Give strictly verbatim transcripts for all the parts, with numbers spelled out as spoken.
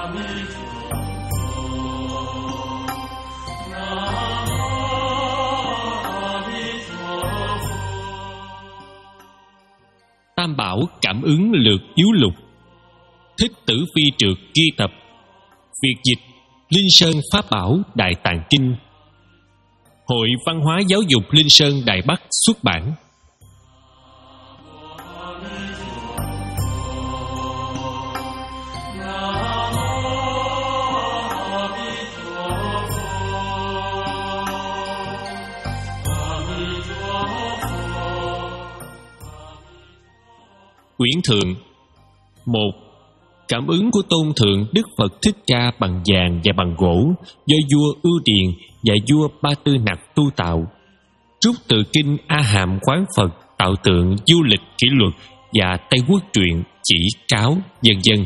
Tam Bảo Cảm Ứng Lược Yếu Lục, Thích Tử Phi Trượt ghi tập. Việt dịch Linh Sơn Pháp Bảo Đại Tạng Kinh. Hội Văn hóa Giáo dục Linh Sơn Đài Bắc xuất bản. Quyển Thượng. Một. Cảm ứng của Tôn Thượng Đức Phật Thích Ca bằng vàng và bằng gỗ, do vua Ưu Điền và vua Ba Tư Nặc tu tạo. Rút từ kinh A Hàm Quán Phật Tạo Tượng Du Lịch Kỷ Luật và Tây Quốc Truyện Chỉ Cáo, vân vân.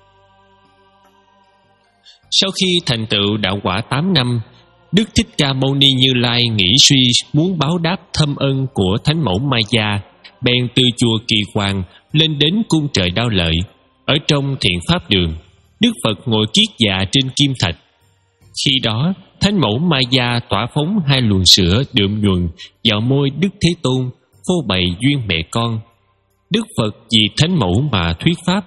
Sau khi thành tựu đạo quả tám năm, Đức Thích Ca Mâu Ni Như Lai nghĩ suy muốn báo đáp thâm ân của Thánh Mẫu Maya, bèn từ chùa Kỳ Hoàng lên đến cung trời Đao Lợi. Ở trong Thiện Pháp Đường, Đức Phật ngồi kiết già trên kim thạch. Khi đó, Thánh Mẫu Maya tỏa phóng hai luồng sữa đượm nhuần vào môi Đức Thế Tôn, phô bày duyên mẹ con. Đức Phật vì Thánh Mẫu mà thuyết pháp.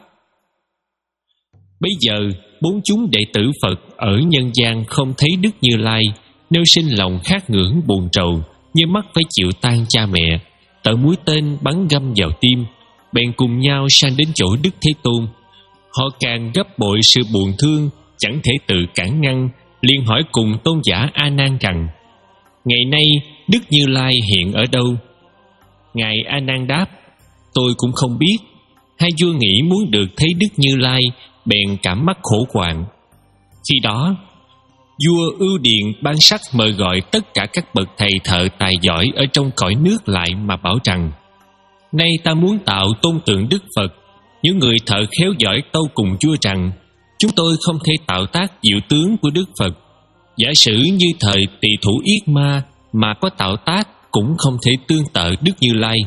Bây giờ, bốn chúng đệ tử Phật ở nhân gian không thấy Đức Như Lai, nêu sinh lòng khát ngưỡng buồn rầu, như mắt phải chịu tan cha mẹ, tợ mũi tên bắn găm vào tim, bèn cùng nhau sang đến chỗ Đức Thế Tôn. Họ càng gấp bội sự buồn thương, chẳng thể tự cản ngăn, liền hỏi cùng tôn giả A Nan rằng: ngày nay Đức Như Lai hiện ở đâu? Ngài A Nan đáp: tôi cũng không biết. Hai vua nghĩ muốn được thấy Đức Như Lai, bèn cảm mắc khổ hoạn. Khi đó, vua Ưu Điền ban sắc mời gọi tất cả các bậc thầy thợ tài giỏi ở trong cõi nước lại mà bảo rằng: nay ta muốn tạo tôn tượng Đức Phật. Những người thợ khéo giỏi tâu cùng vua rằng: chúng tôi không thể tạo tác diệu tướng của Đức Phật. Giả sử như thời Tỳ Thủ Yết Ma mà có tạo tác, cũng không thể tương tự Đức Như Lai.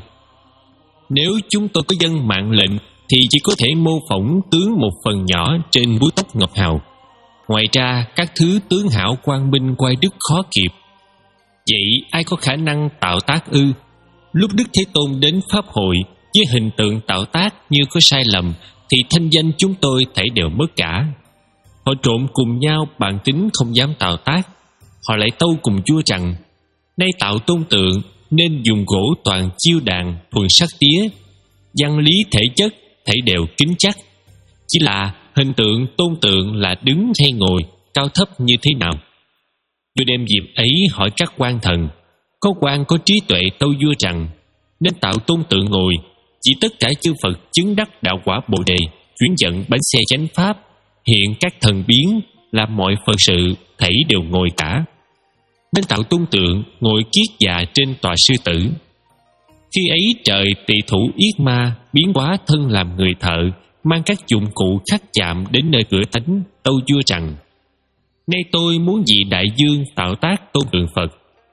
Nếu chúng tôi có dân mạng lệnh thì chỉ có thể mô phỏng tướng một phần nhỏ trên búi tóc ngọc hào. Ngoài ra, các thứ tướng hảo quang minh quay đức khó kịp. Vậy ai có khả năng tạo tác ư? Lúc Đức Thế Tôn đến Pháp hội với hình tượng tạo tác như có sai lầm, thì thanh danh chúng tôi thảy đều mất cả. Họ trộn cùng nhau bàn tính không dám tạo tác. Họ lại tâu cùng vua rằng: nay tạo tôn tượng nên dùng gỗ toàn chiêu đàn thuần sắc tía, văn lý thể chất thảy đều kín chắc. Chỉ là hình tượng tôn tượng là đứng hay ngồi, cao thấp như thế nào? Vua đem dịp ấy hỏi các quan thần. Có quan có trí tuệ tâu vua rằng: nên tạo tôn tượng ngồi, chỉ tất cả chư Phật chứng đắc đạo quả Bồ Đề, chuyển dẫn bánh xe chánh pháp, hiện các thần biến, làm mọi Phật sự thảy đều ngồi cả. Nên tạo tôn tượng ngồi kiết già trên tòa sư tử. Khi ấy trời Tỳ Thủ Yết Ma biến hóa thân làm người thợ, mang các dụng cụ khắc chạm đến nơi cửa thánh, tâu vua rằng: nay tôi muốn vị đại dương tạo tác tôn tượng Phật.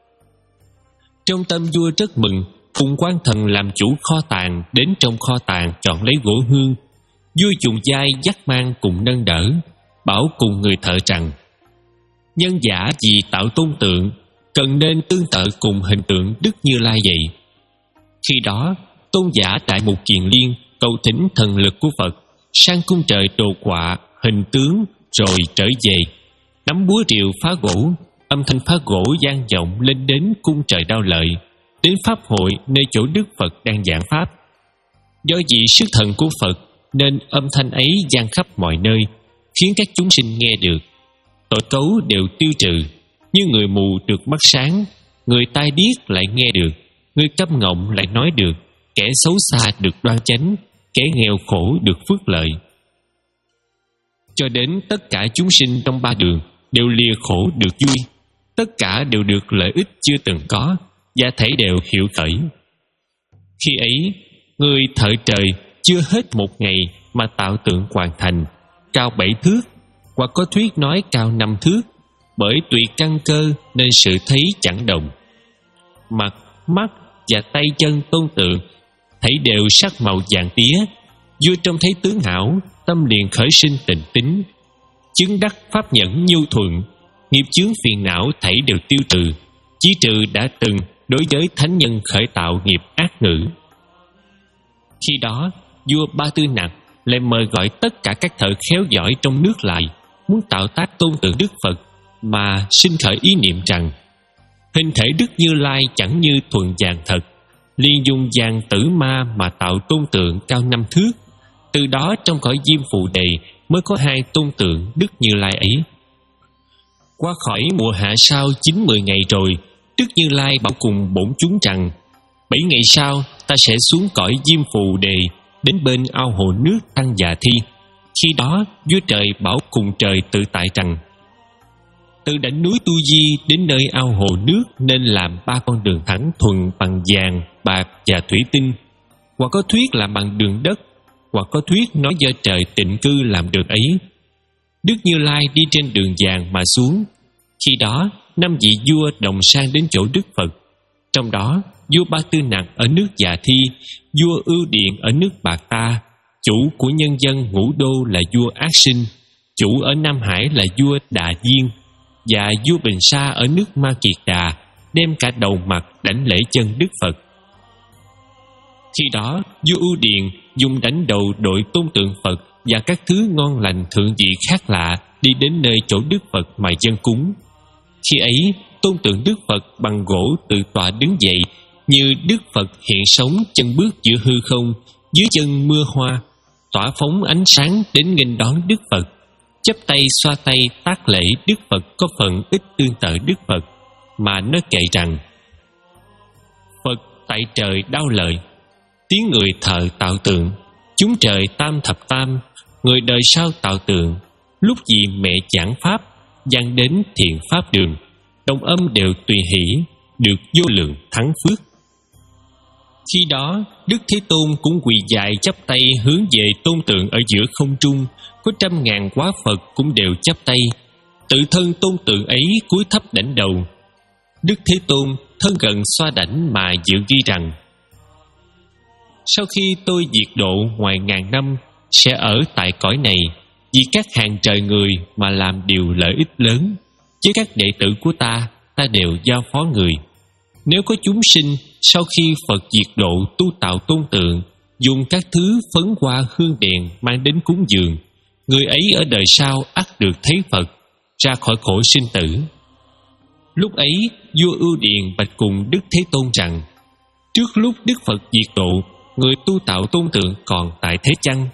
Trong tâm vua rất mừng, cùng quan thần làm chủ kho tàng đến trong kho tàng chọn lấy gỗ hương. Vua dùng vai dắt mang cùng nâng đỡ, bảo cùng người thợ rằng: nhân giả vì tạo tôn tượng, cần nên tương tự cùng hình tượng Đức Như Lai vậy. Khi đó, tôn giả Đại Mục Kiền Liên cầu thỉnh thần lực của Phật, sang cung trời đồ họa hình tướng, rồi trở về, nắm búa rìu phá gỗ. Âm thanh phá gỗ vang vọng lên đến cung trời Đao Lợi, đến pháp hội nơi chỗ Đức Phật đang giảng pháp. Do vì sức thần của Phật nên âm thanh ấy vang khắp mọi nơi, khiến các chúng sinh nghe được. Tội cấu đều tiêu trừ, như người mù được mắt sáng, người tai điếc lại nghe được, người câm ngọng lại nói được, kẻ xấu xa được đoan chánh, kẻ nghèo khổ được phước lợi. Cho đến tất cả chúng sinh trong ba đường đều lìa khổ được vui, tất cả đều được lợi ích chưa từng có, và thảy đều hiểu khởi. Khi ấy, người thợ trời chưa hết một ngày mà tạo tượng hoàn thành, cao bảy thước, hoặc có thuyết nói cao năm thước, bởi tùy căn cơ nên sự thấy chẳng đồng. Mặt, mắt và tay chân tôn tượng thảy đều sắc màu vàng tía. Vua trông thấy tướng hảo, tâm liền khởi sinh tình tính. chứng đắc pháp nhẫn nhu thuận, nghiệp chướng phiền não thảy đều tiêu trừ, chỉ trừ đã từng đối với thánh nhân khởi tạo nghiệp ác ngữ. Khi đó, vua Ba Tư Nặc lại mời gọi tất cả các thợ khéo giỏi trong nước lại, muốn tạo tác tôn tượng Đức Phật, mà sinh khởi ý niệm rằng hình thể Đức Như Lai chẳng như thuần vàng thật, liền dùng vàng tử ma mà tạo tôn tượng cao năm thước. Từ đó trong cõi Diêm Phù Đề mới có hai tôn tượng Đức Như Lai ấy. Qua khỏi mùa hạ sau chín mười ngày rồi, Đức Như Lai bảo cùng bổn chúng rằng bảy ngày sau ta sẽ xuống cõi Diêm Phù Đề, đến bên ao hồ nước Tăng Già Thi. Khi đó vua trời bảo cùng trời tự tại rằng từ đỉnh núi Tu Di đến nơi ao hồ nước nên làm ba con đường thẳng thuần bằng vàng, bạc và thủy tinh, hoặc có thuyết làm bằng đường đất, hoặc có thuyết nói do trời tịnh cư làm được ấy. Đức Như Lai đi trên đường vàng mà xuống. Khi đó năm vị vua đồng sang đến chỗ Đức Phật. Trong đó vua Ba Tư Nặc ở nước Già Thi, vua Ưu Điện ở nước Bạc Ta, chủ của nhân dân Ngũ Đô là vua Ác Sinh, chủ ở Nam Hải là vua Đà Diên, và vua Bình Sa ở nước Ma Kiệt Đà đem cả đầu mặt đảnh lễ chân Đức Phật. Khi đó vua Ưu Điện dùng đánh đầu đội tôn tượng Phật và các thứ ngon lành thượng vị khác lạ đi đến nơi chỗ Đức Phật mà dâng cúng. Khi ấy tôn tượng Đức Phật bằng gỗ tự tọa đứng dậy, như Đức Phật hiện sống chân bước giữa hư không, dưới chân mưa hoa, tỏa phóng ánh sáng đến nghênh đón Đức Phật. Chắp tay xoa tay tác lễ Đức Phật có phần ít tương tự Đức Phật, mà nói kệ rằng Phật tại trời đau lợi, tiếng người thợ tạo tượng, chúng trời tam thập tam, người đời sau tạo tượng, lúc gì mẹ giảng pháp, giảng đến thiện pháp đường, đồng âm đều tùy hỷ, được vô lượng thắng phước. Khi đó Đức Thế Tôn cũng quỳ dài chắp tay hướng về tôn tượng ở giữa không trung. Có trăm ngàn hóa Phật cũng đều chắp tay, tự thân tôn tượng ấy cúi thấp đảnh đầu. Đức Thế Tôn thân gần xoa đảnh mà dự ghi rằng sau khi tôi diệt độ ngoài ngàn năm, sẽ ở tại cõi này vì các hàng trời người mà làm điều lợi ích lớn. Với các đệ tử của ta, ta đều giao phó người. Nếu có chúng sinh sau khi Phật diệt độ tu tạo tôn tượng, dùng các thứ phấn hoa hương đèn mang đến cúng dường, người ấy ở đời sau ắt được thấy Phật, ra khỏi khổ sinh tử. Lúc ấy vua Ưu Điện bạch cùng Đức Thế Tôn rằng trước lúc Đức Phật diệt độ, người tu tạo tôn tượng còn tại thế chăng?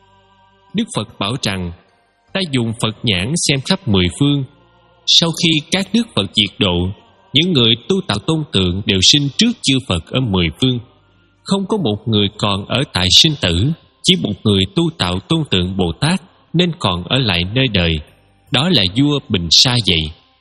Đức Phật bảo rằng ta dùng Phật nhãn xem khắp mười phương. Sau khi các Đức Phật diệt độ, những người tu tạo tôn tượng đều sinh trước chư Phật ở mười phương. Không có một người còn ở tại sinh tử, chỉ một người tu tạo tôn tượng Bồ Tát nên còn ở lại nơi đời. Đó là vua Bình Sa vậy.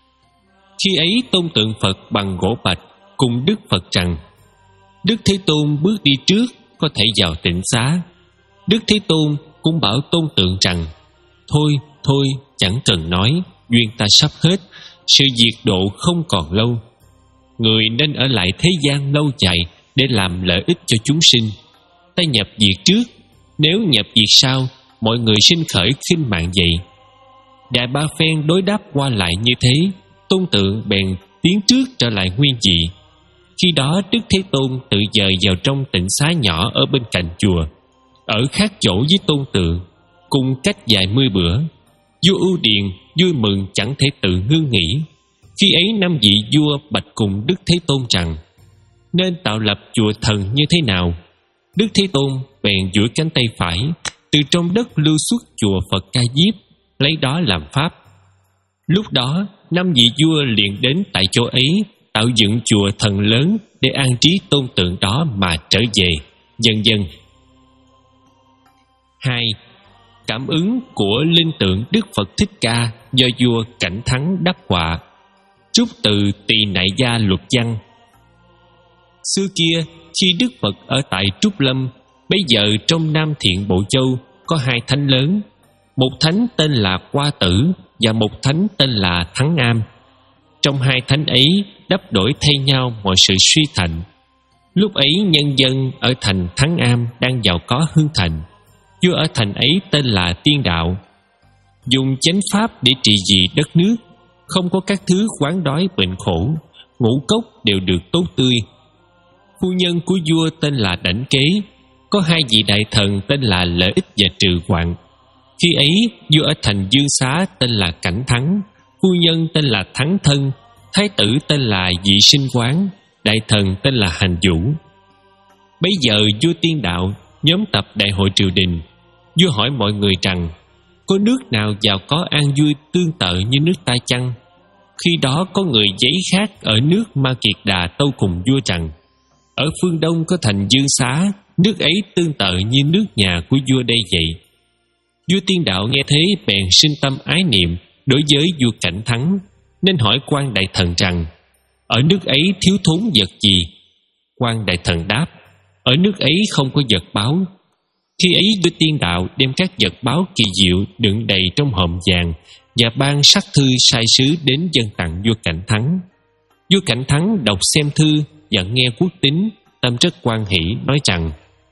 Khi ấy tôn tượng Phật bằng gỗ bạch cùng Đức Phật rằng Đức Thế Tôn bước đi trước, có thể vào tịnh xá. Đức Thế Tôn cũng bảo tôn tượng rằng thôi thôi chẳng cần nói, duyên ta sắp hết, sự diệt độ không còn lâu. Người nên ở lại thế gian lâu dài để làm lợi ích cho chúng sinh. Ta nhập diệt trước, nếu nhập diệt sau, mọi người sinh khởi khinh mạng vậy. Đại ba phen đối đáp qua lại như thế, tôn tượng bèn tiến trước trở lại nguyên vị. Khi đó Đức Thế Tôn tự dời vào trong tịnh xá nhỏ ở bên cạnh chùa, ở khác chỗ với tôn tượng, cùng cách vài mươi bữa. Vua Ưu Điện vui mừng chẳng thể tự ngưng nghỉ. Khi ấy năm vị vua bạch cùng Đức Thế Tôn rằng nên tạo lập chùa thần như thế nào. Đức Thế Tôn bèn duỗi cánh tay phải, từ trong đất lưu xuất chùa Phật Ca Diếp, lấy đó làm pháp. Lúc đó năm vị vua liền đến tại chỗ ấy, tạo dựng chùa thần lớn để an trí tôn tượng đó mà trở về, dần dần. Hai. Cảm ứng của linh tượng Đức Phật Thích Ca do vua Cảnh Thắng đáp họa. Trúc từ Tỳ Nại Gia Luật Văn. Xưa kia, khi Đức Phật ở tại Trúc Lâm, bây giờ trong Nam Thiện Bộ Châu có hai thánh lớn, một thánh tên là Qua Tử và một thánh tên là Thắng Am. Trong hai thánh ấy đắp đổi thay nhau mọi sự suy thạnh. Lúc ấy nhân dân ở thành Thắng Am đang giàu có hưng thịnh. Vua ở thành ấy tên là Tiên Đạo. dùng chánh pháp để trị vì đất nước, không có các thứ quán đói bệnh khổ, ngũ cốc đều được tốt tươi. Phu nhân của vua tên là Đảnh Kế, có hai vị đại thần tên là Lợi Ích và Trừ Hoạn. Khi ấy vua ở thành Dương Xá tên là Cảnh Thắng, phu nhân tên là Thắng Thân, thái tử tên là Dị Sinh Quán, đại thần tên là Hành Vũ. Bấy giờ vua Tiên Đạo nhóm tập đại hội triều đình. Vua hỏi mọi người rằng: có nước nào giàu có an vui tương tự như nước ta chăng? Khi đó có người giấy khác ở nước Ma Kiệt Đà tâu cùng vua rằng: ở phương đông có thành Dương Xá, nước ấy tương tự như nước nhà của vua đây vậy. Vua Tiên Đạo nghe thế bèn sinh tâm ái niệm đối với vua Cảnh Thắng, nên hỏi quan đại thần rằng: ở nước ấy thiếu thốn vật gì? Quan đại thần đáp: ở nước ấy không có vật báu. Khi ấy vua Tiên Đạo đem các vật báu kỳ diệu đựng đầy trong hòm vàng và ban sắc thư sai sứ đến dâng tặng vua Cảnh Thắng. Vua Cảnh Thắng đọc xem thư và nghe quốc tính, tâm rất hoan hỷ, nói rằng: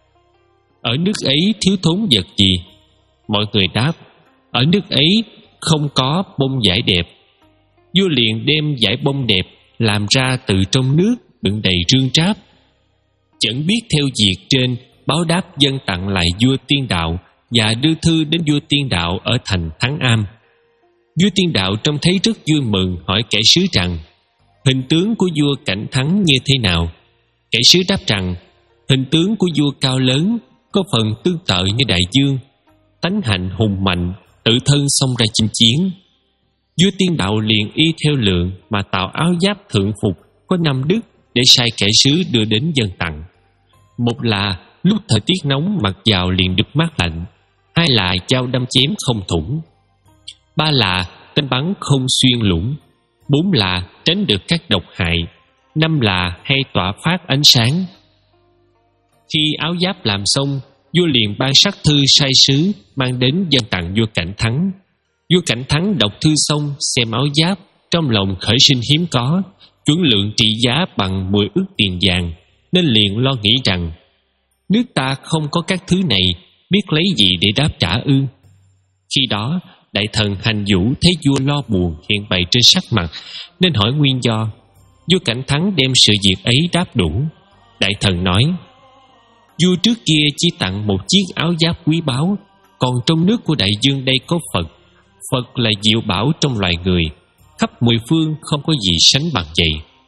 ở nước ấy thiếu thốn vật gì? Mọi người đáp: ở nước ấy không có bông vải đẹp. Vua liền đem vải bông đẹp làm ra từ trong nước đựng đầy rương tráp. Chẳng biết theo việc trên, báo đáp dâng tặng lại vua Tiên Đạo và đưa thư đến vua Tiên Đạo ở thành Thắng Am. Vua Tiên Đạo trông thấy rất vui mừng, hỏi kẻ sứ rằng: hình tướng của vua Cảnh Thắng như thế nào? Kẻ sứ đáp rằng: hình tướng của vua cao lớn, có phần tương tự như đại dương, tánh hạnh hùng mạnh, tự thân xông ra chinh chiến. Vua Tiên Đạo liền y theo lượng mà tạo áo giáp thượng phục có năm đức để sai kẻ sứ đưa đến dâng tặng. Một là lúc thời tiết nóng mặc vào liền được mát lạnh. Hai là dao đâm chém không thủng. Ba là tên bắn không xuyên lũng. Bốn là tránh được các độc hại. Năm là hay tỏa phát ánh sáng. Khi áo giáp làm xong, vua liền ban sắc thư sai sứ mang đến dâng tặng vua Cảnh Thắng. Vua Cảnh Thắng đọc thư xong, xem áo giáp, trong lòng khởi sinh hiếm có, chuẩn lượng trị giá bằng mười ức tiền vàng, nên liền lo nghĩ rằng: nước ta không có các thứ này, biết lấy gì để đáp trả ư? Khi đó đại thần Hành Vũ thấy vua lo buồn hiện bày trên sắc mặt, nên hỏi nguyên do. Vua Cảnh Thắng đem sự việc ấy đáp đủ. Đại thần nói: vua trước kia chỉ tặng một chiếc áo giáp quý báu, còn trong nước của đại dương đây có Phật. Phật là diệu bảo trong loài người, khắp mười phương không có gì sánh bằng vậy.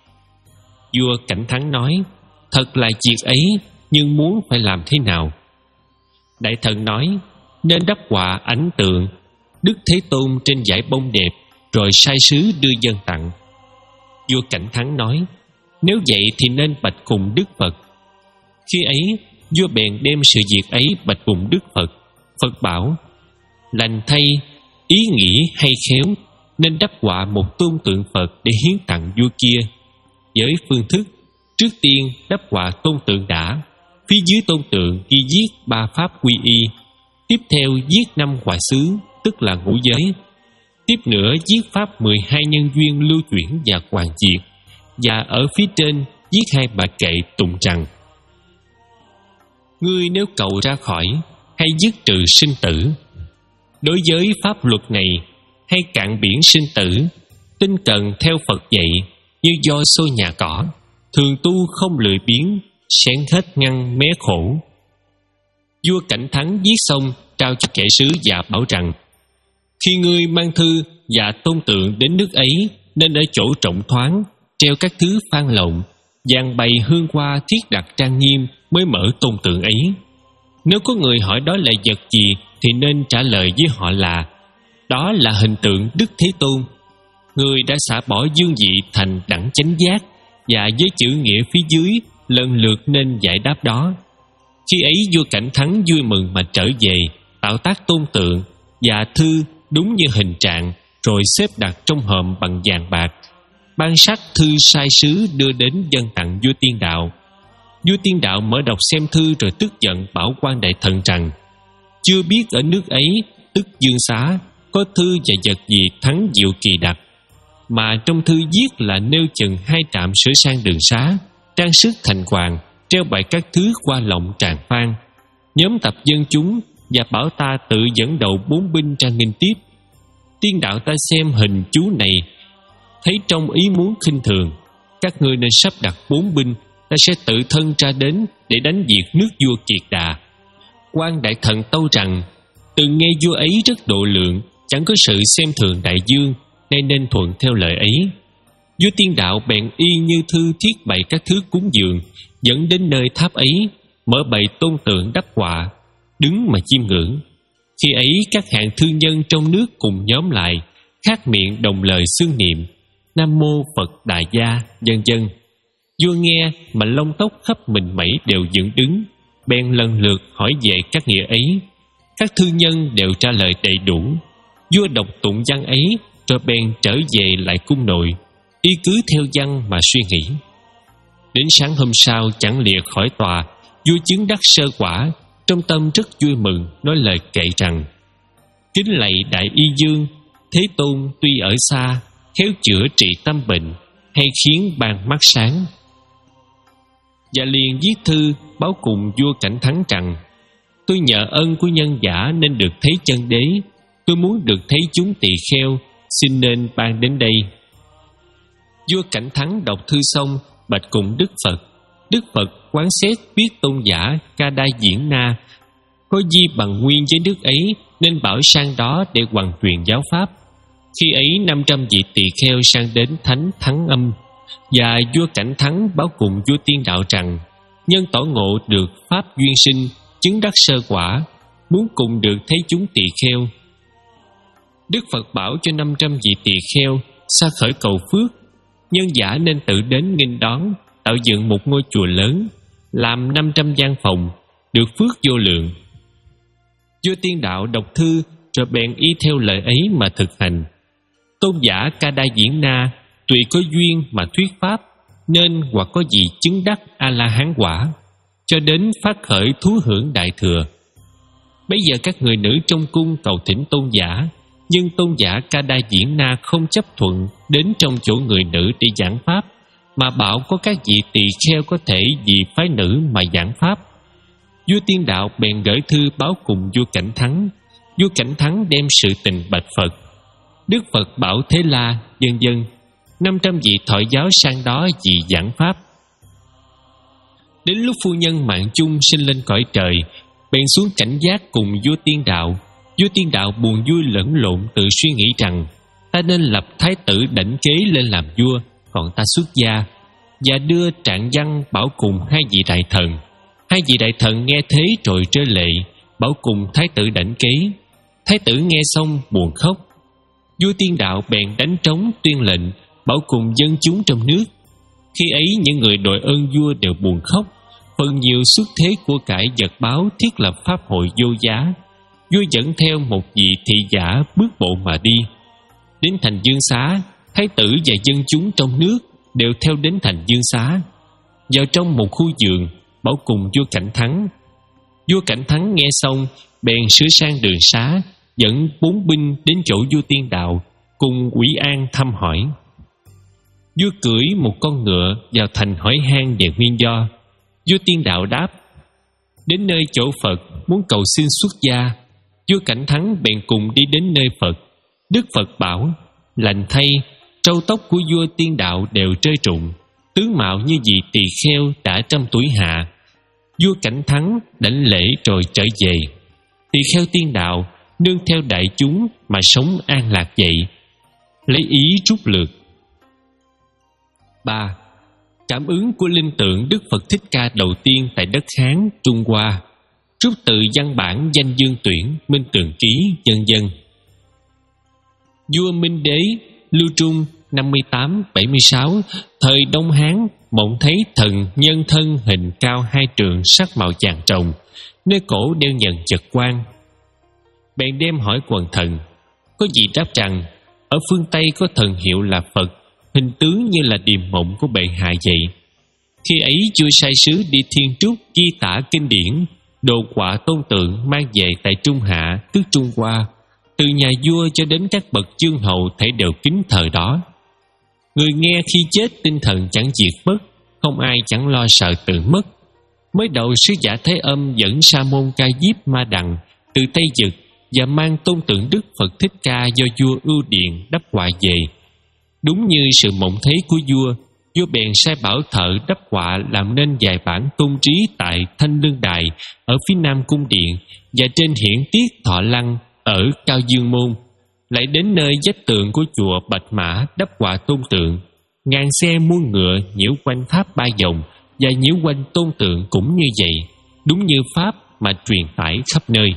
Vua Cảnh Thắng nói: thật là việc ấy, nhưng muốn phải làm thế nào? Đại thần nói: nên đắp họa ảnh tượng Đức Thế Tôn trên dải bông đẹp, rồi sai sứ đưa dâng tặng. Vua Cảnh Thắng nói: nếu vậy thì nên bạch cùng Đức Phật. Khi ấy vua bèn đem sự việc ấy bạch cùng Đức Phật. Phật bảo: lành thay, ý nghĩ hay khéo, nên đắp họa một tôn tượng Phật để hiến tặng vua kia. Với phương thức, trước tiên đắp họa tôn tượng đã, phía dưới tôn tượng ghi viết ba pháp quy y. Tiếp theo viết năm hoại xứ, tức là ngũ giới. Tiếp nữa viết pháp mười hai nhân duyên lưu chuyển và hoàn diệt. Và ở phía trên viết hai bài kệ tụng rằng: ngươi nếu cầu ra khỏi, hay dứt trừ sinh tử. Đối với pháp luật này, hay cạn biển sinh tử, tinh cần theo Phật dạy, như do xôi nhà cỏ, thường tu không lười biếng, xén hết ngăn mé khổ. Vua Cảnh Thắng viết xong, trao cho kẻ sứ và bảo rằng: khi ngươi mang thư và tôn tượng đến nước ấy, nên ở chỗ rộng thoáng, treo các thứ phan lộng, dàn bày hương hoa thiết đặt trang nghiêm, mới mở tôn tượng ấy. Nếu có người hỏi đó là vật gì, thì nên trả lời với họ là: đó là hình tượng Đức Thế Tôn. Người đã xả bỏ dương vị thành đẳng chánh giác, và với chữ nghĩa phía dưới lần lượt nên giải đáp đó. Khi ấy vua Cảnh Thắng vui mừng mà trở về, tạo tác tôn tượng và thư đúng như hình trạng, rồi xếp đặt trong hòm bằng vàng bạc, ban sắc thư sai sứ đưa đến dâng tặng vua Tiên Đạo. Vua Tiên Đạo mở đọc xem thư rồi tức giận bảo quan đại thần rằng: chưa biết ở nước ấy, tức Dương Xá, có thư và vật gì thắng diệu kỳ đặc, mà trong thư viết là nêu chừng hai trạm sửa sang đường xá, trang sức thành hoàng, treo bày các thứ qua lộng tràng phan, nhóm tập dân chúng, và bảo ta tự dẫn đầu bốn binh ra nghênh tiếp. Tiên đạo ta xem hình chú này, thấy trong ý muốn khinh thường. Các ngươi nên sắp đặt bốn binh, ta sẽ tự thân ra đến để đánh diệt nước vua Kiệt Đà. Quan đại thần tâu rằng, từng nghe vua ấy rất độ lượng, chẳng có sự xem thường đại dương, nên nên thuận theo lời ấy. Vua Tiên đạo bèn y như thư thiết bày các thứ cúng dường, dẫn đến nơi tháp ấy, mở bày tôn tượng đắp họa, đứng mà chiêm ngưỡng. Khi ấy các hạng thương nhân trong nước cùng nhóm lại, khác miệng đồng lời xưng niệm Nam mô Phật Đà Gia, vân vân. Vua nghe mà lông tóc khắp mình mẩy đều dựng đứng, bèn lần lượt hỏi về các nghĩa ấy. Các thương nhân đều trả lời đầy đủ. Vua đọc tụng văn ấy rồi bèn trở về lại cung nội, y cứ theo văn mà suy nghĩ. Đến sáng hôm sau chẳng lìa khỏi tòa, vua chứng đắc sơ quả, trong tâm rất vui mừng, nói lời kệ rằng: kính lạy đại y dương, Thế Tôn tuy ở xa, khéo chữa trị tâm bệnh, hay khiến ban mắt sáng. Và liền viết thư báo cùng vua Cảnh Thắng rằng: tôi nhờ ơn của nhân giả nên được thấy chân đế, tôi muốn được thấy chúng tỳ kheo, xin nên ban đến đây. Vua Cảnh Thắng đọc thư xong, bạch cùng Đức Phật. Đức Phật quán xét biết tôn giả Ca Đa Diễn Na có di bằng nguyên với nước ấy, nên bảo sang đó để hoàn truyền giáo pháp. Khi ấy năm trăm vị tỳ kheo sang đến thánh Thắng Âm, và vua Cảnh Thắng báo cùng vua Tiên đạo rằng: nhân tỏ ngộ được pháp duyên sinh, chứng đắc sơ quả, muốn cùng được thấy chúng tỳ kheo. Đức Phật bảo cho năm trăm vị tỳ kheo sa khởi cầu phước, nhân giả nên tự đến nghênh đón, tạo dựng một ngôi chùa lớn, làm năm trăm gian phòng, được phước vô lượng. Vua Tiên đạo đọc thư rồi bèn y theo lời ấy mà thực hành. Tôn giả Ca Đa Diễn Na tùy có duyên mà thuyết pháp, nên hoặc có gì chứng đắc A La Hán quả, cho đến phát khởi thú hưởng đại thừa. Bây giờ các người nữ trong cung cầu thỉnh tôn giả, nhưng tôn giả Ca Đa Diễn Na không chấp thuận đến trong chỗ người nữ để giảng pháp, mà bảo có các vị tỳ kheo có thể vì phái nữ mà giảng pháp. Vua Tiên đạo bèn gửi thư báo cùng vua Cảnh Thắng. Vua Cảnh Thắng đem sự tình bạch Phật. Đức Phật bảo Thế La, vân vân. Năm trăm vị thọ giáo sang đó vì giảng pháp. Đến lúc phu nhân Mạng Chung sinh lên cõi trời, bèn xuống cảnh giác cùng vua Tiên đạo. Vua Tiên đạo buồn vui lẫn lộn, tự suy nghĩ rằng: ta nên lập thái tử đảnh kế lên làm vua, còn ta xuất gia. Và đưa trạng văn bảo cùng hai vị đại thần. Hai vị đại thần nghe thế rồi rơi lệ, bảo cùng thái tử đảnh kế. Thái tử nghe xong buồn khóc. Vua Tiên đạo bèn đánh trống tuyên lệnh, bảo cùng dân chúng trong nước. Khi ấy những người đội ơn vua đều buồn khóc, phần nhiều xuất thế của cải vật báo thiết lập pháp hội vô giá. Vua dẫn theo một vị thị giả bước bộ mà đi. Đến thành Dương Xá, thái tử và dân chúng trong nước đều theo đến thành Dương Xá. Vào trong một khu vườn, bảo cùng vua Cảnh Thắng. Vua Cảnh Thắng nghe xong bèn sửa sang đường xá, dẫn bốn binh đến chỗ vua Tiên đạo, cùng ủy an thăm hỏi. Vua cưỡi một con ngựa vào thành hỏi han về nguyên do. Vua Tiên đạo đáp: đến nơi chỗ Phật muốn cầu xin xuất gia. Vua Cảnh Thắng bèn cùng đi đến nơi Phật. Đức Phật bảo: lành thay, râu tóc của vua Tiên đạo đều rơi rụng, tướng mạo như vị tỳ kheo đã trăm tuổi hạ. Vua Cảnh Thắng đảnh lễ rồi trở về. Tỳ kheo Tiên đạo nương theo đại chúng mà sống an lạc vậy. Lấy ý rút lược. Ba. Cảm ứng của linh tượng Đức Phật Thích Ca đầu tiên tại đất Hán, Trung Hoa. Rút từ văn bản Danh Dương Tuyển, Minh Tường Ký, vân vân. Vua Minh Đế Lưu Trung năm mươi tám bảy mươi sáu, thời Đông Hán, mộng thấy thần nhân thân hình cao hai trượng, sắc màu vàng rồng, nơi cổ đeo nhẫn chật quan. Bèn đem hỏi quần thần. Có vị đáp rằng: ở phương Tây có thần hiệu là Phật, hình tướng như là điềm mộng của bệ hạ vậy. Khi ấy vua sai sứ đi Thiên Trúc ghi tả kinh điển, đồ họa tôn tượng mang về tại Trung Hạ, tức Trung Hoa. Từ nhà vua cho đến các bậc chương hầu thể đều kính thờ đó. Người nghe khi chết tinh thần chẳng diệt mất, không ai chẳng lo sợ tự mất. Mới đầu sứ giả Thế Âm dẫn Sa môn Ca Diếp Ma Đằng từ Tây Vực và mang tôn tượng Đức Phật Thích Ca do vua Ưu Điền đắp họa về. Đúng như sự mộng thấy của vua, vua bèn sai bảo thợ đắp họa làm nên vài bản tôn trí tại Thanh Lương Đài ở phía nam cung điện và trên hiển tiết Thọ Lăng ở Cao Dương Môn. Lại đến nơi vách tường của chùa Bạch Mã đắp họa tôn tượng. Ngàn xe muôn ngựa nhiễu quanh tháp ba vòng và nhiễu quanh tôn tượng cũng như vậy, đúng như pháp mà truyền tải khắp nơi.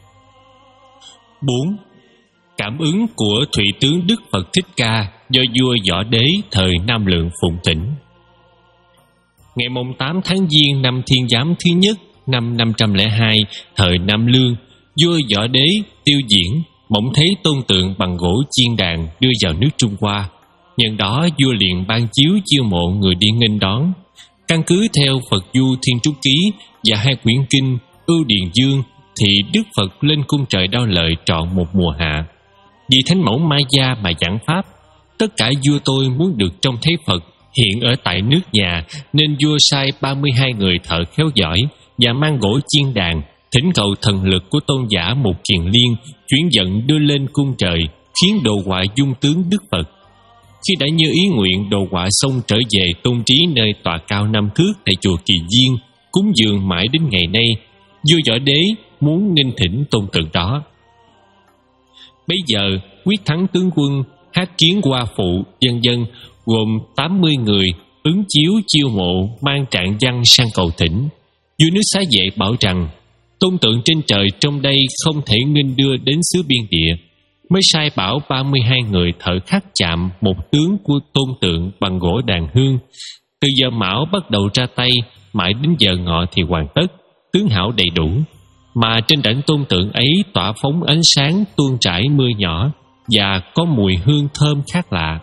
Bốn. Cảm ứng của Thủy tướng Đức Phật Thích Ca do vua Võ Đế thời Nam Lượng phụng thỉnh. Ngày mồng tám tháng Giêng năm Thiên Giám thứ nhất năm năm trăm lẻ hai thời Nam Lương, vua Võ Đế Tiêu Diễn mộng thấy tôn tượng bằng gỗ chiên đàn đưa vào nước Trung Hoa. Nhân đó vua liền ban chiếu chiêu mộ người đi nghênh đón. Căn cứ theo Phật Du Thiên Trúc Ký và hai quyển kinh Ưu Điền Dương thì Đức Phật lên cung trời Đao Lợi trọn một mùa hạ. Vì Thánh Mẫu Ma Gia mà giảng pháp, tất cả vua tôi muốn được trông thấy Phật hiện ở tại nước nhà, nên vua sai ba mươi hai người thợ khéo giỏi và mang gỗ chiên đàn thỉnh cầu thần lực của tôn giả Mục Kiền Liên chuyển vận đưa lên cung trời, khiến đồ họa dung tướng Đức Phật. Khi đã như ý nguyện, đồ họa xong trở về tôn trí nơi tòa cao năm thước tại chùa Kỳ Viên, cúng dường mãi đến ngày nay. Vua Võ Đế muốn nghênh thỉnh tôn tượng đó. Bây giờ Quyết Thắng tướng quân, Hát Kiến Hoa phụ, vân vân gồm tám mươi người ứng chiếu chiêu mộ mang trạng văn sang cầu thỉnh. Vua nước Xá Vệ bảo rằng tôn tượng trên trời trong đây không thể nghênh đưa đến xứ biên địa, mới sai bảo ba mươi hai người thợ khắc chạm một tướng của tôn tượng bằng gỗ đàn hương. Từ giờ mão bắt đầu ra tay, mãi đến giờ ngọ thì hoàn tất, tướng hảo đầy đủ. Mà trên đảnh tôn tượng ấy tỏa phóng ánh sáng tuôn trải mưa nhỏ và có mùi hương thơm khác lạ.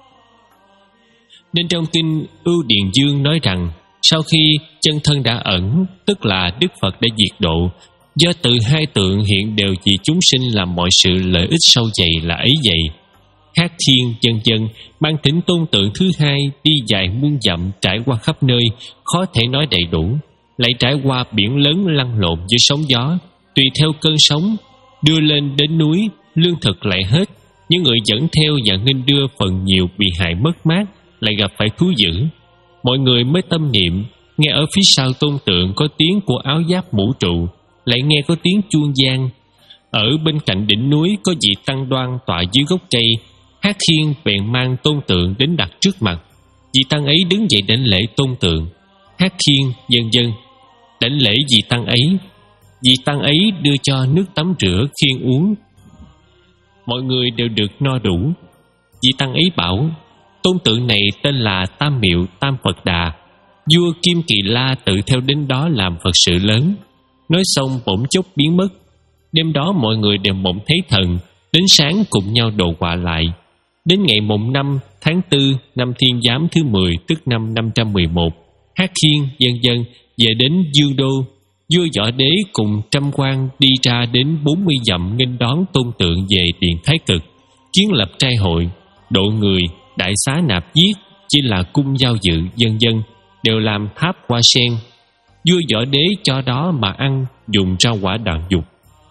Nên trong kinh Ưu Điền Dương nói rằng sau khi chân thân đã ẩn, tức là Đức Phật đã diệt độ, do từ hai tượng hiện đều vì chúng sinh làm mọi sự lợi ích sâu dày là ấy vậy. Hát Thiên vân vân mang thỉnh tôn tượng thứ hai đi dài muôn dặm trải qua khắp nơi, khó thể nói đầy đủ, lại trải qua biển lớn lăn lộn với sóng gió, tùy theo cơn sóng, đưa lên đến núi, lương thực lại hết. Những người dẫn theo và nghênh đưa phần nhiều bị hại mất mát, lại gặp phải thú dữ. Mọi người mới tâm niệm, nghe ở phía sau tôn tượng có tiếng của áo giáp mũ trụ, lại nghe có tiếng chuông vang. Ở bên cạnh đỉnh núi có vị tăng đoan tọa dưới gốc cây. Hát Thiên bèn mang tôn tượng đến đặt trước mặt. Vị tăng ấy đứng dậy đảnh lễ tôn tượng. Hát Thiên vân vân đảnh lễ vị tăng ấy. Vị tăng ấy đưa cho nước tắm rửa khiêng uống. Mọi người đều được no đủ. Vị tăng ấy bảo tôn tượng này tên là Tam Miệu Tam Phật Đà. Vua Kim Kỳ La tự theo đến đó làm Phật sự lớn. Nói xong bỗng chốc biến mất. Đêm đó mọi người đều mộng thấy thần, đến sáng cùng nhau đồ họa lại. Đến ngày mùng năm tháng tư năm Thiên Giám thứ mười, tức năm năm trăm mười một, Hát Thiên vân vân về đến Dương Đô. Vua Võ Đế cùng trăm quan đi ra đến bốn mươi dặm nghênh đón tôn tượng về điện Thái Cực, kiến lập trai hội, độ người, đại xá nạp giết, chỉ là cung giao dự vân vân, đều làm tháp hoa sen. Vua Võ Đế cho đó mà ăn, dùng rau quả đoạn dục.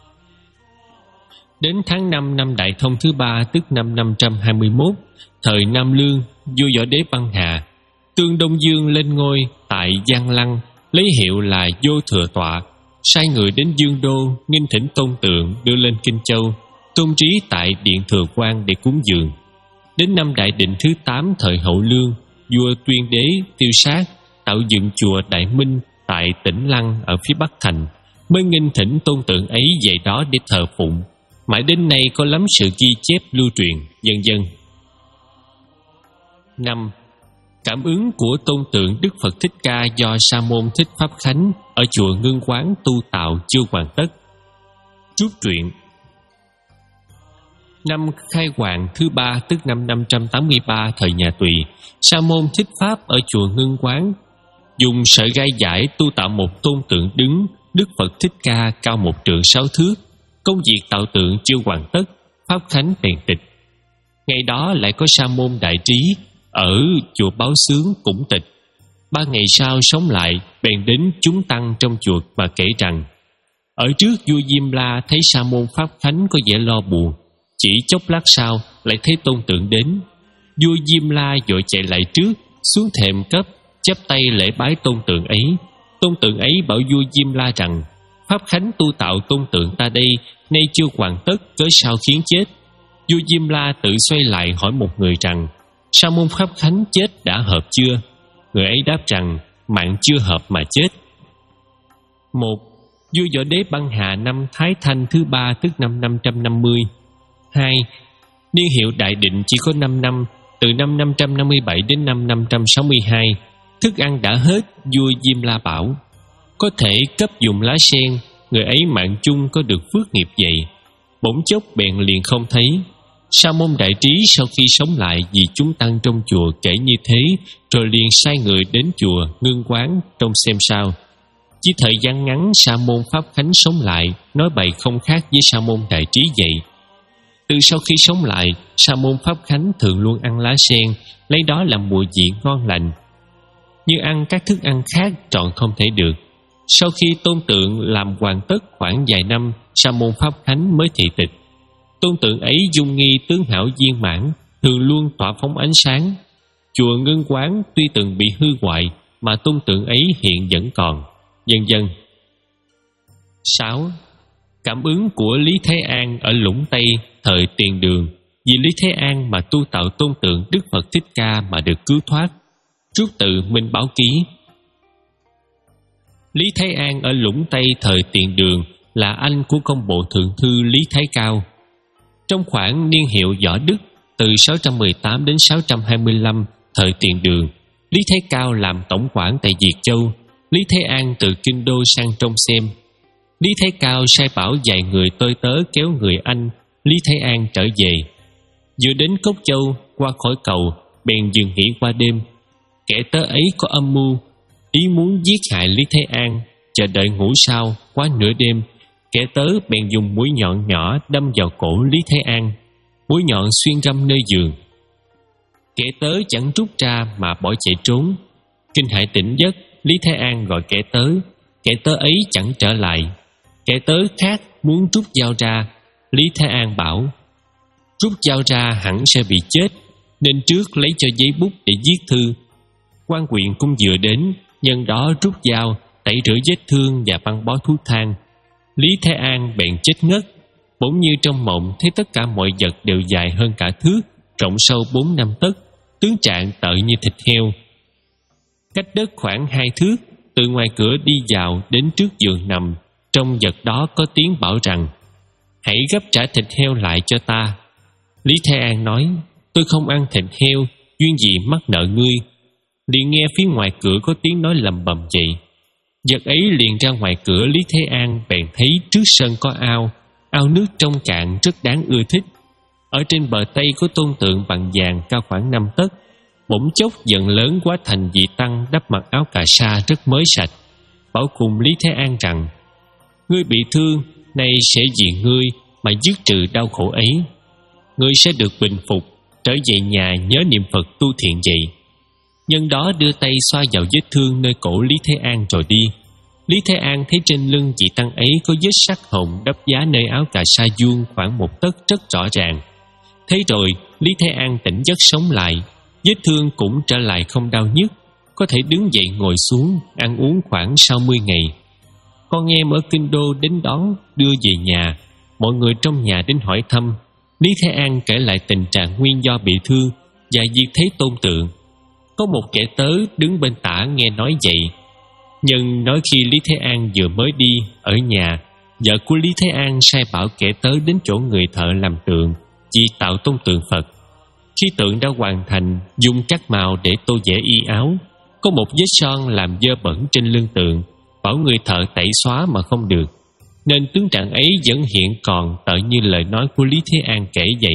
Đến tháng năm năm Đại Thông thứ ba, tức năm năm trăm hai mươi mốt, thời Nam Lương, vua Võ Đế băng hà, Tương Đông Dương lên ngôi tại Giang Lăng, lấy hiệu là Vô Thừa Tọa, sai người đến Dương Đô nghênh thỉnh tôn tượng đưa lên Kinh Châu, tôn trí tại điện Thừa Quan để cúng dường. Đến năm Đại Định thứ tám thời Hậu Lương, vua Tuyên Đế tiêu sát, tạo dựng chùa Đại Minh tại Tĩnh Lăng ở phía Bắc thành, mới nghênh thỉnh tôn tượng ấy về đó để thờ phụng. Mãi đến nay có lắm sự ghi chép lưu truyền, vân vân. Năm. Cảm ứng của tôn tượng Đức Phật Thích Ca do Sa môn Thích Pháp Khánh ở chùa Ngưng Quán tu tạo chưa hoàn tất. Trúc truyện. Năm Khai Hoàng thứ ba, tức năm năm trăm tám mươi ba thời nhà Tùy, Sa môn Thích Pháp ở chùa Ngưng Quán dùng sợi gai giải tu tạo một tôn tượng đứng Đức Phật Thích Ca cao một trượng sáu thước. Công việc tạo tượng chưa hoàn tất, Pháp Khánh bèn tịch. Ngày đó lại có Sa môn Đại Trí ở chùa Báo Xướng cũng tịch. Ba ngày sau sống lại, bèn đến chúng tăng trong chùa mà kể rằng: Ở trước vua Diêm La thấy Sa môn Pháp Khánh có vẻ lo buồn, chỉ chốc lát sau lại thấy Tôn Tượng đến. Vua Diêm La vội chạy lại trước, xuống thềm cấp, chắp tay lễ bái Tôn Tượng ấy. Tôn Tượng ấy bảo vua Diêm La rằng: Pháp Khánh tu tạo Tôn Tượng ta đây nay chưa hoàn tất, cớ sao khiến chết? Vua Diêm La tự xoay lại hỏi một người rằng: Sa môn Pháp Khánh chết đã hợp chưa? Người ấy đáp rằng: mạng chưa hợp mà chết. Một. Vua Võ Đế băng hà năm Thái Thanh thứ ba, tức năm năm trăm năm mươi. Hai. Niên hiệu Đại Định chỉ có năm năm, từ năm năm trăm năm mươi bảy đến năm năm trăm sáu mươi hai. Thức ăn đã hết, vua Diêm La bảo: có thể cấp dùng lá sen, người ấy mạng chung có được phước nghiệp vậy. Bỗng chốc bèn liền không thấy. Sa môn Đại Trí sau khi sống lại vì chúng tăng trong chùa kể như thế, rồi liền sai người đến chùa ngưng quán trông xem sao. Chỉ thời gian ngắn, Sa môn Pháp Khánh sống lại, nói bậy không khác với Sa môn Đại Trí vậy. Từ sau khi sống lại, Sa môn Pháp Khánh thường luôn ăn lá sen, lấy đó làm mùi vị ngon lành, như ăn các thức ăn khác trọn không thể được. Sau khi Tôn Tượng làm hoàn tất khoảng vài năm, Sa môn Pháp Khánh mới thị tịch. Tôn Tượng ấy dung nghi tướng hảo viên mãn, thường luôn tỏa phóng ánh sáng. Chùa Ngân Quán tuy từng bị hư hoại, mà Tôn Tượng ấy hiện vẫn còn, vân vân. Sáu. Cảm ứng của Lý Thế An ở Lũng Tây thời Tiền Đường. Vì Lý Thế An mà tu tạo Tôn Tượng Đức Phật Thích Ca mà được cứu thoát. Rút từ Minh Báo Ký. Lý Thế An ở Lũng Tây thời Tiền Đường là anh của công bộ thượng thư Lý Thái Cao. Trong khoảng niên hiệu Võ Đức, từ sáu trăm mười tám đến sáu trăm hai mươi lăm thời Tiền Đường, Lý Thái Cao làm tổng quản tại Việt Châu. Lý Thế An từ Kinh Đô sang trông xem. Lý Thái Cao sai bảo vài người tôi tớ kéo người anh Lý Thế An trở về. Vừa đến Cốc Châu, qua khỏi cầu, bèn dừng nghỉ qua đêm. Kẻ tớ ấy có âm mưu, ý muốn giết hại Lý Thế An. Chờ đợi ngủ sau, quá nửa đêm, kẻ tớ bèn dùng mũi nhọn nhỏ đâm vào cổ Lý Thế An. Mũi nhọn xuyên râm nơi giường. Kẻ tớ chẳng rút ra mà bỏ chạy trốn. Kinh hãi tỉnh giấc, Lý Thế An gọi kẻ tớ. Kẻ tớ ấy chẳng trở lại. Kẻ tớ khác muốn rút dao ra. Lý Thế An bảo: rút dao ra hẳn sẽ bị chết, nên trước lấy cho giấy bút để viết thư. Quan quyền cũng vừa đến, nhân đó rút dao tẩy rửa vết thương và băng bó thuốc thang. Lý Thế An bèn chết ngất. Bỗng như trong mộng thấy tất cả mọi vật đều dài hơn cả thước, rộng sâu bốn năm tấc, tướng trạng tợ như thịt heo. Cách đất khoảng hai thước, từ ngoài cửa đi vào đến trước giường nằm, trong vật đó có tiếng bảo rằng: hãy gấp trả thịt heo lại cho ta. Lý Thế An nói: tôi không ăn thịt heo, duyên gì mắc nợ ngươi. Liền nghe phía ngoài cửa có tiếng nói lầm bầm vậy. Vật ấy liền ra ngoài cửa. Lý Thế An bèn thấy trước sân có ao, ao nước trong cạn rất đáng ưa thích. Ở trên bờ Tây có Tôn Tượng bằng vàng cao khoảng năm tấc. Bỗng chốc giận lớn quá thành vị tăng đắp mặc áo cà sa rất mới sạch, bảo cùng Lý Thế An rằng: ngươi bị thương, nay sẽ vì ngươi mà dứt trừ đau khổ ấy. Ngươi sẽ được bình phục, trở về nhà nhớ niệm Phật tu thiện vậy. Nhân đó đưa tay xoa vào vết thương nơi cổ Lý Thế An rồi đi. Lý Thế An thấy trên lưng vị tăng ấy có vết sắc hồng đắp giá nơi áo cà sa vuông khoảng một tấc rất rõ ràng. Thấy rồi, Lý Thế An tỉnh giấc sống lại, vết thương cũng trở lại không đau nhức, có thể đứng dậy ngồi xuống, ăn uống khoảng sau mươi ngày. Con em ở Kinh Đô đến đón đưa về nhà. Mọi người trong nhà đến hỏi thăm. Lý Thế An kể lại tình trạng nguyên do bị thương và việc thấy Tôn Tượng. Có một kẻ tớ đứng bên tả nghe nói vậy. Nhưng nói khi Lý Thế An vừa mới đi ở nhà, vợ của Lý Thế An sai bảo kẻ tớ đến chỗ người thợ làm tượng, chỉ tạo Tôn Tượng Phật. Khi tượng đã hoàn thành, dùng các màu để tô vẽ y áo. Có một vết son làm dơ bẩn trên lưng tượng, bảo người thợ tẩy xóa mà không được, nên tướng trạng ấy vẫn hiện còn tợ như lời nói của Lý Thế An kể vậy.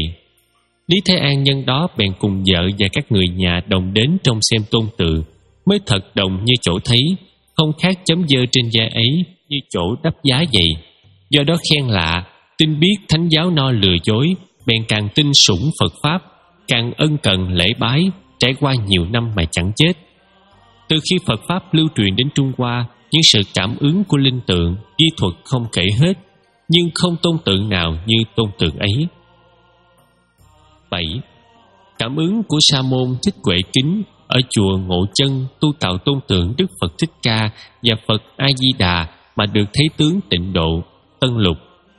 Lý Thế An nhân đó bèn cùng vợ và các người nhà đồng đến trông xem Tôn Tượng, mới thật đồng như chỗ thấy, không khác chấm dơ trên da ấy như chỗ đắp giá vậy. Do đó khen lạ, tin biết thánh giáo no lừa dối, bèn càng tin sủng Phật Pháp, càng ân cần lễ bái, trải qua nhiều năm mà chẳng chết. Từ khi Phật Pháp lưu truyền đến Trung Hoa, những sự cảm ứng của linh tượng, chi thuật không kể hết, nhưng không tôn tượng nào như tôn tượng ấy. Bảy. Cảm ứng của Sa môn Thích Huệ Kính ở chùa Ngộ Chân tu tạo tôn tượng Đức Phật Thích Ca và Phật A Di Đà mà được thấy tướng Tịnh Độ, Tân Lục.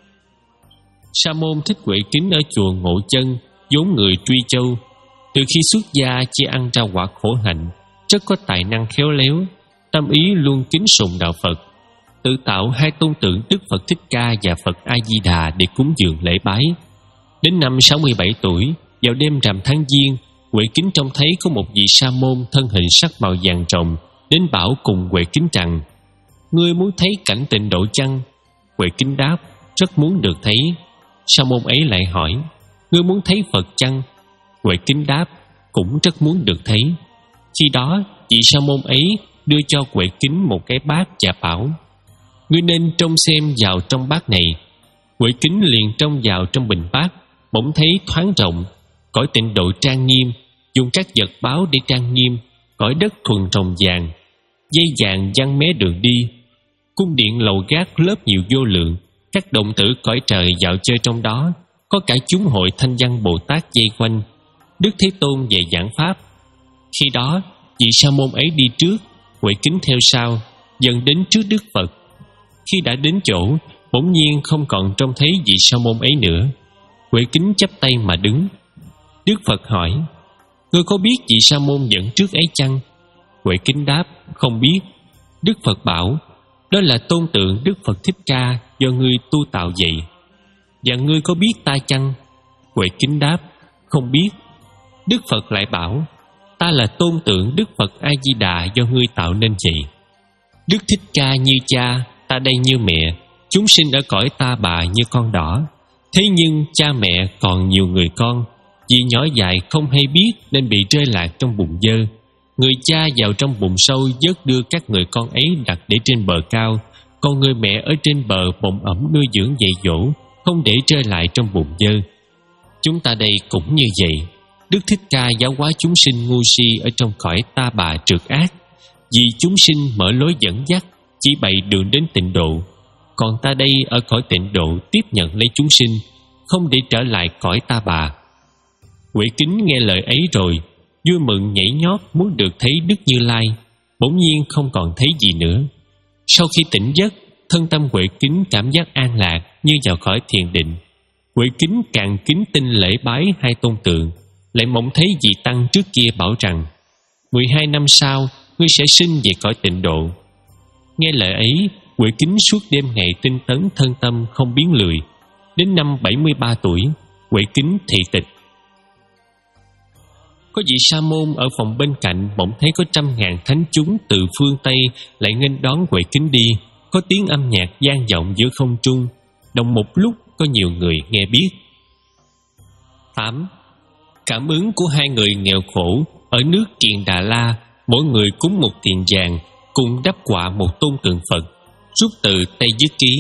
Sa môn Thích Huệ Kính ở chùa Ngộ Chân vốn người Truy Châu, từ khi xuất gia chỉ ăn ra quả khổ hạnh, rất có tài năng khéo léo, tâm ý luôn kính sùng đạo Phật, tự tạo hai tôn tượng Đức Phật Thích Ca và Phật A Di Đà để cúng dường lễ bái. Đến năm sáu mươi bảy tuổi, vào đêm rằm tháng Giêng, Huệ Kính trông thấy có một vị sa môn thân hình sắc màu vàng rồng đến bảo cùng Huệ Kính rằng: "Ngươi muốn thấy cảnh Tịnh Độ chăng?" Huệ Kính đáp: "Rất muốn được thấy." Sa môn ấy lại hỏi: "Ngươi muốn thấy Phật chăng?" Huệ Kính đáp: "Cũng rất muốn được thấy." Khi đó, vị sa môn ấy đưa cho Huệ Kính một cái bát và bảo: "Ngươi nên trông xem vào trong bát này." Huệ Kính liền trông vào trong bình bát, bỗng thấy thoáng rộng, cõi Tịnh Độ trang nghiêm, dùng các vật báo để trang nghiêm, cõi đất thuần rồng vàng, dây vàng giăng mé đường đi, cung điện lầu gác lớp nhiều vô lượng, các động tử cõi trời dạo chơi trong đó, có cả chúng hội Thanh Văn Bồ Tát dây quanh. Đức Thế Tôn về giảng pháp. Khi đó, vị sa môn ấy đi trước, Huệ Kính theo sau, dần đến trước Đức Phật. Khi đã đến chỗ, bỗng nhiên không còn trông thấy vị sa môn ấy nữa. Huệ Kính chắp tay mà đứng. Đức Phật hỏi: "Ngươi có biết vị sa môn dẫn trước ấy chăng?" Huệ Kính đáp: "Không biết." Đức Phật bảo: "Đó là tôn tượng Đức Phật Thích Ca do ngươi tu tạo vậy." "Và ngươi có biết ta chăng?" Huệ Kính đáp: "Không biết." Đức Phật lại bảo: "Ta là tôn tượng Đức Phật A Di Đà do ngươi tạo nên vậy. Đức Thích Ca như cha, ta đây như mẹ, chúng sinh ở cõi ta bà như con đỏ. Thế nhưng cha mẹ còn nhiều người con, vì nhỏ dại không hay biết nên bị rơi lạc trong bùn dơ. Người cha vào trong bùn sâu vớt đưa các người con ấy đặt để trên bờ cao, còn người mẹ ở trên bờ bồng ẩm nuôi dưỡng dạy dỗ, không để rơi lại trong bùn dơ. Chúng ta đây cũng như vậy. Đức Thích Ca giáo hóa chúng sinh ngu si ở trong cõi ta bà trượt ác, vì chúng sinh mở lối dẫn dắt, chỉ bày đường đến Tịnh Độ. Còn ta đây ở cõi Tịnh Độ tiếp nhận lấy chúng sinh, không để trở lại cõi ta bà." Huệ Kính nghe lời ấy rồi, vui mừng nhảy nhót muốn được thấy Đức Như Lai, bỗng nhiên không còn thấy gì nữa. Sau khi tỉnh giấc, thân tâm Huệ Kính cảm giác an lạc như vào cõi thiền định. Huệ Kính càng kính tinh lễ bái hai tôn tượng, lại mộng thấy vị tăng trước kia bảo rằng: mười hai năm sau ngươi sẽ sinh về cõi Tịnh Độ. Nghe lời ấy, Huệ Kính suốt đêm ngày tinh tấn thân tâm không biến lười. Đến năm bảy mươi ba tuổi, Huệ Kính thị tịch. Có vị sa môn ở phòng bên cạnh bỗng thấy có trăm ngàn thánh chúng từ phương Tây lại nghênh đón Huệ Kính đi. Có tiếng âm nhạc vang vọng giữa không trung, đồng một lúc có nhiều người nghe biết. Tám. Cảm ứng của hai người nghèo khổ ở nước Kiền Đà La, mỗi người cúng một tiền vàng, cùng đắp quạ một tôn tượng Phật. Rút từ Tây Dứt Ký.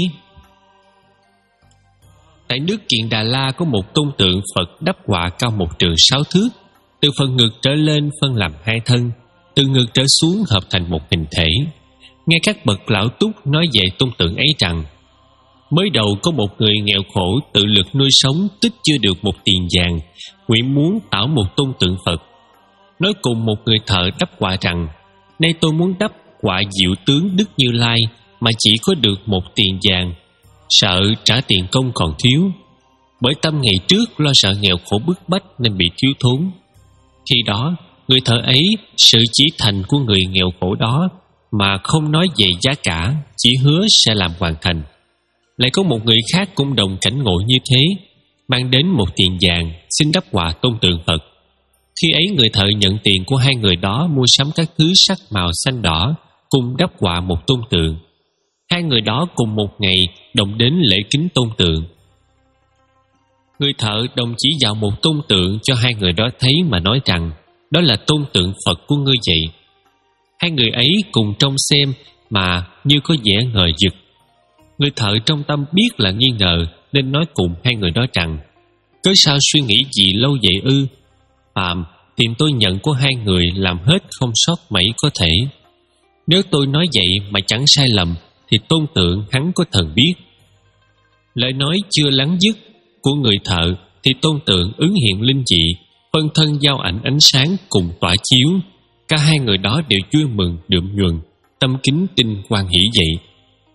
Tại nước Kiền Đà La có một tôn tượng Phật đắp quạ cao một trượng sáu thước, từ phần ngực trở lên phân làm hai thân, từ ngực trở xuống hợp thành một hình thể. Nghe các bậc lão túc nói về tôn tượng ấy rằng: mới đầu có một người nghèo khổ tự lực nuôi sống, tích chưa được một tiền vàng, nguyện muốn tạo một tôn tượng Phật. Nói cùng một người thợ đắp quạ rằng: nay tôi muốn đắp quạ diệu tướng Đức Như Lai, mà chỉ có được một tiền vàng, sợ trả tiền công còn thiếu. Bởi tâm ngày trước lo sợ nghèo khổ bức bách nên bị thiếu thốn. Khi đó, người thợ ấy sự chỉ thành của người nghèo khổ đó, mà không nói về giá cả, chỉ hứa sẽ làm hoàn thành. Lại có một người khác cũng đồng cảnh ngộ như thế, mang đến một tiền vàng xin đắp quạ tôn tượng Phật. Khi ấy người thợ nhận tiền của hai người đó mua sắm các thứ sắc màu xanh đỏ, cùng đắp quạ một tôn tượng. Hai người đó cùng một ngày đồng đến lễ kính tôn tượng. Người thợ đồng chỉ vào một tôn tượng cho hai người đó thấy mà nói rằng: đó là tôn tượng Phật của ngươi vậy. Hai người ấy cùng trông xem mà như có vẻ ngờ vực. Người thợ trong tâm biết là nghi ngờ, nên nói cùng hai người đó rằng: cớ sao suy nghĩ gì lâu vậy ư? Phàm, tiền tôi nhận của hai người làm hết không sót mấy có thể. Nếu tôi nói vậy mà chẳng sai lầm, thì Tôn Tượng hắn có thần biết. Lời nói chưa lắng dứt của người thợ thì Tôn Tượng ứng hiện linh dị, phân thân giao ảnh ánh sáng cùng tỏa chiếu. Cả hai người đó đều vui mừng đượm nhuần, tâm kính tinh hoan hỷ dậy.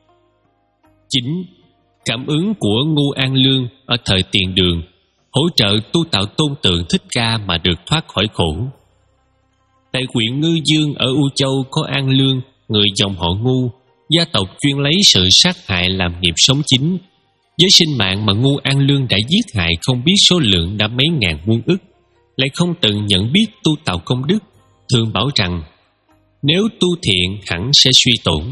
Chính cảm ứng của Ngô An Lương ở thời Tiền Đường hỗ trợ tu tạo Tôn Tượng Thích Ca mà được thoát khỏi khổ. Tại huyện Ngư Dương ở U Châu có An Lương, người dòng họ Ngu, gia tộc chuyên lấy sự sát hại làm nghiệp sống chính. Với sinh mạng mà Ngô An Lương đã giết hại không biết số lượng đã mấy ngàn muôn ức, lại không từng nhận biết tu tạo công đức, thường bảo rằng nếu tu thiện hẳn sẽ suy tổn.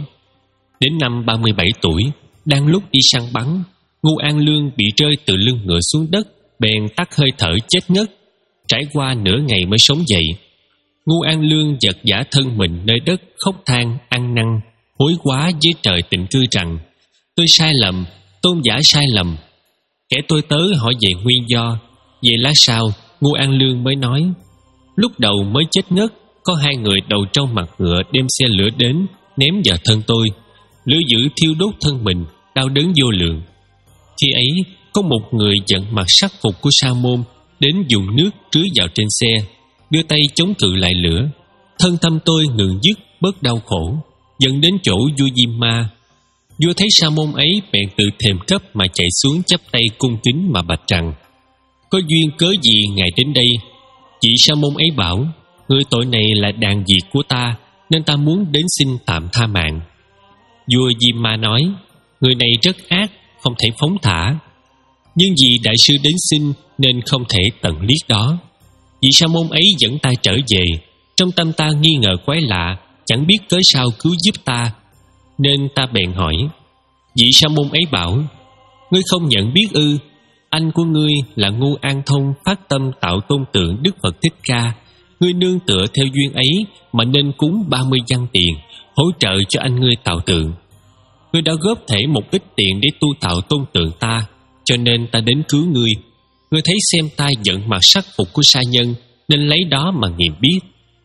Đến năm ba mươi bảy tuổi, đang lúc đi săn bắn, Ngô An Lương bị rơi từ lưng ngựa xuống đất, bèn tắt hơi thở chết ngất. Trải qua nửa ngày mới sống dậy. Ngô An Lương giật giả thân mình nơi đất, khóc than ăn năn hối quá với trời tịnh cư rằng: tôi sai lầm, tôn giả sai lầm. Kẻ tôi tới hỏi về nguyên do. Về lát sau, Ngô An Lương mới nói: lúc đầu mới chết ngất, có hai người đầu trâu mặt ngựa đem xe lửa đến ném vào thân tôi. Lửa dữ thiêu đốt thân mình, đau đớn vô lượng. Khi ấy có một người giận mặc sắc phục của Sa Môn đến dùng nước rưới vào trên xe, đưa tay chống cự lại lửa. Thân tâm tôi ngừng dứt, bớt đau khổ, dẫn đến chỗ vua Diêm Ma. Vua thấy Sa Môn ấy bèn từ thềm cấp mà chạy xuống chắp tay cung kính mà bạch rằng: có duyên cớ gì ngài đến đây? Vị Sa Môn ấy bảo: người tội này là đàn diệt của ta, nên ta muốn đến xin tạm tha mạng. Vua Diêm Ma nói: người này rất ác, không thể phóng thả. Nhưng vì đại sư đến xin nên không thể tận liết đó. Vị Sa Môn ấy dẫn ta trở về. Trong tâm ta nghi ngờ quái lạ, chẳng biết cớ sao cứu giúp ta, nên ta bèn hỏi. Vị Sa Môn ấy bảo: ngươi không nhận biết ư? Anh của ngươi là Ngô An Thông phát tâm tạo tôn tượng Đức Phật Thích Ca. Ngươi nương tựa theo duyên ấy mà nên cúng ba mươi văn tiền hỗ trợ cho anh ngươi tạo tượng. Ngươi đã góp thể một ít tiền để tu tạo tôn tượng ta, cho nên ta đến cứu ngươi. Ngươi thấy xem ta giận mặc sắc phục của sa nhân, nên lấy đó mà nghiệm biết.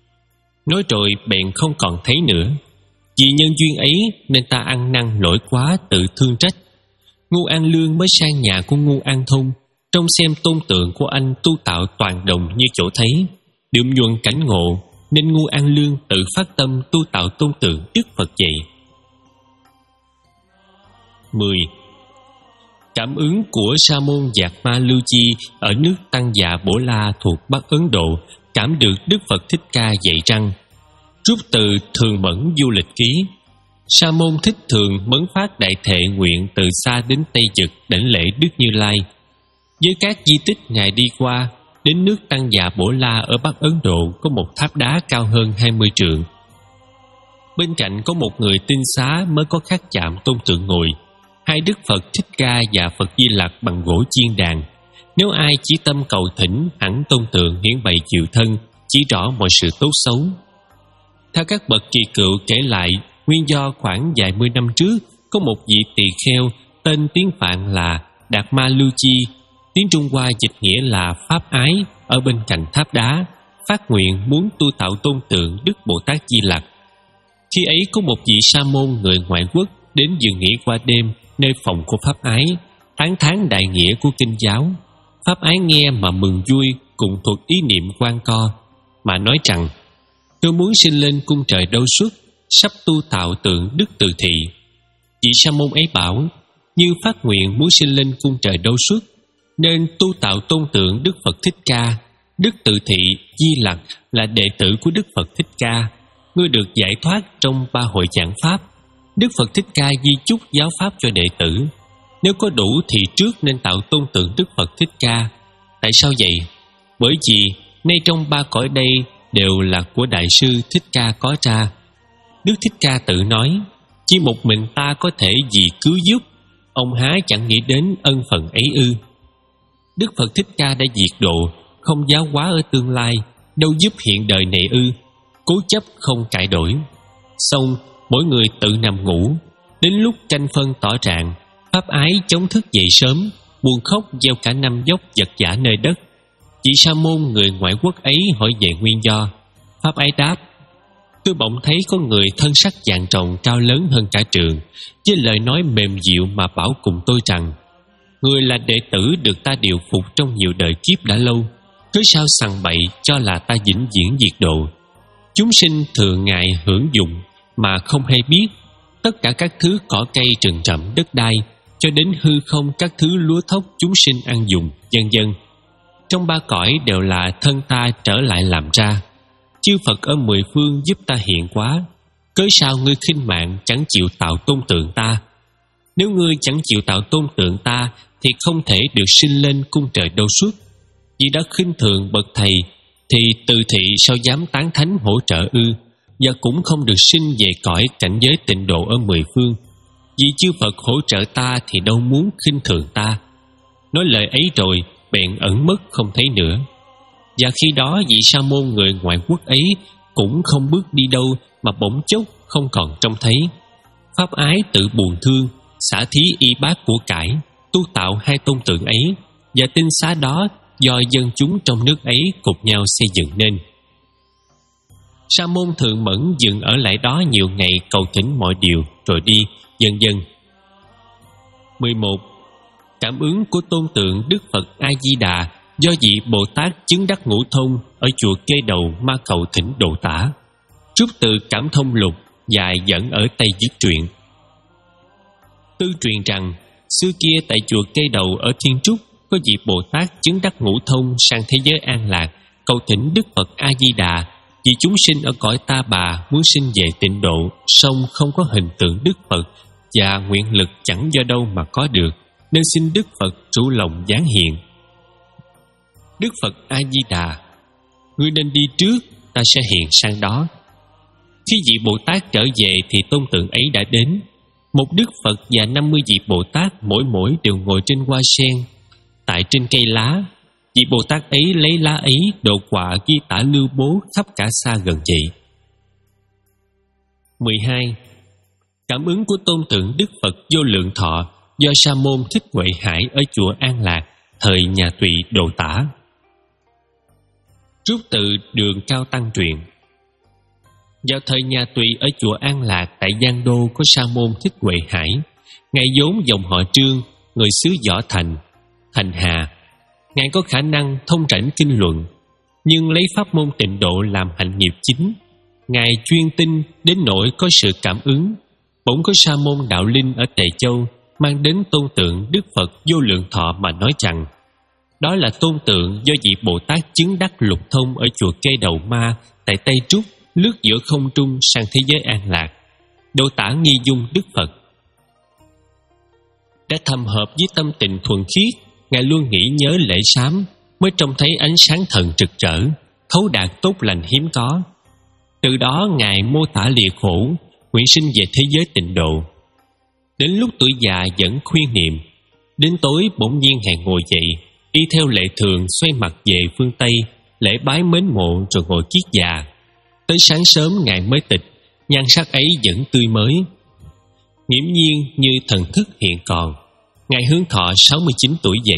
Nói rồi bèn không còn thấy nữa. Vì nhân duyên ấy nên ta ăn năn lỗi quá, tự thương trách. Ngô An Lương mới sang nhà của Ngô An Thông, trông xem tôn tượng của anh tu tạo toàn đồng như chỗ thấy, đượm nhuần cảnh ngộ, nên Ngô An Lương tự phát tâm tu tạo tôn tượng Đức Phật vậy. mười. Cảm ứng của Sa Môn Giạt Ma Lưu Chi ở nước Tăng Dạ Bổ La thuộc Bắc Ấn Độ cảm được Đức Phật Thích Ca dạy rằng: rút từ Thường Mẫn Du Lịch Ký. Sa Môn Thích Thường mấn phát đại thệ nguyện từ xa đến Tây Dực đảnh lễ Đức Như Lai. Với các di tích ngài đi qua, đến nước Tăng Dạ Bổ La ở Bắc Ấn Độ có một tháp đá cao hơn hai mươi trượng. Bên cạnh có một người tinh xá mới có khắc chạm tôn tượng ngồi, hai Đức Phật Thích Ca và Phật Di Lặc bằng gỗ chiên đàn. Nếu ai chỉ tâm cầu thỉnh, hẳn tôn tượng hiển bày chịu thân, chỉ rõ mọi sự tốt xấu. Theo các bậc kỳ cựu kể lại, nguyên do khoảng vài mươi năm trước, có một vị tỳ kheo tên tiếng Phạn là Đạt Ma Lưu Chi, tiếng Trung Hoa dịch nghĩa là Pháp Ái, ở bên cạnh tháp đá, phát nguyện muốn tu tạo tôn tượng Đức Bồ Tát Di Lặc. Khi ấy có một vị sa môn người ngoại quốc đến dự nghỉ qua đêm nơi phòng của Pháp Ái, tán thán đại nghĩa của kinh giáo. Pháp Ái nghe mà mừng vui, cùng thuộc ý niệm quan co, mà nói rằng: tôi muốn sinh lên cung trời Đâu Xuất, sắp tu tạo tượng Đức Từ Thị. Vị sa môn ấy bảo: như phát nguyện muốn sinh lên cung trời Đâu Xuất, nên tu tạo tôn tượng Đức Phật Thích Ca. Đức Từ Thị Di Lặc là đệ tử của Đức Phật Thích Ca. Ngươi được giải thoát trong ba hội giảng pháp. Đức Phật Thích Ca di chúc giáo pháp cho đệ tử. Nếu có đủ thì trước nên tạo tôn tượng Đức Phật Thích Ca. Tại sao vậy? Bởi vì nay trong ba cõi đây đều là của Đại sư Thích Ca có ra. Đức Thích Ca tự nói: chỉ một mình ta có thể gì cứu giúp, ông há chẳng nghĩ đến ân phận ấy ư? Đức Phật Thích Ca đã diệt độ, không giáo hóa ở tương lai, đâu giúp hiện đời này ư? Cố chấp không cải đổi. Xong mỗi người tự nằm ngủ. Đến lúc tranh phân tỏ trạng, Pháp Ái chống thức dậy sớm, buồn khóc gieo cả năm dốc vật vã nơi đất. Vị sa môn người ngoại quốc ấy hỏi về nguyên do. Pháp Ái đáp: Tôi bỗng thấy có người thân sắc vàng rồng cao lớn hơn cả trường, với lời nói mềm dịu mà bảo cùng tôi rằng: người là đệ tử được ta điều phục trong nhiều đời kiếp đã lâu, cớ sao sằng bậy cho là ta vĩnh viễn diệt độ. Chúng sinh thường ngại hưởng dụng mà không hay biết, tất cả các thứ cỏ cây rừng rậm đất đai, cho đến hư không các thứ lúa thóc chúng sinh ăn dùng, vân vân, trong ba cõi đều là thân ta trở lại làm ra. Chư Phật ở mười phương giúp ta hiện quá, cớ sao ngươi khinh mạng chẳng chịu tạo tôn tượng ta? Nếu ngươi chẳng chịu tạo tôn tượng ta thì không thể được sinh lên cung trời đâu suốt. Vì đã khinh thường bậc thầy thì từ thị sao dám tán thánh hỗ trợ ư? Và cũng không được sinh về cõi cảnh giới tịnh độ ở mười phương. Vì chư Phật hỗ trợ ta thì đâu muốn khinh thường ta. Nói lời ấy rồi bèn ẩn mất không thấy nữa. Và khi đó vị sa môn người ngoại quốc ấy cũng không bước đi đâu mà bỗng chốc không còn trông thấy. Pháp ái tự buồn thương, xả thí y bác của cải, tu tạo hai tôn tượng ấy, và tinh xá đó do dân chúng trong nước ấy cùng nhau xây dựng nên. Sa môn Thượng Mẫn dừng ở lại đó nhiều ngày cầu thỉnh mọi điều rồi đi, vân vân. mười một. Cảm ứng của tôn tượng Đức Phật A-di-đà do vị Bồ Tát chứng đắc ngũ thông ở chùa Kê Đầu Ma Cầu thỉnh Độ Tả. Rút từ Cảm Thông Lục dài dẫn ở Tây Viết truyện. Tư truyền rằng xưa kia tại chùa Kê Đầu ở Thiên Trúc có vị Bồ Tát chứng đắc ngũ thông sang thế giới an lạc, cầu thỉnh Đức Phật A-di-đà vì chúng sinh ở cõi Ta Bà muốn sinh về tịnh độ, song không có hình tượng Đức Phật và nguyện lực chẳng do đâu mà có được, nên xin Đức Phật trụ lòng giáng hiện. Đức Phật A-di-đà: ngươi nên đi trước, ta sẽ hiện sang đó. Khi vị Bồ Tát trở về thì tôn tượng ấy đã đến. Một Đức Phật và năm mươi vị Bồ Tát mỗi mỗi đều ngồi trên hoa sen, tại trên cây lá. Vị Bồ Tát ấy lấy lá ấy độ quạ ghi tả lưu bố khắp cả xa gần vậy. mười hai. Cảm ứng của tôn tượng Đức Phật Vô Lượng Thọ do Sa môn Thích Huệ Hải ở chùa An Lạc thời nhà Tùy Độ Tả. Rút từ Đường Cao Tăng truyện. Vào thời nhà Tùy ở chùa An Lạc tại Giang Đô có Sa môn Thích Huệ Hải. Ngài vốn dòng họ Trương, người xứ Võ Thành, Thành Hà. Ngài có khả năng thông rảnh kinh luận, nhưng lấy pháp môn tịnh độ làm hạnh nghiệp chính. Ngài chuyên tinh đến nỗi có sự cảm ứng. Bỗng có sa môn Đạo Linh ở Tề Châu mang đến tôn tượng Đức Phật Vô Lượng Thọ mà nói rằng đó là tôn tượng do vị Bồ Tát chứng đắc lục thông ở chùa Kê Đầu Ma tại Tây Trúc, lướt giữa không trung sang thế giới an lạc, Độ Tả nghi dung Đức Phật. Đã thầm hợp với tâm tình thuần khiết, Ngài luôn nghĩ nhớ lễ sám, mới trông thấy ánh sáng thần rực rỡ, thấu đạt tốt lành hiếm có. Từ đó Ngài mô tả lìa khổ, nguyện sinh về thế giới tịnh độ. Đến lúc tuổi già vẫn khuyên niệm. Đến tối bỗng nhiên Ngài ngồi dậy, y theo lệ thường xoay mặt về phương Tây, lễ bái mến mộ rồi ngồi kiết già. Tới sáng sớm Ngài mới tịch, nhan sắc ấy vẫn tươi mới, nghiễm nhiên như thần thức hiện còn. Ngài hướng thọ sáu mươi chín tuổi vậy.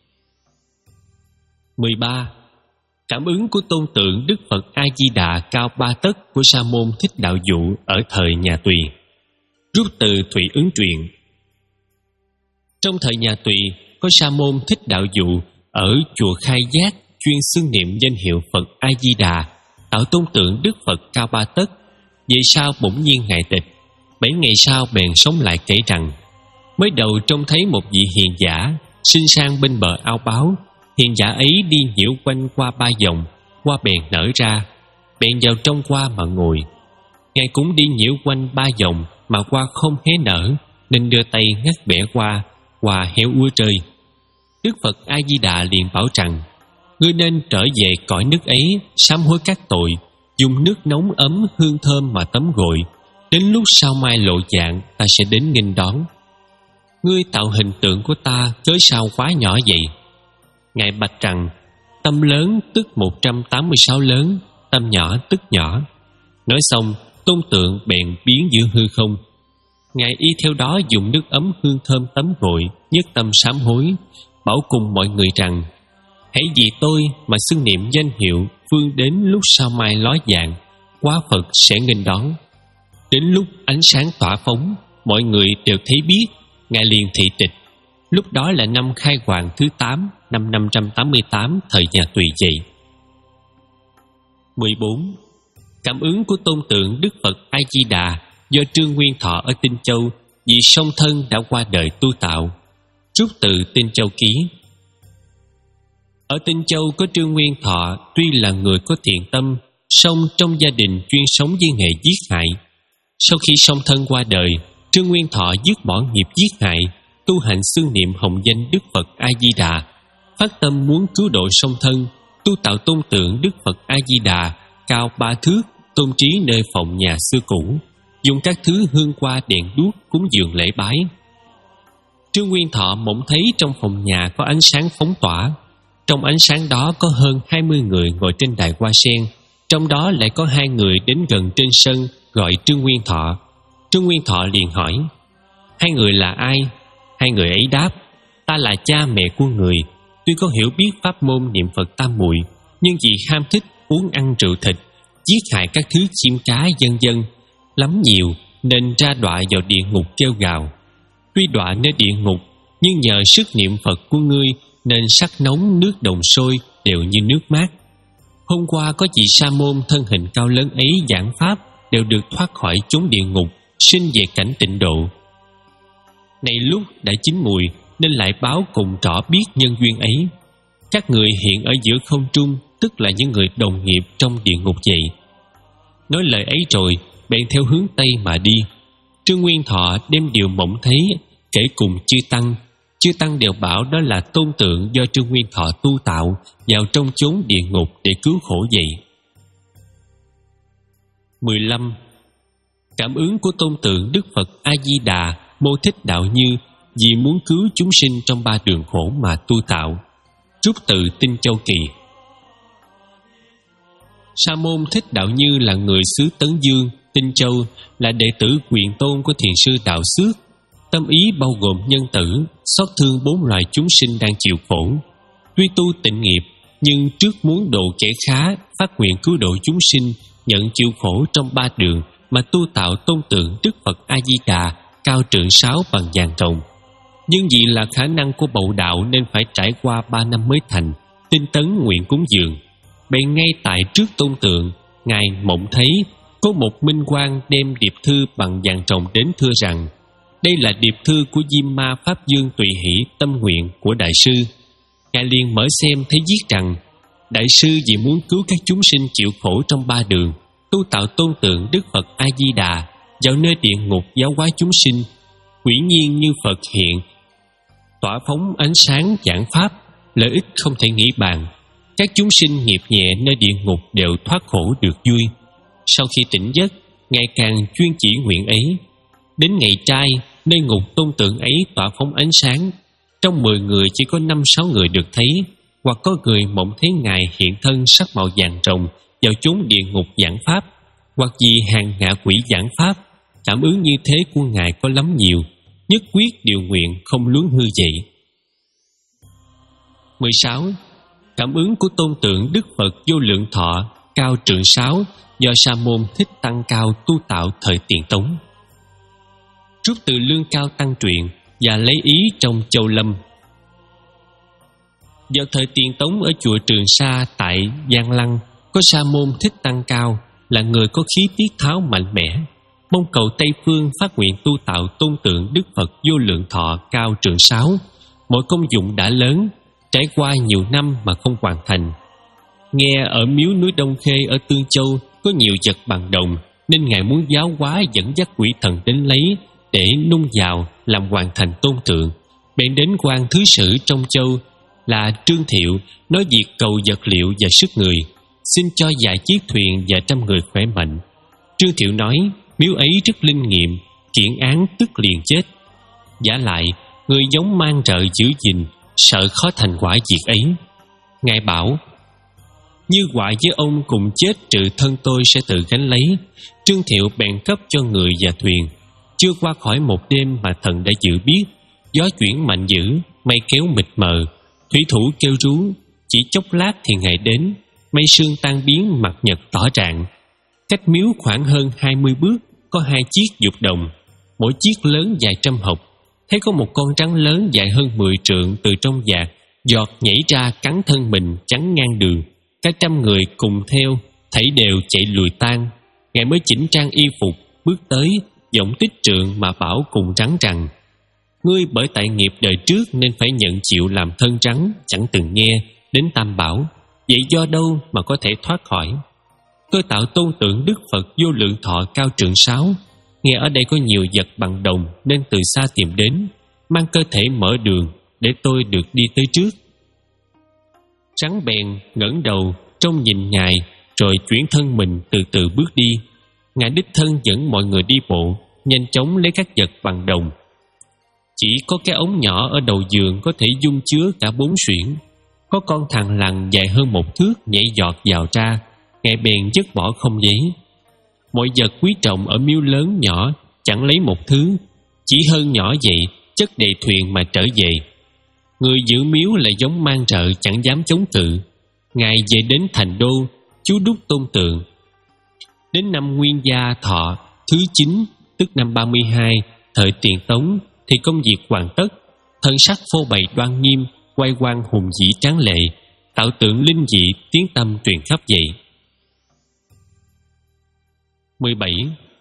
mười ba. Cảm ứng của tôn tượng Đức Phật A-di-đà cao ba tấc của Sa môn Thích Đạo Dụ ở thời nhà Tùy. Rút từ Thủy Ứng truyện. Trong thời nhà Tùy có Sa môn Thích Đạo Dụ ở chùa Khai Giác chuyên xưng niệm danh hiệu Phật A-di-đà, tạo tôn tượng Đức Phật cao ba tấc. Vậy sao bỗng nhiên Ngài tịch? Bảy ngày sau bèn sống lại kể rằng mới đầu trông thấy một vị hiền giả sinh sang bên bờ ao báo. Hiền giả ấy đi nhiễu quanh qua ba vòng, hoa bèn nở ra, bèn vào trong hoa mà ngồi. Ngài cũng đi nhiễu quanh ba vòng mà hoa không hé nở, nên đưa tay ngắt bẻ hoa, hoa héo úa rơi. Đức Phật A-di-đà liền bảo rằng ngươi nên trở về cõi nước ấy, sám hối các tội, dùng nước nóng ấm hương thơm mà tắm gội. Đến lúc sao mai lộ dạng, ta sẽ đến nghênh đón. Ngươi tạo hình tượng của ta cớ sao quá nhỏ vậy? Ngài bạch rằng tâm lớn tức một trăm tám mươi sáu lớn, tâm nhỏ tức nhỏ. Nói xong, tôn tượng bèn biến giữa hư không. Ngài y theo đó dùng nước ấm hương thơm tắm gội, nhất tâm sám hối, bảo cùng mọi người rằng hãy vì tôi mà xưng niệm danh hiệu phương đến lúc sao mai ló dạng, quá Phật sẽ nghênh đón. Đến lúc ánh sáng tỏa phóng, mọi người đều thấy biết, ngài liền thị tịch. Lúc đó là năm khai hoàng thứ tám, năm năm trăm tám mươi tám thời nhà Tùy Dậy. mười bốn. Cảm ứng của tôn tượng Đức Phật A Di Đà do Trương Nguyên Thọ ở Tinh Châu vì song thân đã qua đời tu tạo. Trúc từ Tinh Châu ký. Ở Tinh Châu có Trương Nguyên Thọ, tuy là người có thiện tâm, song trong gia đình chuyên sống với nghề giết hại. Sau khi song thân qua đời, Trương Nguyên Thọ dứt bỏ nghiệp giết hại, tu hành xưng niệm hồng danh Đức Phật A Di Đà, phát tâm muốn cứu độ song thân, tu tạo tôn tượng Đức Phật A Di Đà cao ba thước, tôn trí nơi phòng nhà xưa cũ, dùng các thứ hương hoa đèn đuốc cúng dường lễ bái. Trương Nguyên Thọ mộng thấy trong phòng nhà có ánh sáng phóng tỏa. Trong ánh sáng đó có hơn hai mươi người ngồi trên đài hoa sen, trong đó lại có hai người đến gần trên sân gọi Trương Nguyên Thọ. Trương Nguyên Thọ liền hỏi: hai người là ai? Hai người ấy đáp: ta là cha mẹ của người, tuy có hiểu biết pháp môn niệm Phật tam muội, nhưng vì ham thích uống ăn rượu thịt, giết hại các thứ chim cá vân vân lắm nhiều, nên ra đọa vào địa ngục kêu gào. Tuy đọa nơi địa ngục, nhưng nhờ sức niệm Phật của ngươi nên sắc nóng nước đồng sôi đều như nước mát. Hôm qua có vị sa môn thân hình cao lớn ấy giảng pháp, đều được thoát khỏi chốn địa ngục, sinh về cảnh tịnh độ. Này lúc đã chín mùi, nên lại báo cùng rõ biết nhân duyên ấy. Các người hiện ở giữa không trung, tức là những người đồng nghiệp trong địa ngục vậy. Nói lời ấy rồi, bèn theo hướng Tây mà đi. Trương Nguyên Thọ đem điều mộng thấy kể cùng chư tăng. Chư tăng đều bảo đó là tôn tượng do Trương Nguyên Thọ tu tạo vào trong chốn địa ngục để cứu khổ vậy. mười lăm. Cảm ứng của tôn tượng Đức Phật A Di Đà Mô Thích Đạo Như vì muốn cứu chúng sinh trong ba đường khổ mà tu tạo. Trúc từ Tinh Châu Kỳ. Sa môn Thích Đạo Như là người xứ Tấn Dương, Tinh Châu, là đệ tử quyền tôn của thiền sư Đạo Xước. Tâm ý bao gồm nhân tử, xót thương bốn loài chúng sinh đang chịu khổ. Tuy tu tịnh nghiệp, nhưng trước muốn độ kẻ khá, phát nguyện cứu độ chúng sinh nhận chịu khổ trong ba đường mà tu tạo tôn tượng Đức Phật A Di Đà cao trượng sáu bằng vàng rồng. Nhưng vì là khả năng của bậu đạo nên phải trải qua ba năm mới thành, tinh tấn nguyện cúng dường. Bèn ngay tại trước tôn tượng, ngài mộng thấy có một minh quang đem điệp thư bằng vàng rồng đến thưa rằng: đây là điệp thư của Diêm Ma Pháp Dương Tùy Hỷ tâm nguyện của đại sư. Ngài liền mở xem thấy viết rằng: đại sư vì muốn cứu các chúng sinh chịu khổ trong ba đường, tu tạo tôn tượng Đức Phật A Di Đà vào nơi địa ngục giáo hóa chúng sinh. Quả nhiên như Phật hiện, tỏa phóng ánh sáng giảng pháp, lợi ích không thể nghĩ bàn. Các chúng sinh nghiệp nhẹ nơi địa ngục đều thoát khổ được vui. Sau khi tỉnh giấc, ngày càng chuyên chỉ nguyện ấy. Đến ngày trai, nơi ngục tôn tượng ấy tỏa phóng ánh sáng. Trong mười người chỉ có năm sáu người được thấy, hoặc có người mộng thấy ngài hiện thân sắc màu vàng rồng vào chốn địa ngục giảng pháp, hoặc vì hàng ngạ quỷ giảng pháp. Cảm ứng như thế của ngài có lắm nhiều, nhất quyết điều nguyện không luống hư vậy. mười sáu. Cảm ứng của tôn tượng Đức Phật Vô Lượng Thọ cao trượng sáu do Sa môn Thích Tăng Cao tu tạo thời Tiền Tống. Rút từ Lương Cao Tăng truyện và lấy ý trong Châu Lâm. Vào thời Tiền Tống ở chùa Trường Sa tại Giang Lăng, có Sa môn Thích Tăng Cao là người có khí tiết tháo mạnh mẽ, mong cầu Tây Phương phát nguyện tu tạo tôn tượng Đức Phật Vô Lượng Thọ cao trượng sáu. Mọi công dụng đã lớn, trải qua nhiều năm mà không hoàn thành. Nghe ở miếu núi Đông Khê ở Tương Châu có nhiều vật bằng đồng, nên ngài muốn giáo hóa dẫn dắt quỷ thần đến lấy để nung vào làm hoàn thành tôn tượng. Bèn đến quan thứ sử trong châu là Trương Thiệu, nói việc cầu vật liệu và sức người, xin cho vài chiếc thuyền và trăm người khỏe mạnh. Trương Thiệu nói miếu ấy rất linh nghiệm, kiện án tức liền chết. Giả lại người giống mang rợ giữ gìn, sợ khó thành quả việc ấy. Ngài bảo: như quả với ông cùng chết, trừ thân tôi sẽ tự gánh lấy. Trương Thiệu bèn cấp cho người và thuyền. Chưa qua khỏi một đêm mà thần đã dự biết, gió chuyển mạnh dữ, mây kéo mịt mờ, thủy thủ kêu rú. Chỉ chốc lát thì ngày đến, mây sương tan biến, mặt nhật tỏ rạng. Cách miếu khoảng hơn hai mươi bước có hai chiếc dục đồng, mỗi chiếc lớn dài trăm hộc. Thấy có một con rắn lớn dài hơn mười trượng từ trong vạc giọt nhảy ra cắn thân mình chắn ngang đường. Cả trăm người cùng theo, thảy đều chạy lùi tan. Ngài mới chỉnh trang y phục, bước tới, giọng tích trượng mà bảo cùng rắn rằng: ngươi bởi tại nghiệp đời trước nên phải nhận chịu làm thân rắn, chẳng từng nghe đến tam bảo, vậy do đâu mà có thể thoát khỏi? Tôi tạo tôn tượng Đức Phật vô lượng thọ cao trượng sáu, nghe ở đây có nhiều vật bằng đồng nên từ xa tìm đến, mang cơ thể mở đường để tôi được đi tới trước. Rắn bèn ngẩng đầu trông nhìn Ngài, rồi chuyển thân mình từ từ bước đi. Ngài đích thân dẫn mọi người đi bộ, nhanh chóng lấy các vật bằng đồng. Chỉ có cái ống nhỏ ở đầu giường có thể dung chứa cả bốn xuyển. Có con thằn lằn dài hơn một thước nhảy giọt vào ra, Ngài bèn dứt bỏ không giấy. Mọi vật quý trọng ở miếu lớn nhỏ chẳng lấy một thứ, chỉ hơn nhỏ vậy chất đầy thuyền mà trở về. Người giữ miếu lại giống mang rợ chẳng dám chống cự. Ngài về đến thành đô, chú đúc tôn tượng. Đến năm Nguyên Gia Thọ thứ chín, tức năm ba mươi hai thời Tiền Tống, thì công việc hoàn tất. Thân sắc phô bày đoan nghiêm, quay quang hùng vĩ tráng lệ, tạo tượng linh dị tiếng tâm truyền khắp vậy. mười bảy.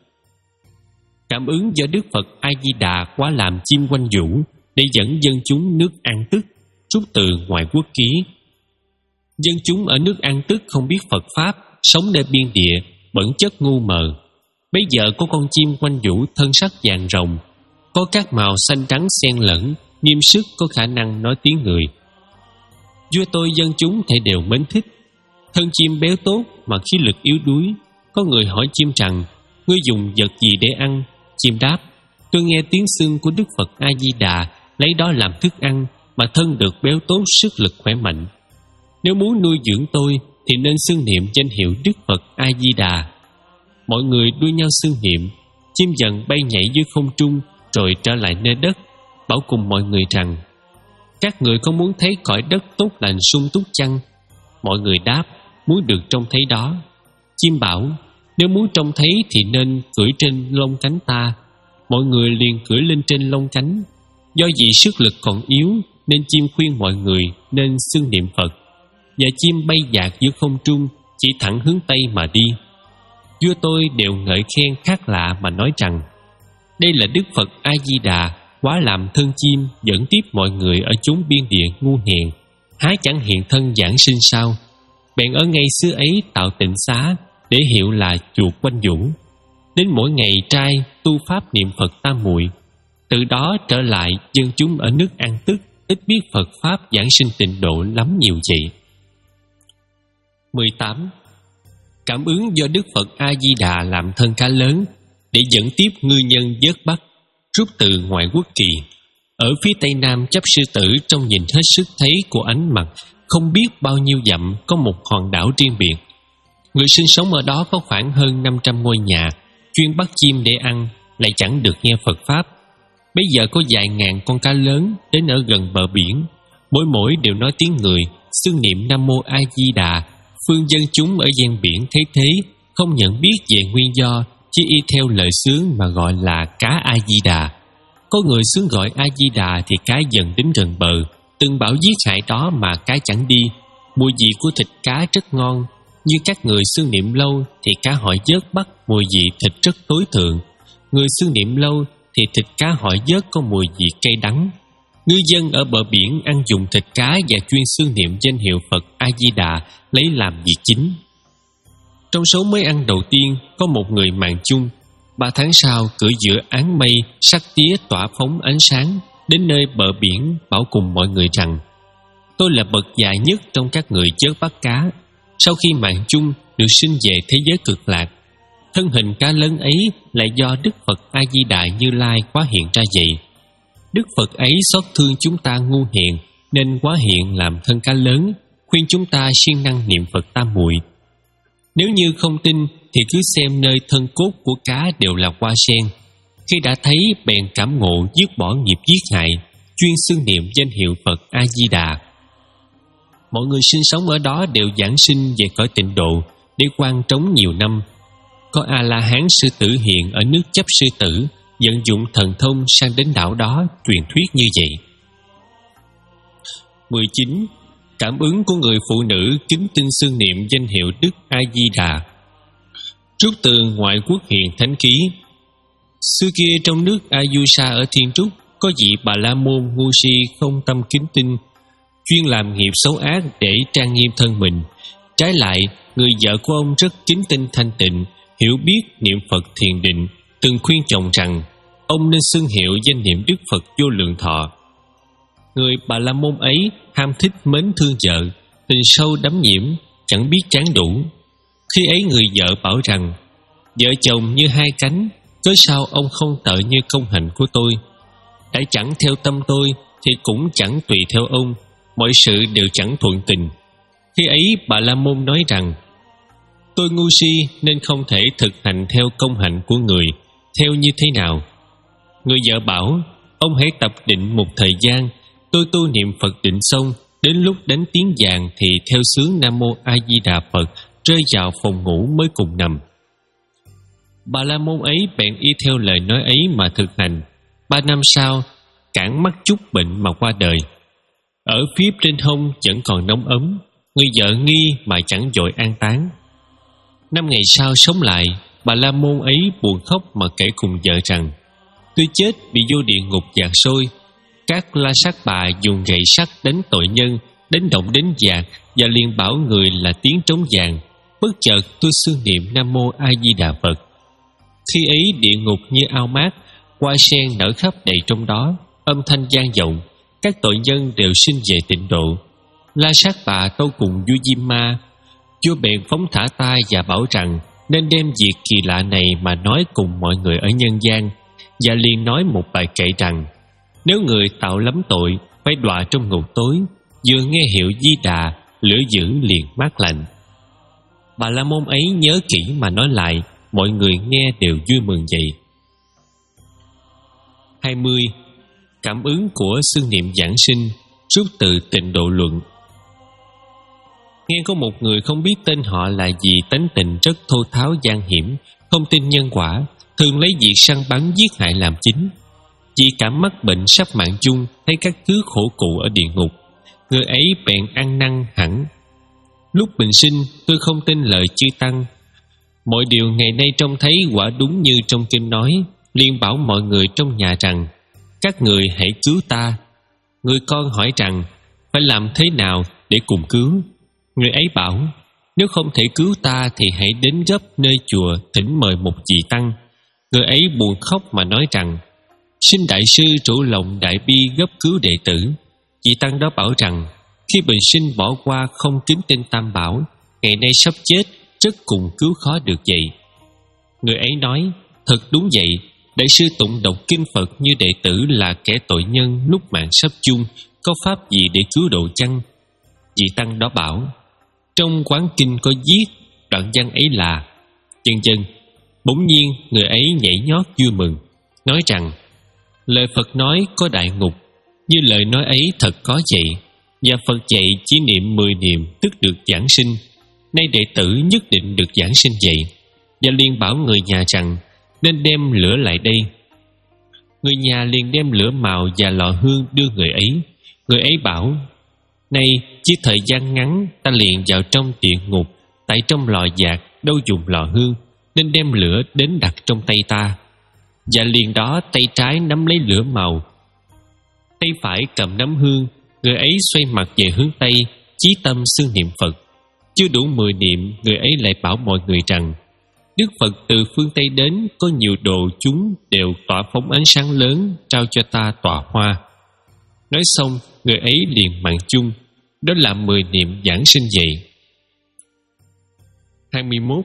Cảm ứng do Đức Phật A Di Đà quá làm chim quanh vũ để dẫn dân chúng nước An Tức, rút từ ngoại quốc ký. Dân chúng ở nước An Tức không biết Phật pháp, sống nơi biên địa, bẩn chất ngu mờ. Bây giờ có con chim quanh vũ thân sắc vàng rồng, có các màu xanh trắng xen lẫn, nghiêm sức, có khả năng nói tiếng người. Vua tôi dân chúng thể đều mến thích. Thân chim béo tốt mà khí lực yếu đuối. Có người hỏi chim rằng: ngươi dùng vật gì để ăn? Chim đáp: tôi nghe tiếng xưng của Đức Phật A Di Đà, lấy đó làm thức ăn mà thân được béo tốt, sức lực khỏe mạnh. Nếu muốn nuôi dưỡng tôi thì nên xưng niệm danh hiệu Đức Phật A Di Đà. Mọi người đua nhau xưng niệm. Chim dần bay nhảy dưới không trung rồi trở lại nơi đất, bảo cùng mọi người rằng: các người có muốn thấy cõi đất tốt lành sung túc chăng? Mọi người đáp: muốn được trông thấy đó. Chim bảo: nếu muốn trông thấy thì nên cưỡi trên lông cánh ta. Mọi người liền cưỡi lên trên lông cánh. Do vì sức lực còn yếu nên chim khuyên mọi người nên xưng niệm Phật, và chim bay dạt giữa không trung, chỉ thẳng hướng Tây mà đi. Vua tôi đều ngợi khen khác lạ mà nói rằng: đây là Đức Phật A Di Đà quá làm thân chim, dẫn tiếp mọi người ở chốn biên địa ngu hèn, há chẳng hiện thân giảng sinh sao? Bèn ở ngay xứ ấy tạo tịnh xá để hiệu là chuột quanh vũ. Đến mỗi ngày trai tu pháp niệm Phật tam muội. Từ đó trở lại, dân chúng ở nước An Tức ít biết Phật pháp giảng sinh tịnh độ lắm nhiều vậy. mười tám. Cảm ứng do Đức Phật A Di Đà làm thân cá lớn để dẫn tiếp ngư nhân vớt bắt, rút từ ngoại quốc kỳ. Ở phía tây nam chấp sư tử trong nhìn hết sức thấy của ánh mặt, không biết bao nhiêu dặm có một hòn đảo riêng biệt. Người sinh sống ở đó có khoảng hơn năm trăm ngôi nhà, chuyên bắt chim để ăn, lại chẳng được nghe Phật pháp. Bây giờ có vài ngàn con cá lớn đến ở gần bờ biển, mỗi mỗi đều nói tiếng người, xưng niệm Nam Mô A Di Đà. Phương dân chúng ở ven biển thấy thế, không nhận biết về nguyên do, chỉ y theo lời xướng mà gọi là cá A Di Đà. Có người xướng gọi A Di Đà thì cá dần đến gần bờ, từng bảo giết hại đó mà cá chẳng đi. Mùi vị của thịt cá rất ngon, như các người xưng niệm lâu thì cá hỏi vớt bắt mùi vị thịt rất tối thượng. Người xưng niệm lâu thì thịt cá hỏi vớt có mùi vị cay đắng. Ngư dân ở bờ biển ăn dùng thịt cá và chuyên xưng niệm danh hiệu Phật A Di Đà lấy làm việc chính. Trong số mới ăn đầu tiên có một người mạng chung. Ba tháng sau cưỡi giữa áng mây, sắc tía tỏa phóng ánh sáng, đến nơi bờ biển bảo cùng mọi người rằng: tôi là bậc dài nhất trong các người chớt bắt cá. Sau khi mạng chung được sinh về thế giới cực lạc, thân hình cá lớn ấy lại do Đức Phật A Di Đà Như Lai quá hiện ra vậy. Đức Phật ấy xót thương chúng ta ngu hèn nên quá hiện làm thân cá lớn, khuyên chúng ta siêng năng niệm Phật tam muội. Nếu như không tin thì cứ xem nơi thân cốt của cá đều là hoa sen. Khi đã thấy bèn cảm ngộ dứt bỏ nghiệp giết hại, chuyên xưng niệm danh hiệu Phật A Di Đà. Mọi người sinh sống ở đó đều giảng sinh về cõi tịnh độ để quan trống nhiều năm. có A-la-hán sư tử hiện ở nước Chấp Sư Tử vận dụng thần thông sang đến đảo đó, truyền thuyết như vậy. mười chín. Cảm ứng của người phụ nữ kính tin xưng niệm danh hiệu Đức A-di-đà. Trúc từ ngoại quốc hiện thánh khí. Xưa kia trong nước Ayusa ở Thiên Trúc, có vị Bà La Môn ngu si không tâm kính tinh, chuyên làm nghiệp xấu ác để trang nghiêm thân mình. Trái lại, người vợ của ông rất kính tinh thanh tịnh, hiểu biết niệm Phật thiền định, từng khuyên chồng rằng ông nên xưng hiệu danh niệm Đức Phật vô lượng thọ. Người Bà La Môn ấy ham thích mến thương vợ, tình sâu đắm nhiễm, chẳng biết chán đủ. Khi ấy người vợ bảo rằng: vợ chồng như hai cánh, cớ sao ông không tợ như công hạnh của tôi? Đã chẳng theo tâm tôi thì cũng chẳng tùy theo ông, mọi sự đều chẳng thuận tình. Khi ấy Bà La Môn nói rằng: tôi ngu si nên không thể thực hành theo công hạnh của người. Theo như thế nào? Người vợ bảo: ông hãy tập định một thời gian. Tôi tu niệm Phật định xong, đến lúc đánh tiếng vàng thì theo xướng Nam Mô A Di Đà Phật, rơi vào phòng ngủ mới cùng nằm. Bà La Môn ấy bèn y theo lời nói ấy mà thực hành. Ba năm sau, cản mắc chút bệnh mà qua đời. Ở phía trên hông vẫn còn nóng ấm. Người vợ nghi mà chẳng vội an táng. Năm ngày sau sống lại, Bà La Môn ấy buồn khóc mà kể cùng vợ rằng: tôi chết bị vô địa ngục dạt sôi. Các la sát bà dùng gậy sắt đánh tội nhân, đánh động đến vàng, và liền bảo người là tiếng trống vàng. Bất chợt tôi xưng niệm Nam Mô A Di Đà Phật. Khi ấy địa ngục như ao mát, hoa sen nở khắp đầy trong đó, âm thanh vang vọng, các tội nhân đều sinh về tịnh độ. La sát bà tâu cùng vua Diêm Ma. Vua bèn phóng thả tay và bảo rằng nên đem việc kỳ lạ này mà nói cùng mọi người ở nhân gian, và liền nói một bài kệ rằng: nếu người tạo lắm tội, phải đọa trong ngục tối, vừa nghe hiệu Di Đà, lửa dữ liền mát lạnh. Bà La Môn ấy nhớ kỹ mà nói lại, mọi người nghe đều vui mừng vậy. hai mươi. Cảm ứng của xưng niệm giảng sinh, rút từ Tịnh Độ Luận. Nghe có một người không biết tên họ là gì, tánh tình rất thô tháo gian hiểm, không tin nhân quả, thường lấy việc săn bắn giết hại làm chính. Vì cảm mắc bệnh sắp mạng chung, thấy các thứ khổ cụ ở địa ngục, người ấy bèn ăn năn hẳn. Lúc bình sinh tôi không tin lời chư tăng, mọi điều ngày nay trông thấy quả đúng như trong kinh nói, liền bảo mọi người trong nhà rằng: các người hãy cứu ta. Người con hỏi rằng phải làm thế nào để cùng cứu. Người ấy bảo: nếu không thể cứu ta thì hãy đến gấp nơi chùa thỉnh mời một vị tăng. Người ấy buồn khóc mà nói rằng: xin đại sư trụ lòng đại bi gấp cứu đệ tử. Vị tăng đó bảo rằng: khi bình sinh bỏ qua không kính tin Tam Bảo, ngày nay sắp chết, rất cùng cứu khó được vậy. Người ấy nói: thật đúng vậy, đại sư tụng đọc kinh Phật như đệ tử là kẻ tội nhân lúc mạng sắp chung, có pháp gì để cứu độ chăng? Vị tăng đó bảo: trong quán kinh có viết đoạn văn ấy là chân chân. Bỗng nhiên người ấy nhảy nhót vui mừng, nói rằng: lời Phật nói có đại ngục, như lời nói ấy thật có vậy, và Phật dạy chỉ niệm mười niệm tức được giảng sinh. Nay đệ tử nhất định được giảng sinh vậy. Và liền bảo người nhà rằng nên đem lửa lại đây. Người nhà liền đem lửa màu và lò hương đưa người ấy. Người ấy bảo: nay chỉ thời gian ngắn, ta liền vào trong địa ngục, tại trong lò dạt đâu dùng lò hương, nên đem lửa đến đặt trong tay ta. Và liền đó tay trái nắm lấy lửa màu, tay phải cầm nắm hương. Người ấy xoay mặt về hướng Tây, chí tâm xưng niệm Phật. Chưa đủ mười niệm, người ấy lại bảo mọi người rằng: Đức Phật từ phương Tây đến, có nhiều đồ chúng đều tỏa phóng ánh sáng lớn, trao cho ta tọa hoa. Nói xong, người ấy liền mạng chung. Đó là mười niệm giảng sinh vậy. hai mươi mốt.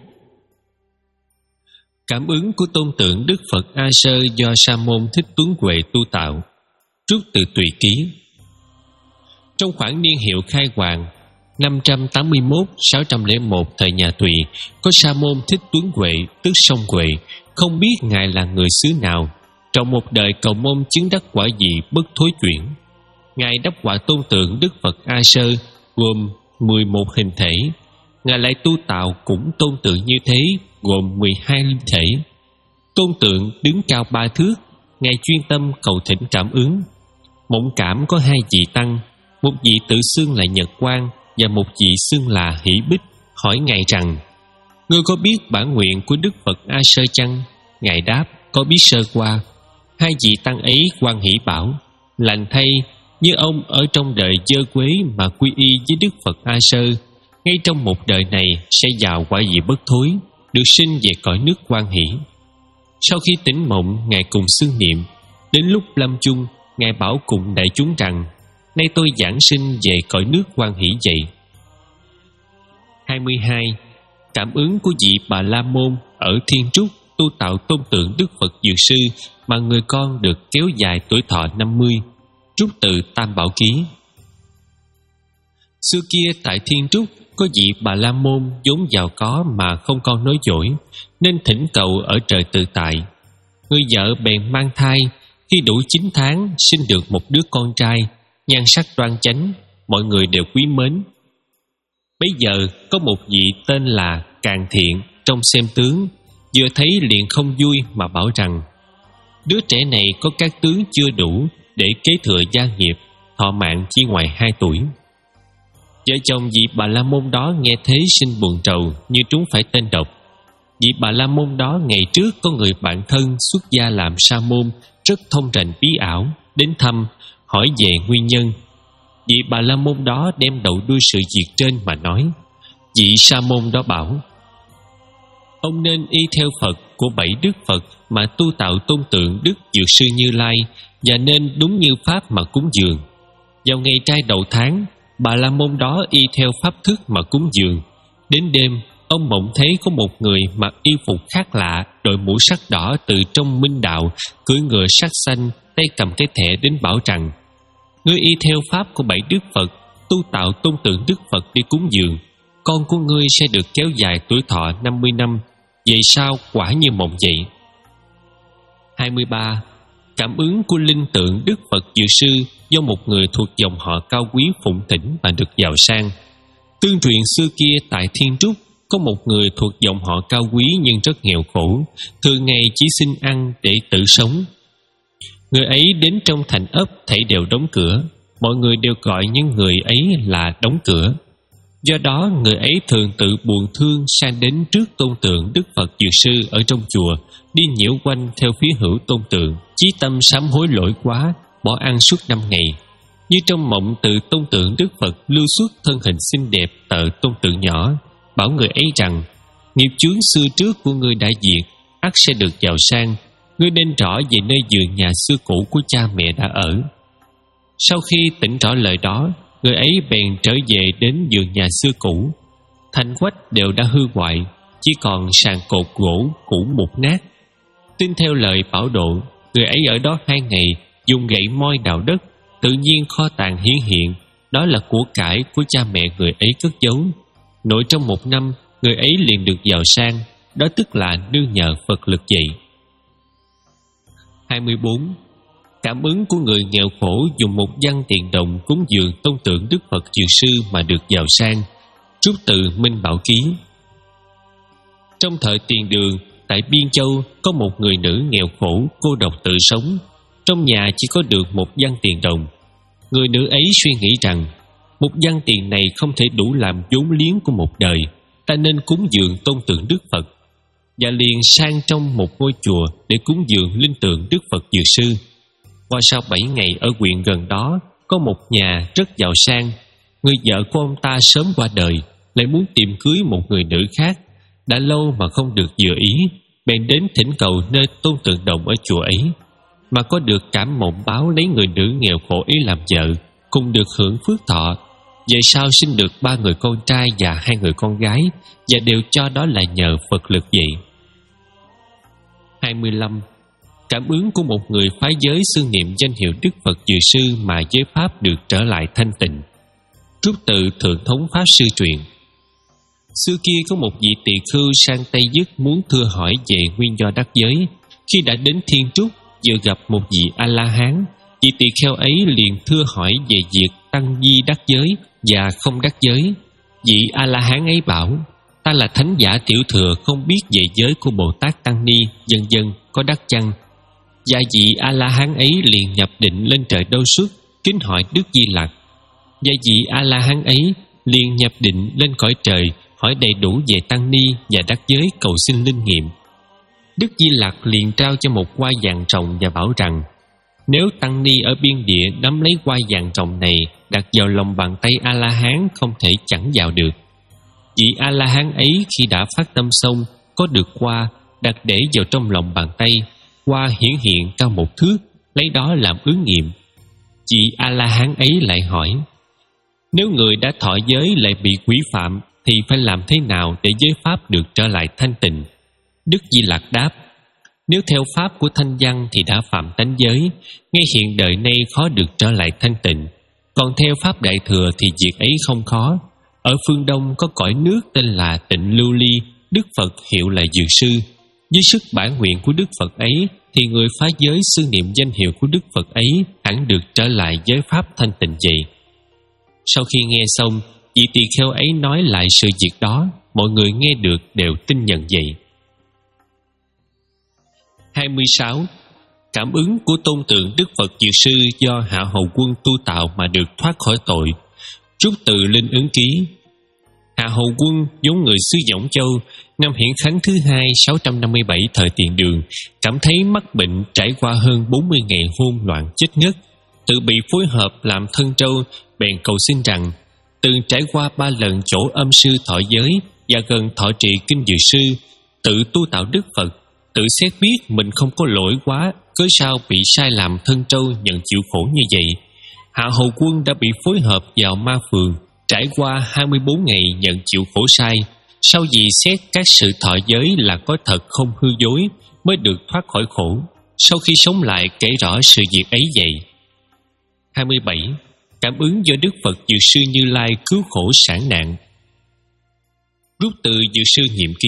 Cảm ứng của tôn tượng Đức Phật A Sơ do Sa môn Thích Tuấn Huệ tu tạo. Rút từ Tùy Ký. Trong khoảng niên hiệu Khai Hoàng năm trăm tám mươi mốt đến sáu trăm lẻ một thời nhà Tùy, có Sa môn Thích Tuấn Huệ tức Sông Huệ, không biết ngài là người xứ nào, trong một đời cầu mong chứng đắc quả gì bất thối chuyển. Ngài đắp họa tôn tượng Đức Phật A Sơ gồm mười một hình thể. Ngài lại tu tạo cũng tôn tượng như thế, gồm mười hai linh thể. Tôn tượng đứng cao ba thước, Ngài chuyên tâm cầu thỉnh cảm ứng. Mộng cảm có hai vị tăng, một vị tự xưng là Nhật Quang và một vị xưng là Hỷ Bích, hỏi Ngài rằng: Ngươi có biết bản nguyện của Đức Phật A Sơ chăng? Ngài đáp: Có biết sơ qua. Hai vị tăng ấy hoan hỷ bảo: Lành thay, như ông ở trong đời dơ quế mà quy y với Đức Phật A Sơ, ngay trong một đời này sẽ vào quả vị bất thối, được sinh về cõi nước Hoan Hỷ. Sau khi tỉnh mộng, Ngài cùng xưng niệm. Đến lúc lâm chung, Ngài bảo cùng đại chúng rằng: Nay tôi giảng sinh về cõi nước Hoan Hỷ vậy. hai mươi hai. Cảm ứng của vị Bà La Môn ở Thiên Trúc tu tạo tôn tượng Đức Phật Dược Sư mà người con được kéo dài tuổi thọ năm mươi. Trúc từ Tam Bảo Ký. Xưa kia tại Thiên Trúc có vị Bà La Môn vốn giàu có mà không con nối dõi, nên thỉnh cầu ở trời tự tại. Người vợ bèn mang thai, khi đủ chín tháng sinh được một đứa con trai, nhan sắc đoan chánh, mọi người đều quý mến. Bấy giờ có một vị tên là Càn Thiện trong xem tướng, vừa thấy liền không vui mà bảo rằng: Đứa trẻ này có các tướng chưa đủ để kế thừa gia nghiệp, thọ mạng chỉ ngoài hai tuổi. Vợ chồng vị Bà La Môn đó nghe thế sinh buồn rầu như trúng phải tên độc. Vị Bà La Môn đó ngày trước có người bạn thân xuất gia làm sa môn, rất thông rành bí ảo, đến thăm hỏi về nguyên nhân. Vị Bà La Môn đó đem đầu đuôi sự việc trên mà nói. Vị sa môn đó bảo: Ông nên y theo Phật của bảy đức Phật mà tu tạo tôn tượng Đức Dược Sư Như Lai, và nên đúng như pháp mà cúng dường. Vào ngày trai đầu tháng, Bà La Môn đó y theo pháp thức mà cúng dường. Đến đêm, ông mộng thấy có một người mặc y phục khác lạ, đội mũ sắt đỏ từ trong minh đạo, cưỡi ngựa sắt xanh, tay cầm cái thẻ đến bảo rằng: Ngươi y theo pháp của bảy đức Phật, tu tạo tôn tượng Đức Phật đi cúng dường, con của ngươi sẽ được kéo dài tuổi thọ năm mươi năm. Vậy sao quả như mộng vậy? hai mươi ba. Cảm ứng của linh tượng Đức Phật Dược Sư do một người thuộc dòng họ cao quý phụng thỉnh mà được giàu sang. Tương truyền xưa kia tại Thiên Trúc có một người thuộc dòng họ cao quý nhưng rất nghèo khổ, thường ngày chỉ xin ăn để tự sống. Người ấy đến trong thành ấp thảy đều đóng cửa, mọi người đều gọi những người ấy là đóng cửa. Do đó người ấy thường tự buồn thương sang đến trước tôn tượng Đức Phật Dược Sư ở trong chùa, đi nhiễu quanh theo phía hữu tôn tượng, chí tâm sám hối lỗi quá, bỏ ăn suốt năm ngày. Như trong mộng, từ tôn tượng Đức Phật lưu xuất thân hình xinh đẹp tợ tôn tượng nhỏ, bảo người ấy rằng: Nghiệp chướng xưa trước của ngươi đã diệt, ắt sẽ được giàu sang. Ngươi nên rõ về nơi vườn nhà xưa cũ của cha mẹ đã ở. Sau khi tỉnh rõ lời đó, người ấy bèn trở về đến vườn nhà xưa cũ. Thành quách đều đã hư hoại, chỉ còn sàn cột gỗ cũ mục nát. Tin theo lời bảo độ, người ấy ở đó hai ngày, dùng gậy moi đào đất. Tự nhiên kho tàng hiển hiện, đó là của cải của cha mẹ người ấy cất giấu. Nội trong một năm, người ấy liền được giàu sang, đó tức là nương nhờ Phật lực vậy. hai mươi bốn. Cảm ứng của người nghèo khổ dùng một văn tiền đồng cúng dường tôn tượng Đức Phật Dược Sư mà được giàu sang. Trúc từ Minh Bảo Ký. Trong thời Tiền Đường, tại Biên Châu có một người nữ nghèo khổ, cô độc tự sống. Trong nhà chỉ có được một văn tiền đồng. Người nữ ấy suy nghĩ rằng: Một văn tiền này không thể đủ làm vốn liếng của một đời, ta nên cúng dường tôn tượng Đức Phật. Và liền sang trong một ngôi chùa để cúng dường linh tượng Đức Phật Dược Sư. Qua sau bảy ngày, ở huyện gần đó có một nhà rất giàu sang. Người vợ của ông ta sớm qua đời, lại muốn tìm cưới một người nữ khác. Đã lâu mà không được vừa ý, bèn đến thỉnh cầu nơi tôn tượng đồng ở chùa ấy, mà có được cảm mộng báo lấy người nữ nghèo khổ ấy làm vợ, cùng được hưởng phước thọ. Về sau sinh được ba người con trai và hai người con gái, và đều cho đó là nhờ Phật lực vậy. hai mươi lăm. Cảm ứng của một người phái giới xưng niệm danh hiệu Đức Phật Dược Sư mà giới pháp được trở lại thanh tịnh. Trúc từ Thượng Thống Pháp Sư truyện. Xưa kia có một vị tỳ khưu sang Tây Dứt muốn thưa hỏi về nguyên do đắc giới. Khi đã đến Thiên Trúc, vừa gặp một vị A-la-hán, vị tỳ kheo ấy liền thưa hỏi về việc tăng di đắc giới và không đắc giới. Vị A-la-hán ấy bảo: Ta là thánh giả tiểu thừa, không biết về giới của Bồ Tát Tăng Ni, vân vân, có đắc chăng? Và vị A-la-hán ấy liền nhập định lên trời Đâu Xuất, kính hỏi Đức Di Lặc. Và vị A-la-hán ấy liền nhập định lên cõi trời, hỏi đầy đủ về Tăng Ni và đắc giới, cầu xin linh nghiệm. Đức Di Lặc liền trao cho một hoa vàng ròng và bảo rằng: nếu Tăng Ni ở biên địa nắm lấy hoa vàng ròng này, đặt vào lòng bàn tay A-la-hán, không thể chẳng vào được. Vị A-la-hán ấy khi đã phát tâm xong, có được hoa, đặt để vào trong lòng bàn tay. Hoa hiển hiện cao một thước, lấy đó làm ứng nghiệm. Vị A-la-hán ấy lại hỏi: nếu người đã thọ giới lại bị quỷ phạm, thì phải làm thế nào để giới pháp được trở lại thanh tịnh? Đức Di Lặc đáp: nếu theo pháp của thanh văn thì đã phạm tánh giới, ngay hiện đời nay khó được trở lại thanh tịnh. Còn theo pháp đại thừa thì việc ấy không khó. Ở phương Đông có cõi nước tên là Tịnh Lưu Ly, Đức Phật hiệu là Dược Sư. Với sức bản nguyện của Đức Phật ấy, thì người phá giới xưng niệm danh hiệu của Đức Phật ấy hẳn được trở lại giới pháp thanh tịnh vậy. Sau khi nghe xong, vị tỳ kheo ấy nói lại sự việc đó, mọi người nghe được đều tin nhận vậy. hai mươi sáu. Cảm ứng của tôn tượng Đức Phật Dược Sư do Hạ Hầu Quân tu tạo mà được thoát khỏi tội. Trúc từ Linh Ứng Ký. Hạ Hầu Quân vốn người xứ Võng Châu, năm Hiển Khánh thứ hai sáu trăm năm mươi bảy thời Tiền Đường, cảm thấy mắc bệnh, trải qua hơn bốn mươi ngày hôn loạn chết ngất, tự bị phối hợp làm thân trâu, bèn cầu xin rằng từng trải qua ba lần chỗ âm sư thọ giới và gần thọ trì kinh Dược Sư, tự tu tạo Đức Phật, tự xét biết mình không có lỗi quá, cớ sao bị sai làm thân trâu nhận chịu khổ như vậy. Hạ Hầu Quân đã bị phối hợp vào ma phường, trải qua hai mươi bốn ngày nhận chịu khổ sai. Sau vì xét các sự thọ giới là có thật không hư dối, mới được thoát khỏi khổ. Sau khi sống lại kể rõ sự việc ấy vậy. hai mươi bảy. Cảm ứng do Đức Phật Dược Sư Như Lai cứu khổ sản nạn. Rút từ Dược Sư Nhiệm Ký.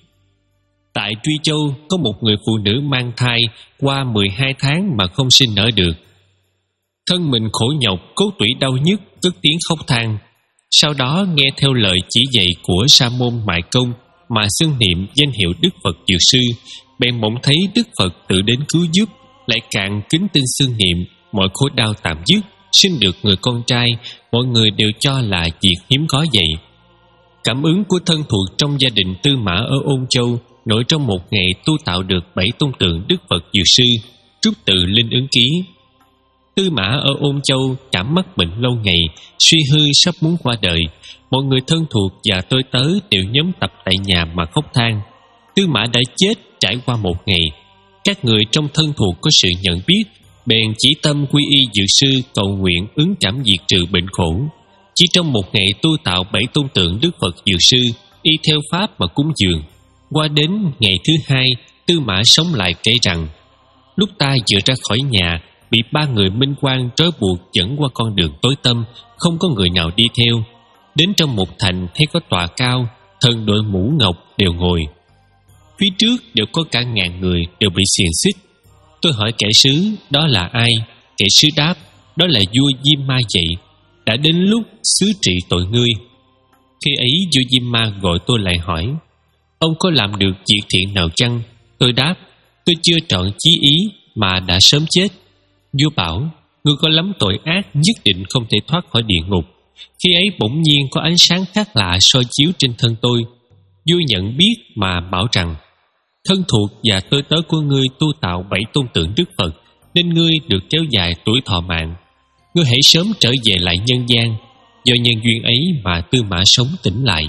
Tại Truy Châu có một người phụ nữ mang thai qua mười hai tháng mà không sinh nở được. Thân mình khổ nhọc, cốt tủy đau nhức, cất tiếng khóc than. Sau đó nghe theo lời chỉ dạy của Sa môn Mại Công mà xưng niệm danh hiệu Đức Phật Dược Sư, bèn mộng thấy Đức Phật tự đến cứu giúp, lại càng kính tin xưng niệm, mọi khổ đau tạm dứt, sinh được người con trai. Mọi người đều cho là việc hiếm có vậy. Cảm ứng của thân thuộc trong gia đình Tư Mã ở Ôn Châu, nổi trong một ngày tu tạo được bảy tôn tượng Đức Phật Dược Sư. Trúc từ Linh Ứng Ký. Tư Mã ở Ôn Châu cảm mắc bệnh lâu ngày, suy hư sắp muốn qua đời. Mọi người thân thuộc và tôi tớ đều nhóm tập tại nhà mà khóc than. Tư Mã đã chết trải qua một ngày. Các người trong thân thuộc có sự nhận biết, bèn chỉ tâm quy y Dược Sư, cầu nguyện ứng cảm diệt trừ bệnh khổ. Chỉ trong một ngày tu tạo bảy tôn tượng Đức Phật Dược Sư, y theo pháp mà cúng dường. Qua đến ngày thứ hai, Tư Mã sống lại kể rằng: lúc ta vừa ra khỏi nhà, bị ba người minh quan trói buộc dẫn qua con đường tối tăm, không có người nào đi theo. Đến trong một thành thấy có tòa cao, thần đội mũ ngọc đều ngồi. Phía trước đều có cả ngàn người, đều bị xiềng xích. Tôi hỏi kẻ sứ đó là ai. Kẻ sứ đáp: đó là vua Diêm Ma vậy. Đã đến lúc xứ trị tội ngươi. Khi ấy vua Diêm Ma gọi tôi lại hỏi: ông có làm được việc thiện nào chăng? Tôi đáp: tôi chưa trọn chí ý mà đã sớm chết. Vua bảo: ngươi có lắm tội ác, nhất định không thể thoát khỏi địa ngục. Khi ấy bỗng nhiên có ánh sáng khác lạ soi chiếu trên thân tôi. Vua nhận biết mà bảo rằng: thân thuộc và tôi tớ của ngươi tu tạo bảy tôn tượng Đức Phật, nên ngươi được kéo dài tuổi thọ mạng. Ngươi hãy sớm trở về lại nhân gian. Do nhân duyên ấy mà Tư Mã sống tỉnh lại.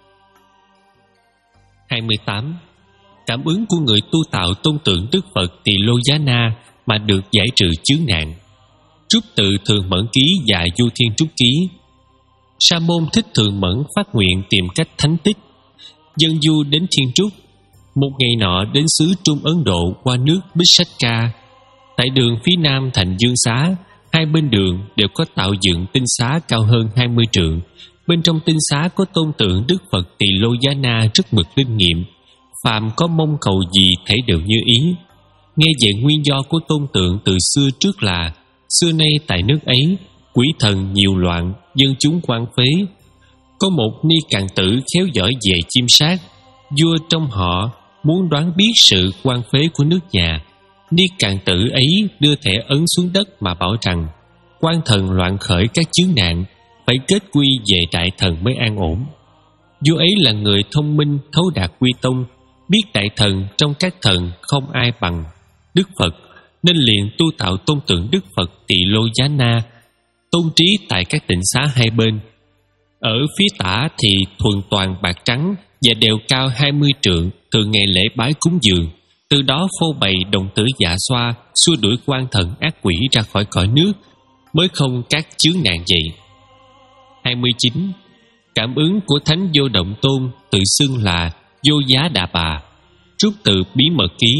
hai mươi tám. Cảm ứng của người tu tạo tôn tượng Đức Phật Tỳ Lô Giá Na mà được giải trừ chướng nạn. Trúc từ Thường Mẫn Ký và Du Thiên Trúc Ký. Sa môn Thích Thường Mẫn phát nguyện tìm cách thánh tích, dân du đến Thiên Trúc. Một ngày nọ đến xứ Trung Ấn Độ qua nước Bích Sách Ca. Tại đường phía nam thành Dương Xá, hai bên đường đều có tạo dựng tinh xá cao hơn hai mươi trượng. Bên trong tinh xá có tôn tượng Đức Phật Tỳ Lô Giá Na rất mực linh nghiệm, phàm có mong cầu gì thể đều như ý. Nghe về nguyên do của tôn tượng từ xưa trước là: xưa nay tại nước ấy, quỷ thần nhiều loạn, dân chúng quan phế. Có một ni càn tử khéo giỏi về chim sát. Vua trong họ muốn đoán biết sự quan phế của nước nhà. Ni càn tử ấy đưa thẻ ấn xuống đất mà bảo rằng quan thần loạn khởi các chướng nạn, phải kết quy về đại thần mới an ổn. Vua ấy là người thông minh thấu đạt quy tông, biết đại thần trong các thần không ai bằng Đức Phật, nên liền tu tạo tôn tượng Đức Phật Tỳ Lô Giá Na, tôn trí tại các tịnh xá hai bên. Ở phía tả thì thuần toàn bạc trắng và đều cao hai mươi trượng, thường ngày lễ bái cúng dường. Từ đó phô bày đồng tử dạ xoa, xua đuổi quan thần ác quỷ ra khỏi cõi nước, mới không các chướng nạn vậy. hai mươi chín. Cảm ứng của Thánh Vô Động Tôn, tự xưng là Vô Giá Đà Bà. Trúc từ Bí Mật Ký.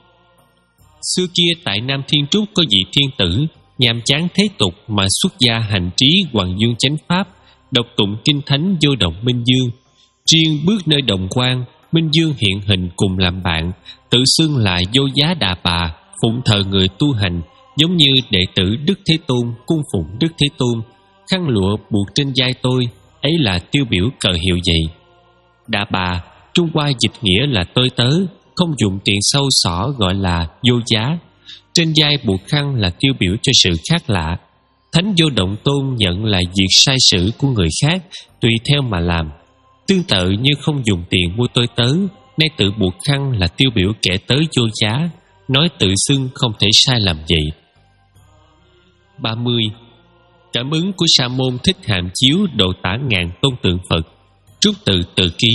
Xưa kia tại Nam Thiên Trúc có vị thiên tử nhàm chán thế tục mà xuất gia hành trí Hoàng Dương Chánh Pháp, đọc tụng kinh thánh Vô Động Minh Dương. Riêng bước nơi đồng quan, Minh Dương hiện hình cùng làm bạn, tự xưng là Vô Giá Đà Bà, phụng thờ người tu hành, giống như đệ tử Đức Thế Tôn cung phụng Đức Thế Tôn. Khăn lụa buộc trên vai tôi, ấy là tiêu biểu cờ hiệu vậy. Đà Bà Trung Hoa dịch nghĩa là tôi tớ, không dùng tiền sâu xỏ gọi là vô giá. Trên vai buộc khăn là tiêu biểu cho sự khác lạ. Thánh Vô Động Tôn nhận là việc sai sử của người khác, tùy theo mà làm. Tương tự như không dùng tiền mua tôi tớ, nay tự buộc khăn là tiêu biểu kẻ tớ vô giá, nói tự xưng không thể sai lầm vậy. ba mươi. Cảm ứng của Sa môn Thích Hàm Chiếu độ tả ngàn tôn tượng Phật. Trúc từ Từ Ký.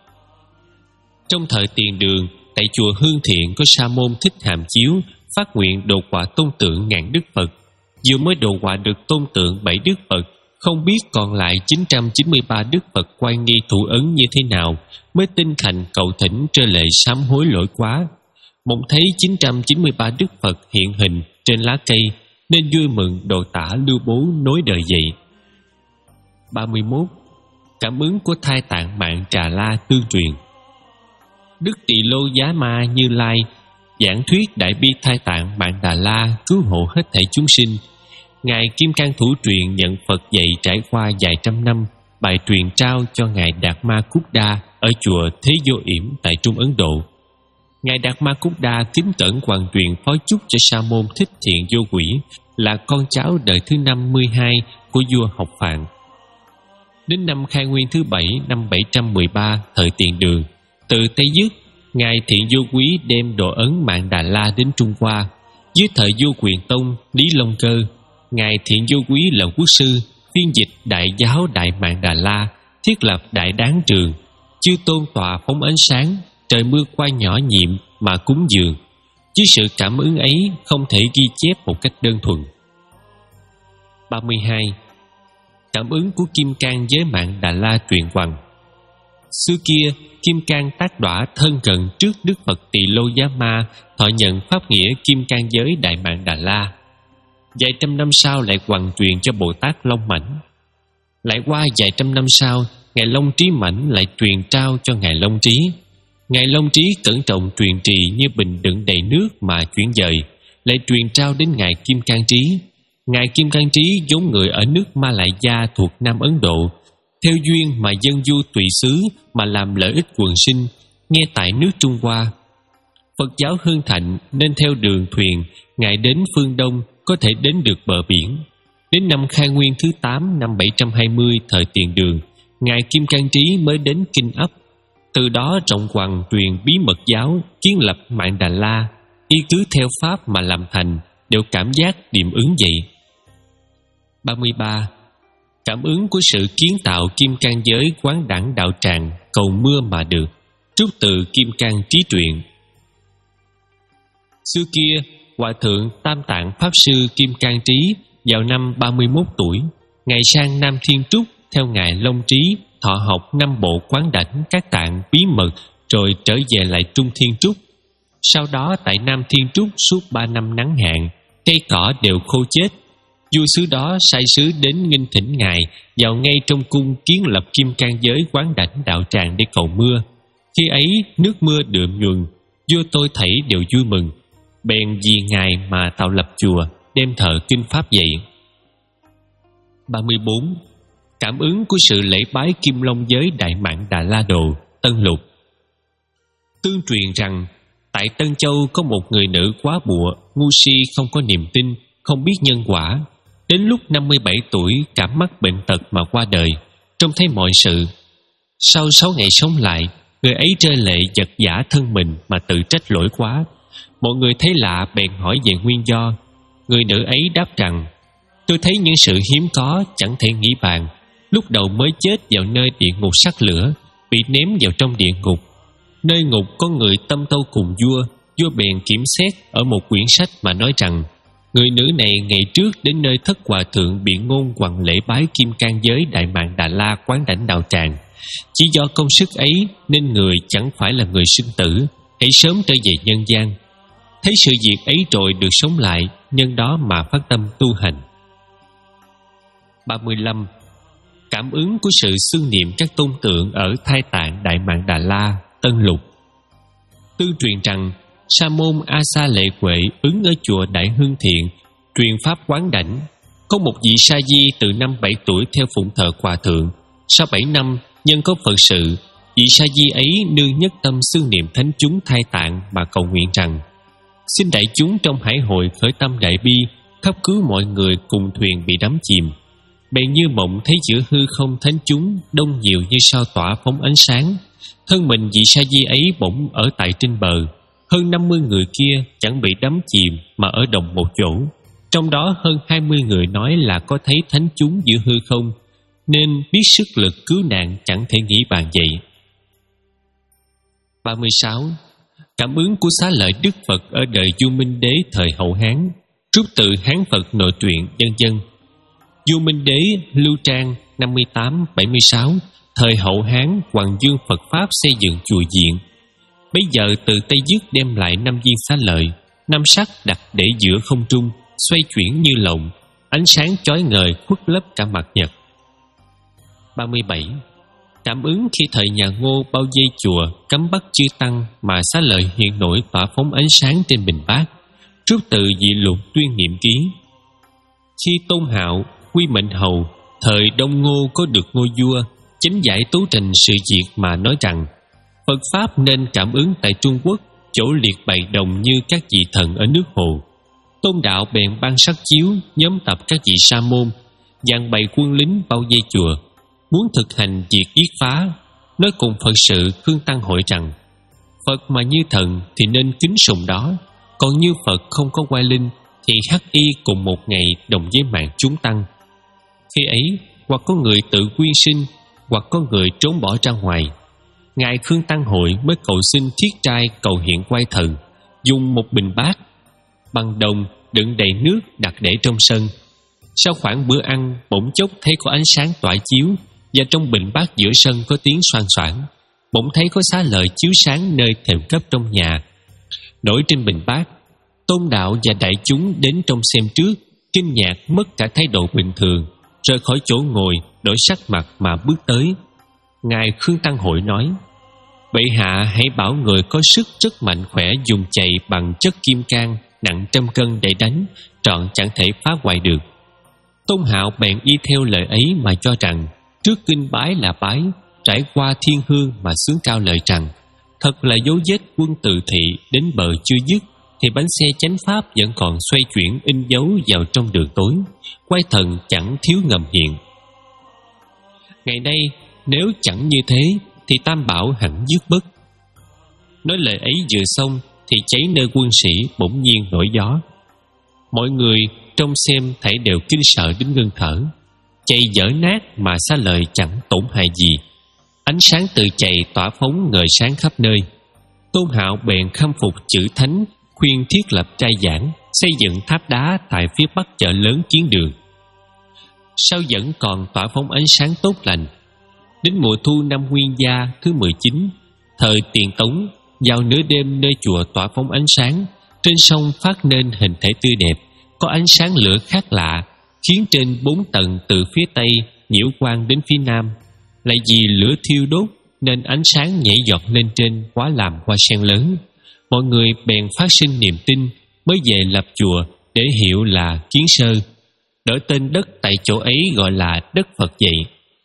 Trong thời Tiền Đường, tại chùa Hương Thiện có Sa môn Thích Hàm Chiếu phát nguyện độ quả tôn tượng ngàn Đức Phật. Vừa mới độ quả được tôn tượng bảy Đức Phật, không biết còn lại chín trăm chín mươi ba Đức Phật quay nghi thủ ấn như thế nào, mới tinh thành cầu thỉnh trơ lệ sám hối lỗi quá. Mộng thấy chín trăm chín mươi ba Đức Phật hiện hình trên lá cây, nên vui mừng độ tả lưu bố nối đời vậy. ba mươi mốt. Cảm ứng của Thai Tạng Mạng Trà La tương truyền. Đức Tỳ Lô Giá Ma Như Lai giảng thuyết Đại Bi Thai Tạng Mạng Đà La cứu hộ hết thảy chúng sinh. Ngài Kim Cang Thủ Truyền nhận Phật dạy trải qua vài trăm năm, bài truyền trao cho Ngài Đạt Ma Cúc Đa ở chùa Thế Vô Yểm tại Trung Ấn Độ. Ngài Đạt Ma Cúc Đa kính cẩn hoàn truyền phó chúc cho Sa môn Thích Thiện Vô Quỷ, là con cháu đời thứ năm mươi hai của vua Học Phạn. Đến năm Khai Nguyên thứ bảy năm bảy trăm mười ba thời Tiền Đường, từ Tây Dứt, Ngài Thiện Vô Quý đem đồ ấn Mạng Đà La đến Trung Hoa. Dưới thời Vua Quyền Tông Lý Long Cơ, Ngài Thiện Vô Quý là quốc sư, phiên dịch Đại Giáo Đại Mạng Đà La, thiết lập Đại Đáng Trường, chư tôn tọa phóng ánh sáng, trời mưa qua nhỏ nhiệm mà cúng dường. Chứ sự cảm ứng ấy không thể ghi chép một cách đơn thuần. ba mươi hai. Cảm ứng của Kim Cang với Mạng Đà La truyền hoằng. Xưa kia, Kim Cang tác đọa thân cận trước Đức Phật Tỳ Lô Giá Ma, thọ nhận pháp nghĩa Kim Cang giới Đại Mạng Đà La. Vài trăm năm sau lại hoằng truyền cho Bồ Tát Long Mãnh. Lại qua vài trăm năm sau, Ngài Long Trí Mãnh lại truyền trao cho Ngài Long Trí. Ngài Long Trí cẩn trọng truyền trì như bình đựng đầy nước mà chuyển dời, lại truyền trao đến Ngài Kim Cang Trí. Ngài Kim Cang Trí vốn người ở nước Ma Lại Gia thuộc Nam Ấn Độ, theo duyên mà dân du tùy xứ mà làm lợi ích quần sinh, nghe tại nước Trung Hoa. Phật giáo hưng thịnh nên theo đường thuyền, Ngài đến phương Đông có thể đến được bờ biển. Đến năm Khai Nguyên thứ tám năm bảy trăm hai mươi thời Tiền Đường, Ngài Kim Cang Trí mới đến Kinh Ấp. Từ đó rộng hoằng truyền bí mật giáo, kiến lập Mạng Đà La, y cứ theo pháp mà làm thành, đều cảm giác điềm ứng vậy. ba mươi ba. Cảm ứng của sự kiến tạo Kim Cang giới quán đẳng đạo tràng, cầu mưa mà được. Trúc từ Kim Cang Trí Truyện. Xưa kia, Hòa thượng Tam Tạng Pháp sư Kim Cang Trí vào năm ba mươi mốt tuổi, Ngài sang Nam Thiên Trúc theo Ngài Long Trí, thọ học năm bộ quán đảnh các tạng bí mật, rồi trở về lại Trung Thiên Trúc. Sau đó tại Nam Thiên Trúc suốt ba năm nắng hạn, cây cỏ đều khô chết. Vua xứ đó sai sứ đến nghinh thỉnh Ngài vào ngay trong cung kiến lập Kim Cang giới quán đảnh đạo tràng để cầu mưa. Khi ấy nước mưa đượm nhuần, vua tôi thảy đều vui mừng, bèn vì Ngài mà tạo lập chùa, đem thờ kinh pháp dạy. ba mươi bốn. Cảm ứng của sự lễ bái Kim Long Giới Đại Mạn Đà La Đồ, Tân Lục. Tương truyền rằng tại Tân Châu có một người nữ quá bụa, ngu si, không có niềm tin, không biết nhân quả. Đến lúc năm mươi bảy tuổi cảm mắc bệnh tật mà qua đời, trông thấy mọi sự. Sau sáu ngày sống lại, người ấy rơi lệ giật giả thân mình mà tự trách lỗi quá. Mọi người thấy lạ bèn hỏi về nguyên do. Người nữ ấy đáp rằng: tôi thấy những sự hiếm có chẳng thể nghĩ bàn. Lúc đầu mới chết vào nơi địa ngục sắc lửa, bị ném vào trong địa ngục. Nơi ngục có người tâm tâu cùng vua. Vua bèn kiểm xét ở một quyển sách mà nói rằng người nữ này ngày trước đến nơi thất hòa thượng biện ngôn hoằng lễ bái Kim Cang Giới Đại Mạn Đà La quán đảnh đạo tràng. Chỉ do công sức ấy nên người chẳng phải là người sinh tử, hãy sớm trở về nhân gian. Thấy sự việc ấy rồi được sống lại, nhân đó mà phát tâm tu hành. ba mươi lăm. Cảm ứng của sự xưng niệm các tôn tượng ở Thai Tạng Đại Mạn Đà La, Tân Lục. Tư truyền rằng Sa môn A Sa Lệ Quệ ứng ở chùa Đại Hưng Thiện truyền pháp quán đảnh. Có một vị sa di từ năm bảy tuổi theo phụng thờ hòa thượng. Sau bảy năm nhân có Phật sự, vị sa di ấy nương nhất tâm xưng niệm thánh chúng Thai Tạng mà cầu nguyện rằng: xin đại chúng trong hải hội khởi tâm đại bi, khắp cứu mọi người cùng thuyền bị đắm chìm. Bèn như mộng thấy giữa hư không thánh chúng đông nhiều như sao tỏa phóng ánh sáng. Thân mình vị sa di ấy bỗng ở tại trên bờ. Hơn năm mươi người kia chẳng bị đắm chìm mà ở đồng một chỗ. Trong đó hơn hai mươi người nói là có thấy thánh chúng giữa hư không, nên biết sức lực cứu nạn chẳng thể nghĩ bàn vậy. ba mươi sáu. Cảm ứng của Xá Lợi Đức Phật ở đời vua Minh Đế thời Hậu Hán. Trút từ Hán Phật nội truyện vân vân. Vua Minh Đế Lưu Trang năm mươi tám bảy mươi sáu, thời Hậu Hán Hoàng Dương Phật Pháp xây dựng chùa Diện. Bây giờ từ Tây Dứt đem lại năm viên xá lợi, năm sắc đặt để giữa không trung, xoay chuyển như lồng, ánh sáng chói ngời khuất lấp cả mặt nhật. ba mươi bảy. Cảm ứng khi thời nhà Ngô bao vây chùa cấm bắt chư tăng mà xá lợi hiện nổi tỏa phóng ánh sáng trên bình bát. Trút từ Dị Lục Tuyên Niệm Ký. Khi Tôn Hạo, Quy Mệnh Hầu, thời Đông Ngô có được ngôi vua, chánh giải tấu trình sự việc mà nói rằng Phật Pháp nên cảm ứng tại Trung Quốc, chỗ liệt bày đồng như các vị thần ở nước Hồ. Tôn Đạo bèn ban sắc chiếu, nhóm tập các vị sa môn, dàn bày quân lính bao vây chùa, muốn thực hành việc giết phá. Nói cùng Phật sự Khương Tăng hội rằng Phật mà như thần thì nên kính sùng đó, còn như Phật không có oai linh thì hắc y cùng một ngày đồng với mạng chúng tăng. Khi ấy hoặc có người tự quyên sinh, hoặc có người trốn bỏ ra ngoài. Ngài Khương Tăng hội mới cầu xin thiết trai cầu hiện quay thần, dùng một bình bát bằng đồng đựng đầy nước đặt để trong sân. Sau khoảng bữa ăn, bỗng chốc thấy có ánh sáng tỏa chiếu, và trong bình bát giữa sân có tiếng xoan xoảng. Bỗng thấy có xá lợi chiếu sáng nơi thềm cấp trong nhà, nổi trên bình bát. Tôn Đạo và đại chúng đến trong xem trước, kinh ngạc mất cả thái độ bình thường, rời khỏi chỗ ngồi, đổi sắc mặt mà bước tới. Ngài Khương Tăng hội nói: bệ hạ hãy bảo người có sức rất mạnh khỏe dùng chày bằng chất kim cang nặng trăm cân để đánh, trọn chẳng thể phá hoại được. Tôn Hạo bèn y theo lời ấy mà cho rằng trước kinh bái là bái, trải qua thiên hương mà xướng cao lời rằng thật là dấu vết quân từ thị đến bờ chưa dứt, thì bánh xe chánh pháp vẫn còn xoay chuyển in dấu vào trong đường tối, quay thần chẳng thiếu ngầm hiện. Ngày nay nếu chẳng như thế thì tam bảo hẳn dứt bất. Nói lời ấy vừa xong thì cháy nơi quân sĩ bỗng nhiên nổi gió. Mọi người trong xem thảy đều kinh sợ đến ngưng thở. Chày dở nát mà xá lợi chẳng tổn hại gì. Ánh sáng từ chày tỏa phóng ngời sáng khắp nơi. Tôn Hạo bèn khâm phục chữ thánh, khuyên thiết lập trai giảng, xây dựng tháp đá tại phía bắc chợ lớn Kiến Đường. Sao vẫn còn tỏa phóng ánh sáng tốt lành. Đến mùa thu năm Nguyên Gia thứ mười chín, thời Tiền Tống, vào nửa đêm nơi chùa tỏa phóng ánh sáng, trên sông phát nên hình thể tươi đẹp, có ánh sáng lửa khác lạ, khiến trên bốn tầng từ phía tây nhiễu quang đến phía nam. Lại vì lửa thiêu đốt nên ánh sáng nhảy giọt lên trên quá làm hoa sen lớn. Mọi người bèn phát sinh niềm tin, mới về lập chùa để hiệu là Kiến Sơ, đổi tên đất tại chỗ ấy gọi là đất Phật vậy.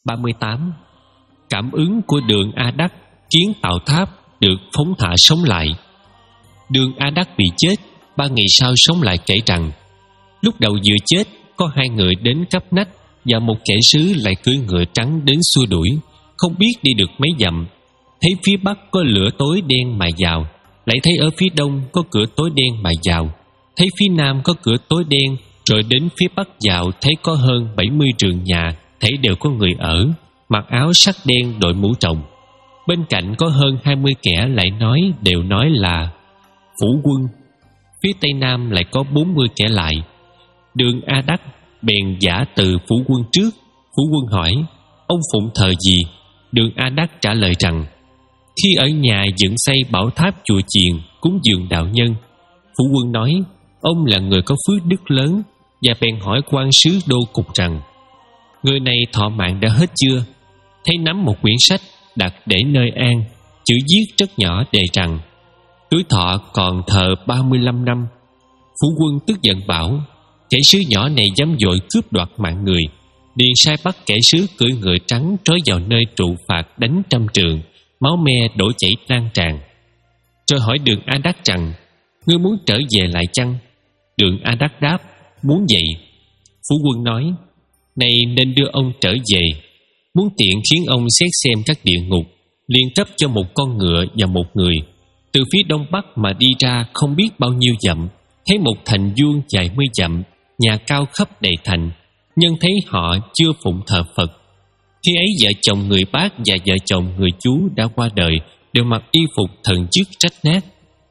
ba mươi tám. Cảm ứng của Đường A Đắc khiến Tào Tháp được phóng thả sống lại. Đường A Đắc bị chết, ba ngày sau sống lại kể rằng lúc đầu vừa chết, có hai người đến cấp nách và một kẻ sứ lại cưỡi ngựa trắng đến xua đuổi, không biết đi được mấy dặm. Thấy phía bắc có lửa tối đen mà vào, lại thấy ở phía đông có cửa tối đen mà vào, thấy phía nam có cửa tối đen, rồi đến phía bắc vào thấy có hơn bảy mươi trường nhà, thấy đều có người ở, mặc áo sắc đen, đội mũ rồng. Bên cạnh có hơn hai mươi kẻ lại nói, đều nói là phủ quân. Phía tây nam lại có bốn mươi kẻ lại. Đường A Đắc bèn giả từ phủ quân trước. Phủ quân hỏi: ông phụng thờ gì? Đường A Đắc trả lời rằng: khi ở nhà dựng xây bảo tháp chùa chiền, cúng dường đạo nhân. Phủ quân nói: ông là người có phước đức lớn, và bèn hỏi quan sứ đô cục rằng: người này thọ mạng đã hết chưa? Thấy nắm một quyển sách đặt để nơi an, chữ viết rất nhỏ đề rằng: tuổi thọ còn thờ ba mươi lăm năm. Phủ quân tức giận bảo: kẻ sứ nhỏ này dám dội cướp đoạt mạng người, liền sai bắt kẻ sứ cưỡi ngựa trắng trói vào nơi trụ phạt đánh trăm trường, máu me đổ chảy lan tràn. Rồi hỏi Đường A Đắc rằng: ngươi muốn trở về lại chăng? Đường A Đắc đáp: muốn vậy. Phủ quân nói: này nên đưa ông trở về. Muốn tiện khiến ông xét xem các địa ngục, liền cấp cho một con ngựa và một người. Từ phía đông bắc mà đi ra không biết bao nhiêu dặm, thấy một thành vuông dài mươi dặm, nhà cao khắp đầy thành. Nhân thấy họ chưa phụng thờ Phật. Khi ấy vợ chồng người bác và vợ chồng người chú đã qua đời, đều mặc y phục thần chức rách nát,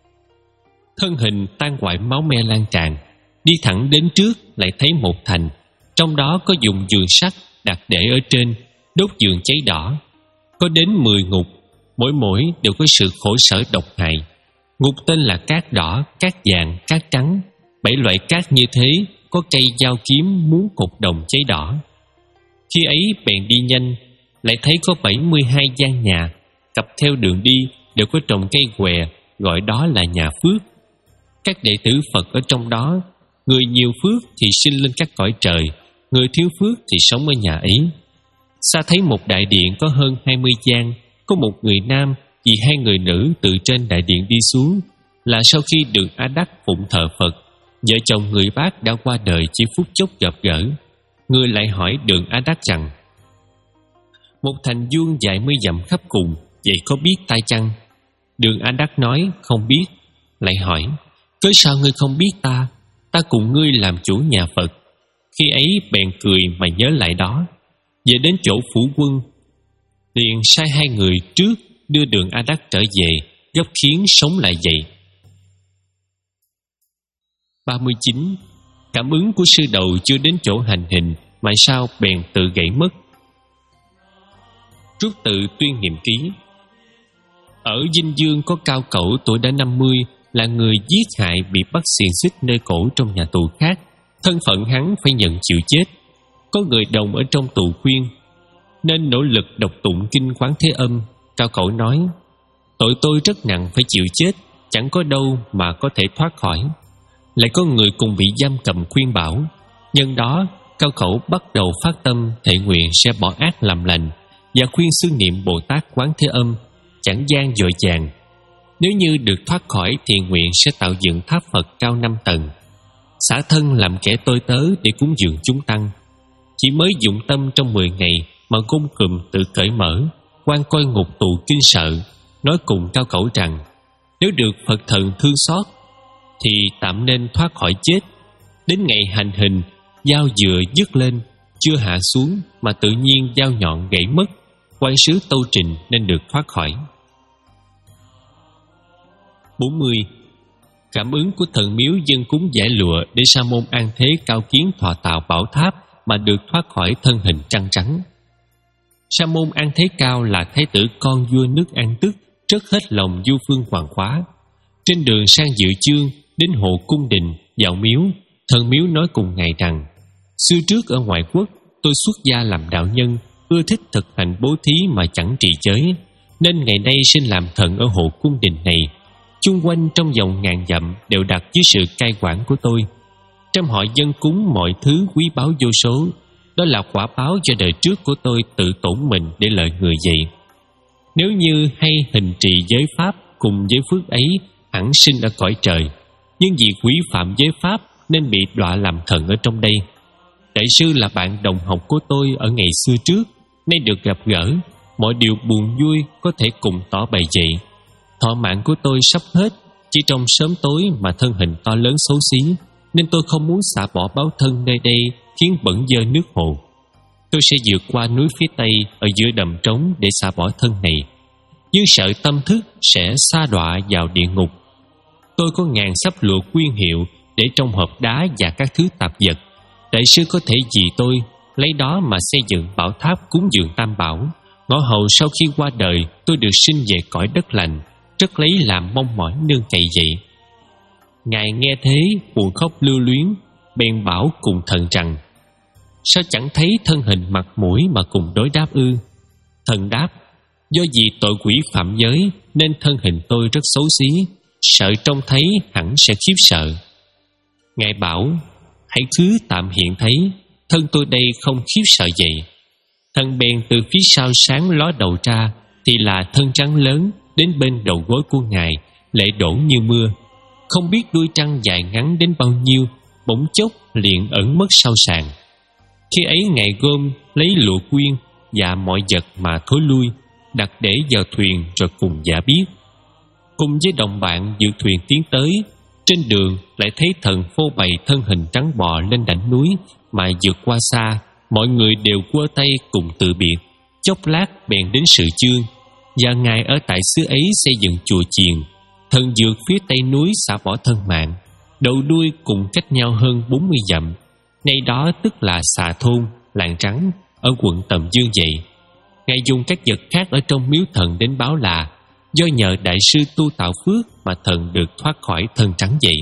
thân hình tan hoại, máu me lan tràn. Đi thẳng đến trước lại thấy một thành, trong đó có dùng giường sắt đặt để ở trên, đốt giường cháy đỏ. Có đến mười ngục, mỗi mỗi đều có sự khổ sở độc hại. Ngục tên là cát đỏ, cát vàng, cát trắng. Bảy loại cát như thế, có cây dao kiếm muốn cột đồng cháy đỏ. Khi ấy bèn đi nhanh, lại thấy có bảy mươi hai gian nhà, cặp theo đường đi đều có trồng cây què, gọi đó là nhà phước. Các đệ tử Phật ở trong đó, người nhiều phước thì sinh lên các cõi trời, người thiếu phước thì sống ở nhà ấy. Xa thấy một đại điện có hơn hai mươi gian, có một người nam vì hai người nữ từ trên đại điện đi xuống, là sau khi Đường A Đắc phụng thờ Phật, vợ chồng người bác đã qua đời chỉ phút chốc gặp gỡ. Người lại hỏi Đường A Đắc rằng: một thành vuông dài mươi dặm khắp cùng, vậy có biết ta chăng? Đường A Đắc nói: không biết. Lại hỏi: cớ sao ngươi không biết ta? Ta cùng ngươi làm chủ nhà Phật. Khi ấy bèn cười mà nhớ lại đó. Về đến chỗ phủ quân, liền sai hai người trước đưa Đường A Đắc trở về, gấp khiến sống lại dậy. ba mươi chín. Cảm ứng của sư đầu chưa đến chỗ hành hình, mà sao bèn tự gãy mất. Rút từ Tuyên Niệm Ký. Ở Dinh Dương có Cao Cẩu tuổi đã năm mươi, là người giết hại bị bắt xiềng xích nơi cổ trong nhà tù khác. Thân phận hắn phải nhận chịu chết. Có người đồng ở trong tù khuyên nên nỗ lực đọc tụng kinh Quán Thế Âm. Cao Cẩu nói: tội tôi rất nặng, phải chịu chết, chẳng có đâu mà có thể thoát khỏi. Lại có người cùng bị giam cầm khuyên bảo. Nhân đó Cao Cẩu bắt đầu phát tâm thệ nguyện sẽ bỏ ác làm lành, và khuyên sư niệm Bồ Tát Quán Thế Âm, chẳng gian dội vàng. Nếu như được thoát khỏi thì nguyện sẽ tạo dựng tháp Phật cao năm tầng, xả thân làm kẻ tôi tớ để cúng dường chúng tăng. Chỉ mới dụng tâm trong mười ngày mà gông cùm tự cởi mở, quan coi ngục tù kinh sợ, nói cùng Cao Cẩu rằng: nếu được Phật thần thương xót thì tạm nên thoát khỏi chết. Đến ngày hành hình, dao vừa dứt lên, chưa hạ xuống mà tự nhiên dao nhọn gãy mất. Quan sứ tâu trình nên được thoát khỏi. bốn mươi. Cảm ứng của thần miếu dân cúng giải lụa để Sa môn An Thế cao kiến thọ tạo bảo tháp mà được thoát khỏi thân hình trăng trắng. Sa môn An Thế Cao là thái tử con vua nước An Tức, rất hết lòng du phương hoàng khóa. Trên đường sang dự chương, đến hộ cung đình vào miếu, thần miếu nói cùng ngài rằng: xưa trước ở ngoại quốc, tôi xuất gia làm đạo nhân, ưa thích thực hành bố thí mà chẳng trì giới, nên ngày nay xin làm thần ở hộ cung đình này. Chung quanh trong vòng ngàn dặm đều đặt dưới sự cai quản của tôi. Trong họ dân cúng mọi thứ quý báu vô số, đó là quả báo cho đời trước của tôi tự tổn mình để lợi người vậy. Nếu như hay hình trì giới pháp cùng với phước ấy hẳn sinh ở cõi trời, nhưng vì quý phạm giới pháp nên bị đọa làm thần ở trong đây. Đại sư là bạn đồng học của tôi ở ngày xưa trước, nay được gặp gỡ, mọi điều buồn vui có thể cùng tỏ bày vậy. Thọ mạng của tôi sắp hết, chỉ trong sớm tối mà thân hình to lớn xấu xí, nên tôi không muốn xả bỏ báo thân nơi đây khiến bẩn dơ nước hồ. Tôi sẽ vượt qua núi phía tây ở giữa đầm trống để xả bỏ thân này, nhưng sợ tâm thức sẽ sa đọa vào địa ngục. Tôi có ngàn sắp lụa quyên hiệu để trong hộp đá và các thứ tạp vật. Đại sư có thể vì tôi lấy đó mà xây dựng bảo tháp cúng dường Tam Bảo, ngõ hầu sau khi qua đời tôi được sinh về cõi đất lành, rất lấy làm mong mỏi nương cậy vậy. Ngài nghe thế buồn khóc lưu luyến, bèn bảo cùng thần rằng: sao chẳng thấy thân hình mặt mũi mà cùng đối đáp ư? Thần đáp: do vì tội quỷ phạm giới nên thân hình tôi rất xấu xí, sợ trông thấy hẳn sẽ khiếp sợ. Ngài bảo: hãy cứ tạm hiện thấy, thân tôi đây không khiếp sợ vậy. Thần bèn từ phía sau sáng ló đầu ra, thì là thân trắng lớn đến bên đầu gối của Ngài, lệ đổ như mưa. Không biết đuôi trăng dài ngắn đến bao nhiêu, bỗng chốc liền ẩn mất sau sàn. Khi ấy Ngài gom lấy lụa quyên và mọi vật mà thối lui, đặt để vào thuyền rồi cùng giả biết. Cùng với đồng bạn dự thuyền tiến tới, trên đường lại thấy thần phô bày thân hình trắng bò lên đỉnh núi mà vượt qua xa. Mọi người đều quơ tay cùng từ biệt. Chốc lát bèn đến sự chương, và Ngài ở tại xứ ấy xây dựng chùa chiền. Thần vượt phía tây núi xả bỏ thân mạng, đầu đuôi cùng cách nhau hơn bốn mươi dặm. Nay đó tức là Xà Thôn, làng Trắng ở quận Tầm Dương vậy. Ngài dùng các vật khác ở trong miếu thần đến báo là do nhờ đại sư tu tạo phước mà thần được thoát khỏi thân trắng vậy.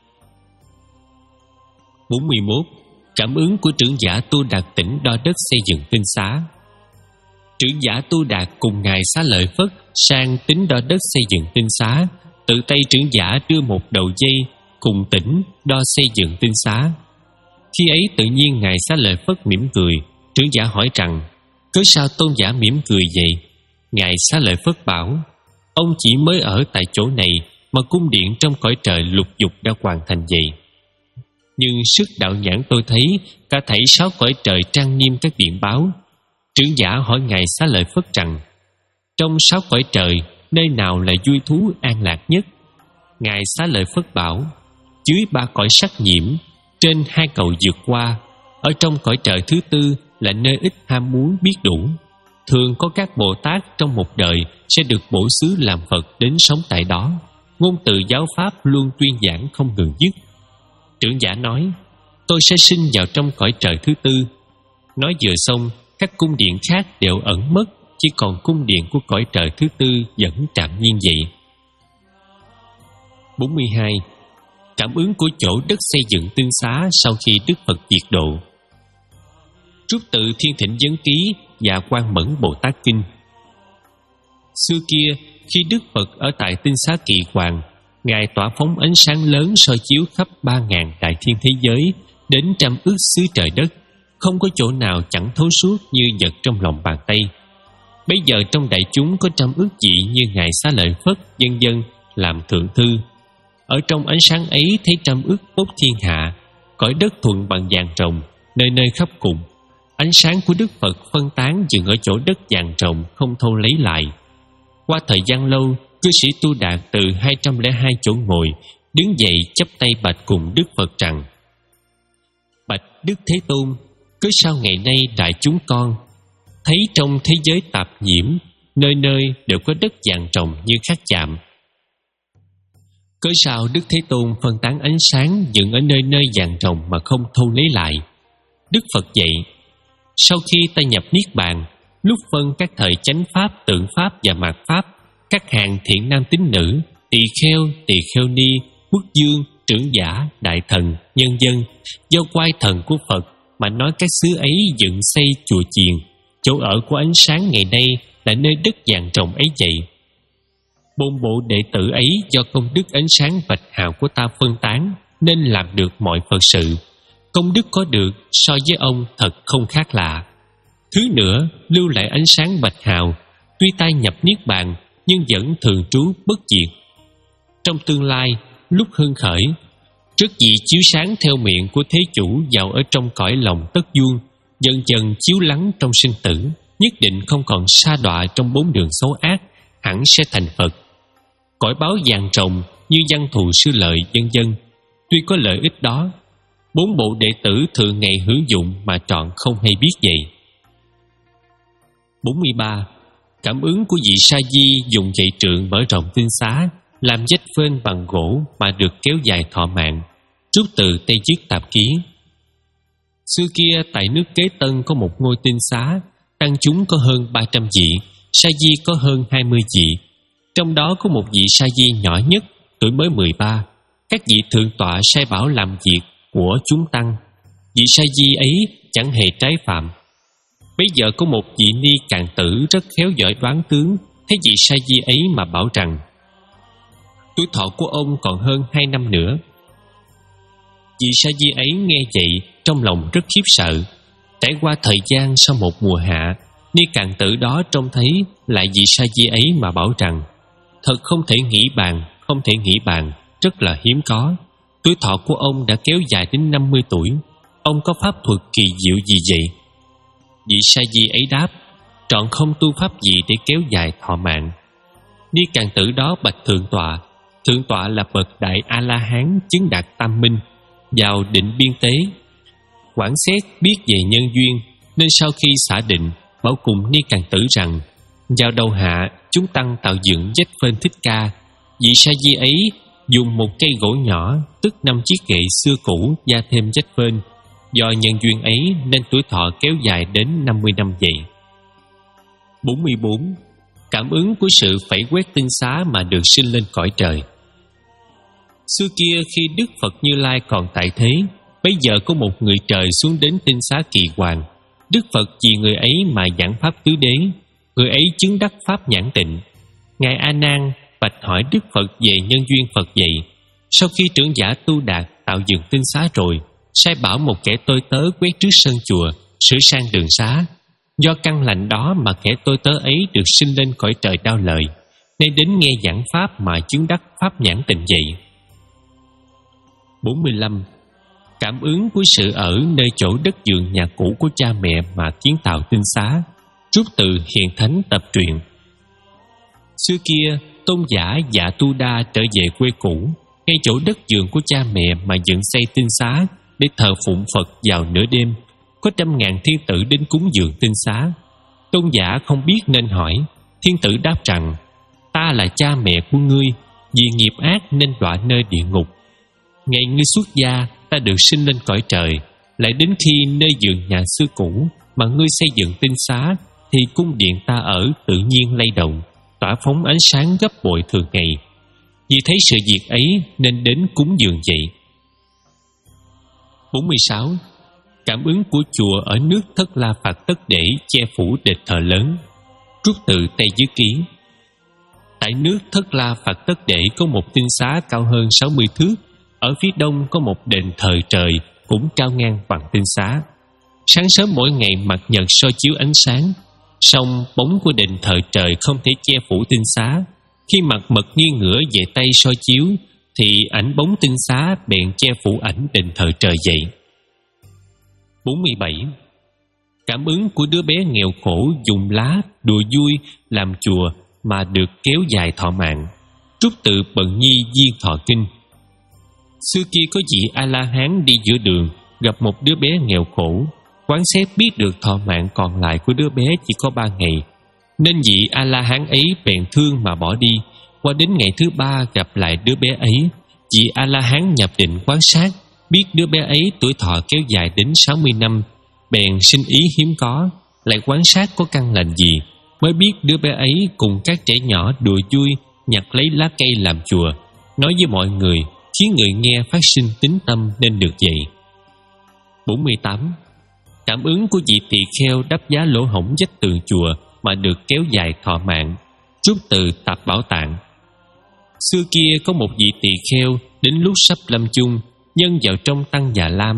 bốn mươi mốt. Cảm ứng của trưởng giả Tu Đạt tỉnh đo đất xây dựng tinh xá. Trưởng giả Tu Đạt cùng Ngài Xá Lợi Phất sang tính đo đất xây dựng tinh xá. Tự tay trưởng giả đưa một đầu dây cùng tỉnh đo xây dựng tinh xá. Khi ấy tự nhiên Ngài Xá Lợi Phất mỉm cười. Trưởng giả hỏi rằng: cớ sao tôn giả mỉm cười vậy? Ngài Xá Lợi Phất bảo: ông chỉ mới ở tại chỗ này mà cung điện trong cõi trời lục dục đã hoàn thành vậy. Nhưng sức đạo nhãn tôi thấy cả thảy sáu cõi trời trang nghiêm các điện báo. Trưởng giả hỏi Ngài Xá Lợi Phất rằng: trong sáu cõi trời, nơi nào là vui thú an lạc nhất? Ngài Xá Lợi Phất bảo: dưới ba cõi sắc nhiễm, trên hai cầu vượt qua, ở trong cõi trời thứ tư là nơi ít ham muốn biết đủ. Thường có các Bồ Tát trong một đời sẽ được bổ xứ làm Phật đến sống tại đó. Ngôn từ giáo pháp luôn tuyên giảng không ngừng dứt. Trưởng giả nói: tôi sẽ sinh vào trong cõi trời thứ tư. Nói vừa xong, các cung điện khác đều ẩn mất, chỉ còn cung điện của cõi trời thứ tư vẫn trạm nhiên vậy. bốn mươi hai. Cảm ứng của chỗ đất xây dựng tinh xá sau khi Đức Phật diệt độ. Trúc tự Thiên Thịnh Vấn Ký và Quang Mẫn Bồ Tát Kinh. Xưa kia, khi Đức Phật ở tại tinh xá Kỳ Hoàng, Ngài tỏa phóng ánh sáng lớn soi chiếu khắp ba ngàn đại thiên thế giới, đến trăm ức xứ trời đất, không có chỗ nào chẳng thấu suốt như vật trong lòng bàn tay. Bây giờ trong đại chúng có trăm ức vị như Ngài Xá Lợi Phất vân vân làm thượng thư. Ở trong ánh sáng ấy thấy trăm ức bốc thiên hạ, cõi đất thuận bằng vàng rồng, nơi nơi khắp cùng. Ánh sáng của Đức Phật phân tán dừng ở chỗ đất vàng rồng không thâu lấy lại. Qua thời gian lâu, cư sĩ Tu Đạt từ hai trăm lẻ hai chỗ ngồi đứng dậy chắp tay bạch cùng Đức Phật rằng: bạch Đức Thế Tôn, cớ sao ngày nay đại chúng con thấy trong thế giới tạp nhiễm, nơi nơi đều có đất vàng rồng như khắc chạm? Cớ sao Đức Thế Tôn phân tán ánh sáng dựng ở nơi nơi vàng rồng mà không thâu lấy lại? Đức Phật dạy: sau khi ta nhập niết bàn, lúc phân các thời chánh pháp, tượng pháp và mạt pháp, các hàng thiện nam tín nữ, tỳ kheo, tỳ kheo ni, quốc dương, trưởng giả, đại thần, nhân dân, do quay thần của Phật mà nói các xứ ấy dựng xây chùa chiền. Chỗ ở của ánh sáng ngày nay là nơi đất vàng rồng ấy vậy. Bôn bộ đệ tử ấy do công đức ánh sáng bạch hào của ta phân tán, nên làm được mọi Phật sự. Công đức có được so với ông thật không khác lạ. Thứ nữa, lưu lại ánh sáng bạch hào, tuy tai nhập niết bàn nhưng vẫn thường trú bất diệt. Trong tương lai, lúc hưng khởi, rất gì chiếu sáng theo miệng của thế chủ vào ở trong cõi lòng tất vuông, dần dần chiếu lắng trong sinh tử, nhất định không còn sa đọa trong bốn đường xấu ác, hẳn sẽ thành Phật. Cõi báo vàng rồng như văn thù sư lợi vân vân, tuy có lợi ích đó, bốn bộ đệ tử thường ngày hưởng dụng mà trọn không hay biết vậy. bốn mươi ba. Cảm ứng của vị sa di dùng gậy trượng mở rộng tinh xá, làm vách phên bằng gỗ mà được kéo dài thọ mạng. Rút từ Tây Dứt Tạp Ký. Xưa kia tại nước Kế Tân có một ngôi tinh xá, tăng chúng có hơn ba trăm vị, sa di có hơn hai mươi vị. Trong đó có một vị sa di nhỏ nhất, tuổi mới mười ba. Các vị thượng tọa sai bảo làm việc của chúng tăng. Vị sa di ấy chẳng hề trái phạm. Bây giờ có một vị ni càn tử rất khéo giỏi đoán tướng, thấy vị sa di ấy mà bảo rằng tuổi thọ của ông còn hơn hai năm nữa. Vị sa di ấy nghe vậy trong lòng rất khiếp sợ. Trải qua thời gian sau một mùa hạ, ni càn tử đó trông thấy lại vị sa di ấy mà bảo rằng thật không thể nghĩ bàn, không thể nghĩ bàn, rất là hiếm có. Tuổi thọ của ông đã kéo dài đến năm mươi tuổi. Ông có pháp thuật kỳ diệu gì vậy? Vị sa di ấy đáp, trọn không tu pháp gì để kéo dài thọ mạng. Ni càn tử đó bạch thượng tọa. Thượng tọa là bậc đại A La Hán chứng đạt tam minh, vào định biên tế. Quảng xét biết về nhân duyên, nên sau khi xả định, bảo cùng Ni càn tử rằng vào đầu hạ chúng tăng tạo dựng vách phên Thích Ca. Vị sa di ấy dùng một cây gỗ nhỏ, tức năm chiếc gậy xưa cũ gia thêm vách phên. Do nhân duyên ấy nên tuổi thọ kéo dài đến năm mươi năm vậy. bốn mươi bốn. Cảm ứng của sự phẩy quét tinh xá mà được sinh lên cõi trời. Xưa kia khi Đức Phật Như Lai còn tại thế, bây giờ có một người trời xuống đến tinh xá Kỳ Hoàng. Đức Phật vì người ấy mà giảng pháp tứ đế. Người ấy chứng đắc pháp nhãn tịnh. Ngài A Nan bạch hỏi Đức Phật về nhân duyên Phật dạy. Sau khi trưởng giả tu đạt tạo dựng tinh xá rồi, sai bảo một kẻ tôi tớ quét trước sân chùa, sửa sang đường xá. Do căn lành đó mà kẻ tôi tớ ấy được sinh lên cõi trời đao lợi, nên đến nghe giảng pháp mà chứng đắc pháp nhãn tịnh vậy. bốn mươi lăm. Cảm ứng của sự ở nơi chỗ đất vườn nhà cũ của cha mẹ mà kiến tạo tinh xá. Rút từ Hiền Thánh Tập Truyện. Xưa kia tôn giả Dạ Tu Đa trở về quê cũ, ngay chỗ đất vườn của cha mẹ mà dựng xây tinh xá để thờ phụng Phật vào nửa đêm. Có trăm ngàn thiên tử đến cúng dường tinh xá. Tôn giả không biết nên hỏi. Thiên tử đáp rằng ta là cha mẹ của ngươi, vì nghiệp ác nên đọa nơi địa ngục. Ngày ngươi xuất gia, ta được sinh lên cõi trời. Lại đến khi nơi vườn nhà xưa cũ mà ngươi xây dựng tinh xá, thì cung điện ta ở tự nhiên lay động, tỏa phóng ánh sáng gấp bội thường ngày. Vì thấy sự việc ấy nên đến cúng dường vậy. bốn mươi sáu. Cảm ứng của chùa ở nước Thất La Phạt Tất Để che phủ đền thờ lớn. Rút từ Tây Dứt Ký. Tại nước Thất La Phạt Tất Để có một tinh xá cao hơn sáu mươi thước. Ở phía đông có một đền thờ trời cũng cao ngang bằng tinh xá. Sáng sớm mỗi ngày mặt nhật soi chiếu ánh sáng, song bóng của đền thờ trời không thể che phủ tinh xá. Khi mặt mật nghiêng ngửa về tay soi chiếu, thì ảnh bóng tinh xá bèn che phủ ảnh đền thờ trời vậy. bốn mươi bảy. Cảm ứng của đứa bé nghèo khổ dùng lá đùa vui làm chùa mà được kéo dài thọ mạng. Trút từ Bần Nhi Viên Thọ Kinh. Xưa kia có vị A-la-hán đi giữa đường, gặp một đứa bé nghèo khổ. Quán xét biết được thọ mạng còn lại của đứa bé chỉ có ba ngày, nên vị A-la-hán ấy bèn thương mà bỏ đi. Qua đến ngày thứ ba gặp lại đứa bé ấy, vị A-la-hán nhập định quan sát, biết đứa bé ấy tuổi thọ kéo dài đến sáu mươi năm, bèn sinh ý hiếm có, lại quan sát có căn lành gì, mới biết đứa bé ấy cùng các trẻ nhỏ đùa vui nhặt lấy lá cây làm chùa, nói với mọi người, khiến người nghe phát sinh tín tâm nên được vậy. bốn mươi tám. Cảm ứng của vị tỳ kheo đắp giá lỗ hổng vách tường chùa mà được kéo dài thọ mạng. Rút từ Tạp Bảo Tạng. Xưa kia có một vị tỳ kheo đến lúc sắp lâm chung, nhân vào trong tăng Già Lam,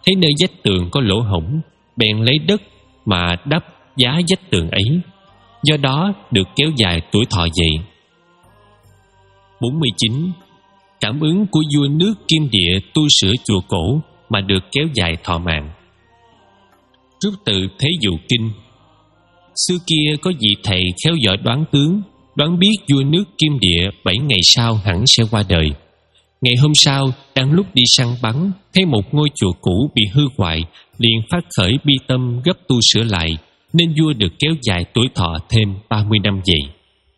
thấy nơi vách tường có lỗ hổng, bèn lấy đất mà đắp giá vách tường ấy, do đó được kéo dài tuổi thọ vậy. bốn mươi chín. Cảm ứng của vua nước Kim Địa tu sửa chùa cổ mà được kéo dài thọ mạng. Rút từ Thế Dụ Kinh. Xưa kia có vị thầy khéo giỏi đoán tướng, đoán biết vua nước Kim Địa bảy ngày sau hẳn sẽ qua đời. Ngày hôm sau, đang lúc đi săn bắn, thấy một ngôi chùa cũ bị hư hoại, liền phát khởi bi tâm gấp tu sửa lại, nên vua được kéo dài tuổi thọ thêm ba mươi năm vậy.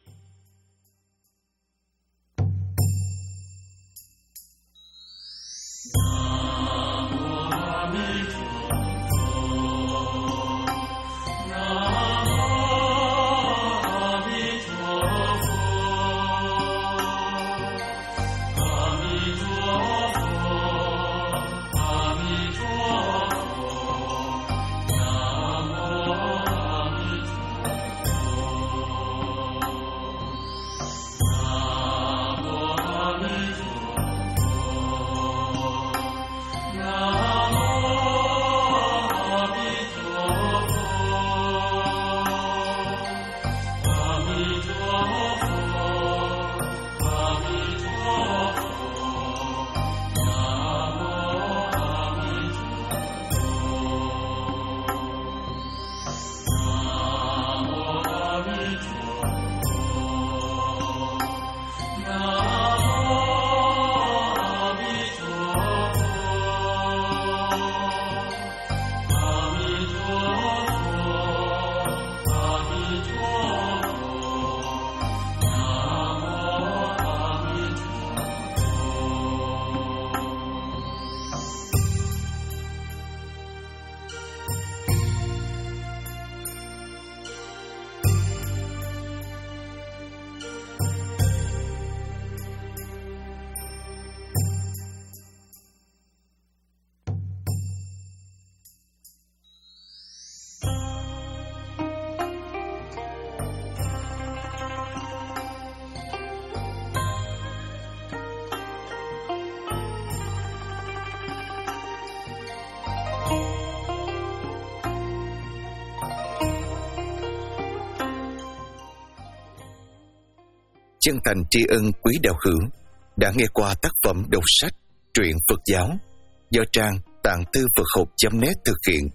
Chân thành tri ân quý đạo hữu đã nghe qua tác phẩm đọc sách truyện Phật giáo do trang tạng thư Phật học chấm net thực hiện.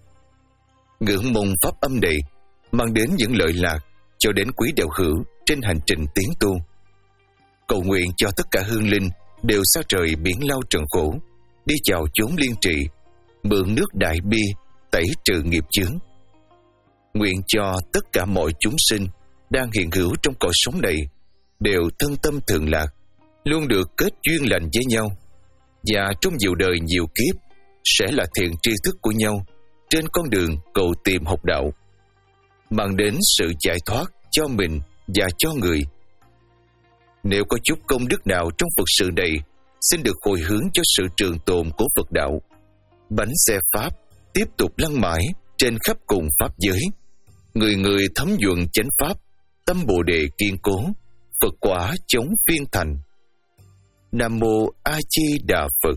Ngưỡng mong pháp âm này mang đến những lợi lạc cho đến quý đạo hữu trên hành trình tiến tu. Cầu nguyện cho tất cả hương linh đều xa trời biển lao trần khổ, đi vào chốn liên trị, mượn nước đại bi tẩy trừ nghiệp chướng. Nguyện cho tất cả mọi chúng sinh đang hiện hữu trong cõi sống này đều thân tâm thường lạc, luôn được kết duyên lành với nhau, và trong nhiều đời nhiều kiếp sẽ là thiện tri thức của nhau trên con đường cầu tìm học đạo, mang đến sự giải thoát cho mình và cho người. Nếu có chút công đức nào trong Phật sự này, xin được hồi hướng cho sự trường tồn của Phật đạo. Bánh xe Pháp tiếp tục lăn mãi trên khắp cùng Pháp giới, người người thấm nhuận chánh Pháp, tâm Bồ Đề kiên cố, Phật quả chống phiên thành. Nam Mô A Di Đà Phật.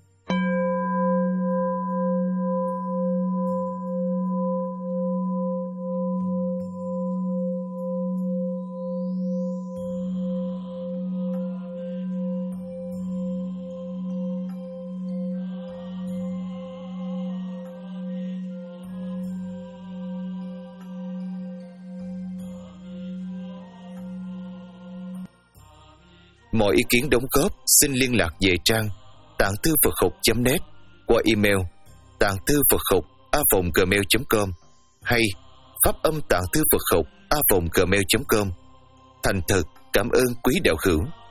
Mọi ý kiến đóng góp xin liên lạc về trang tạng thư Phật học chấm net qua email tạng thư Phật học a vòng gmail chấm com hay pháp âm tạng thư Phật học a vòng gmail chấm com. Thành thật cảm ơn quý đạo hữu.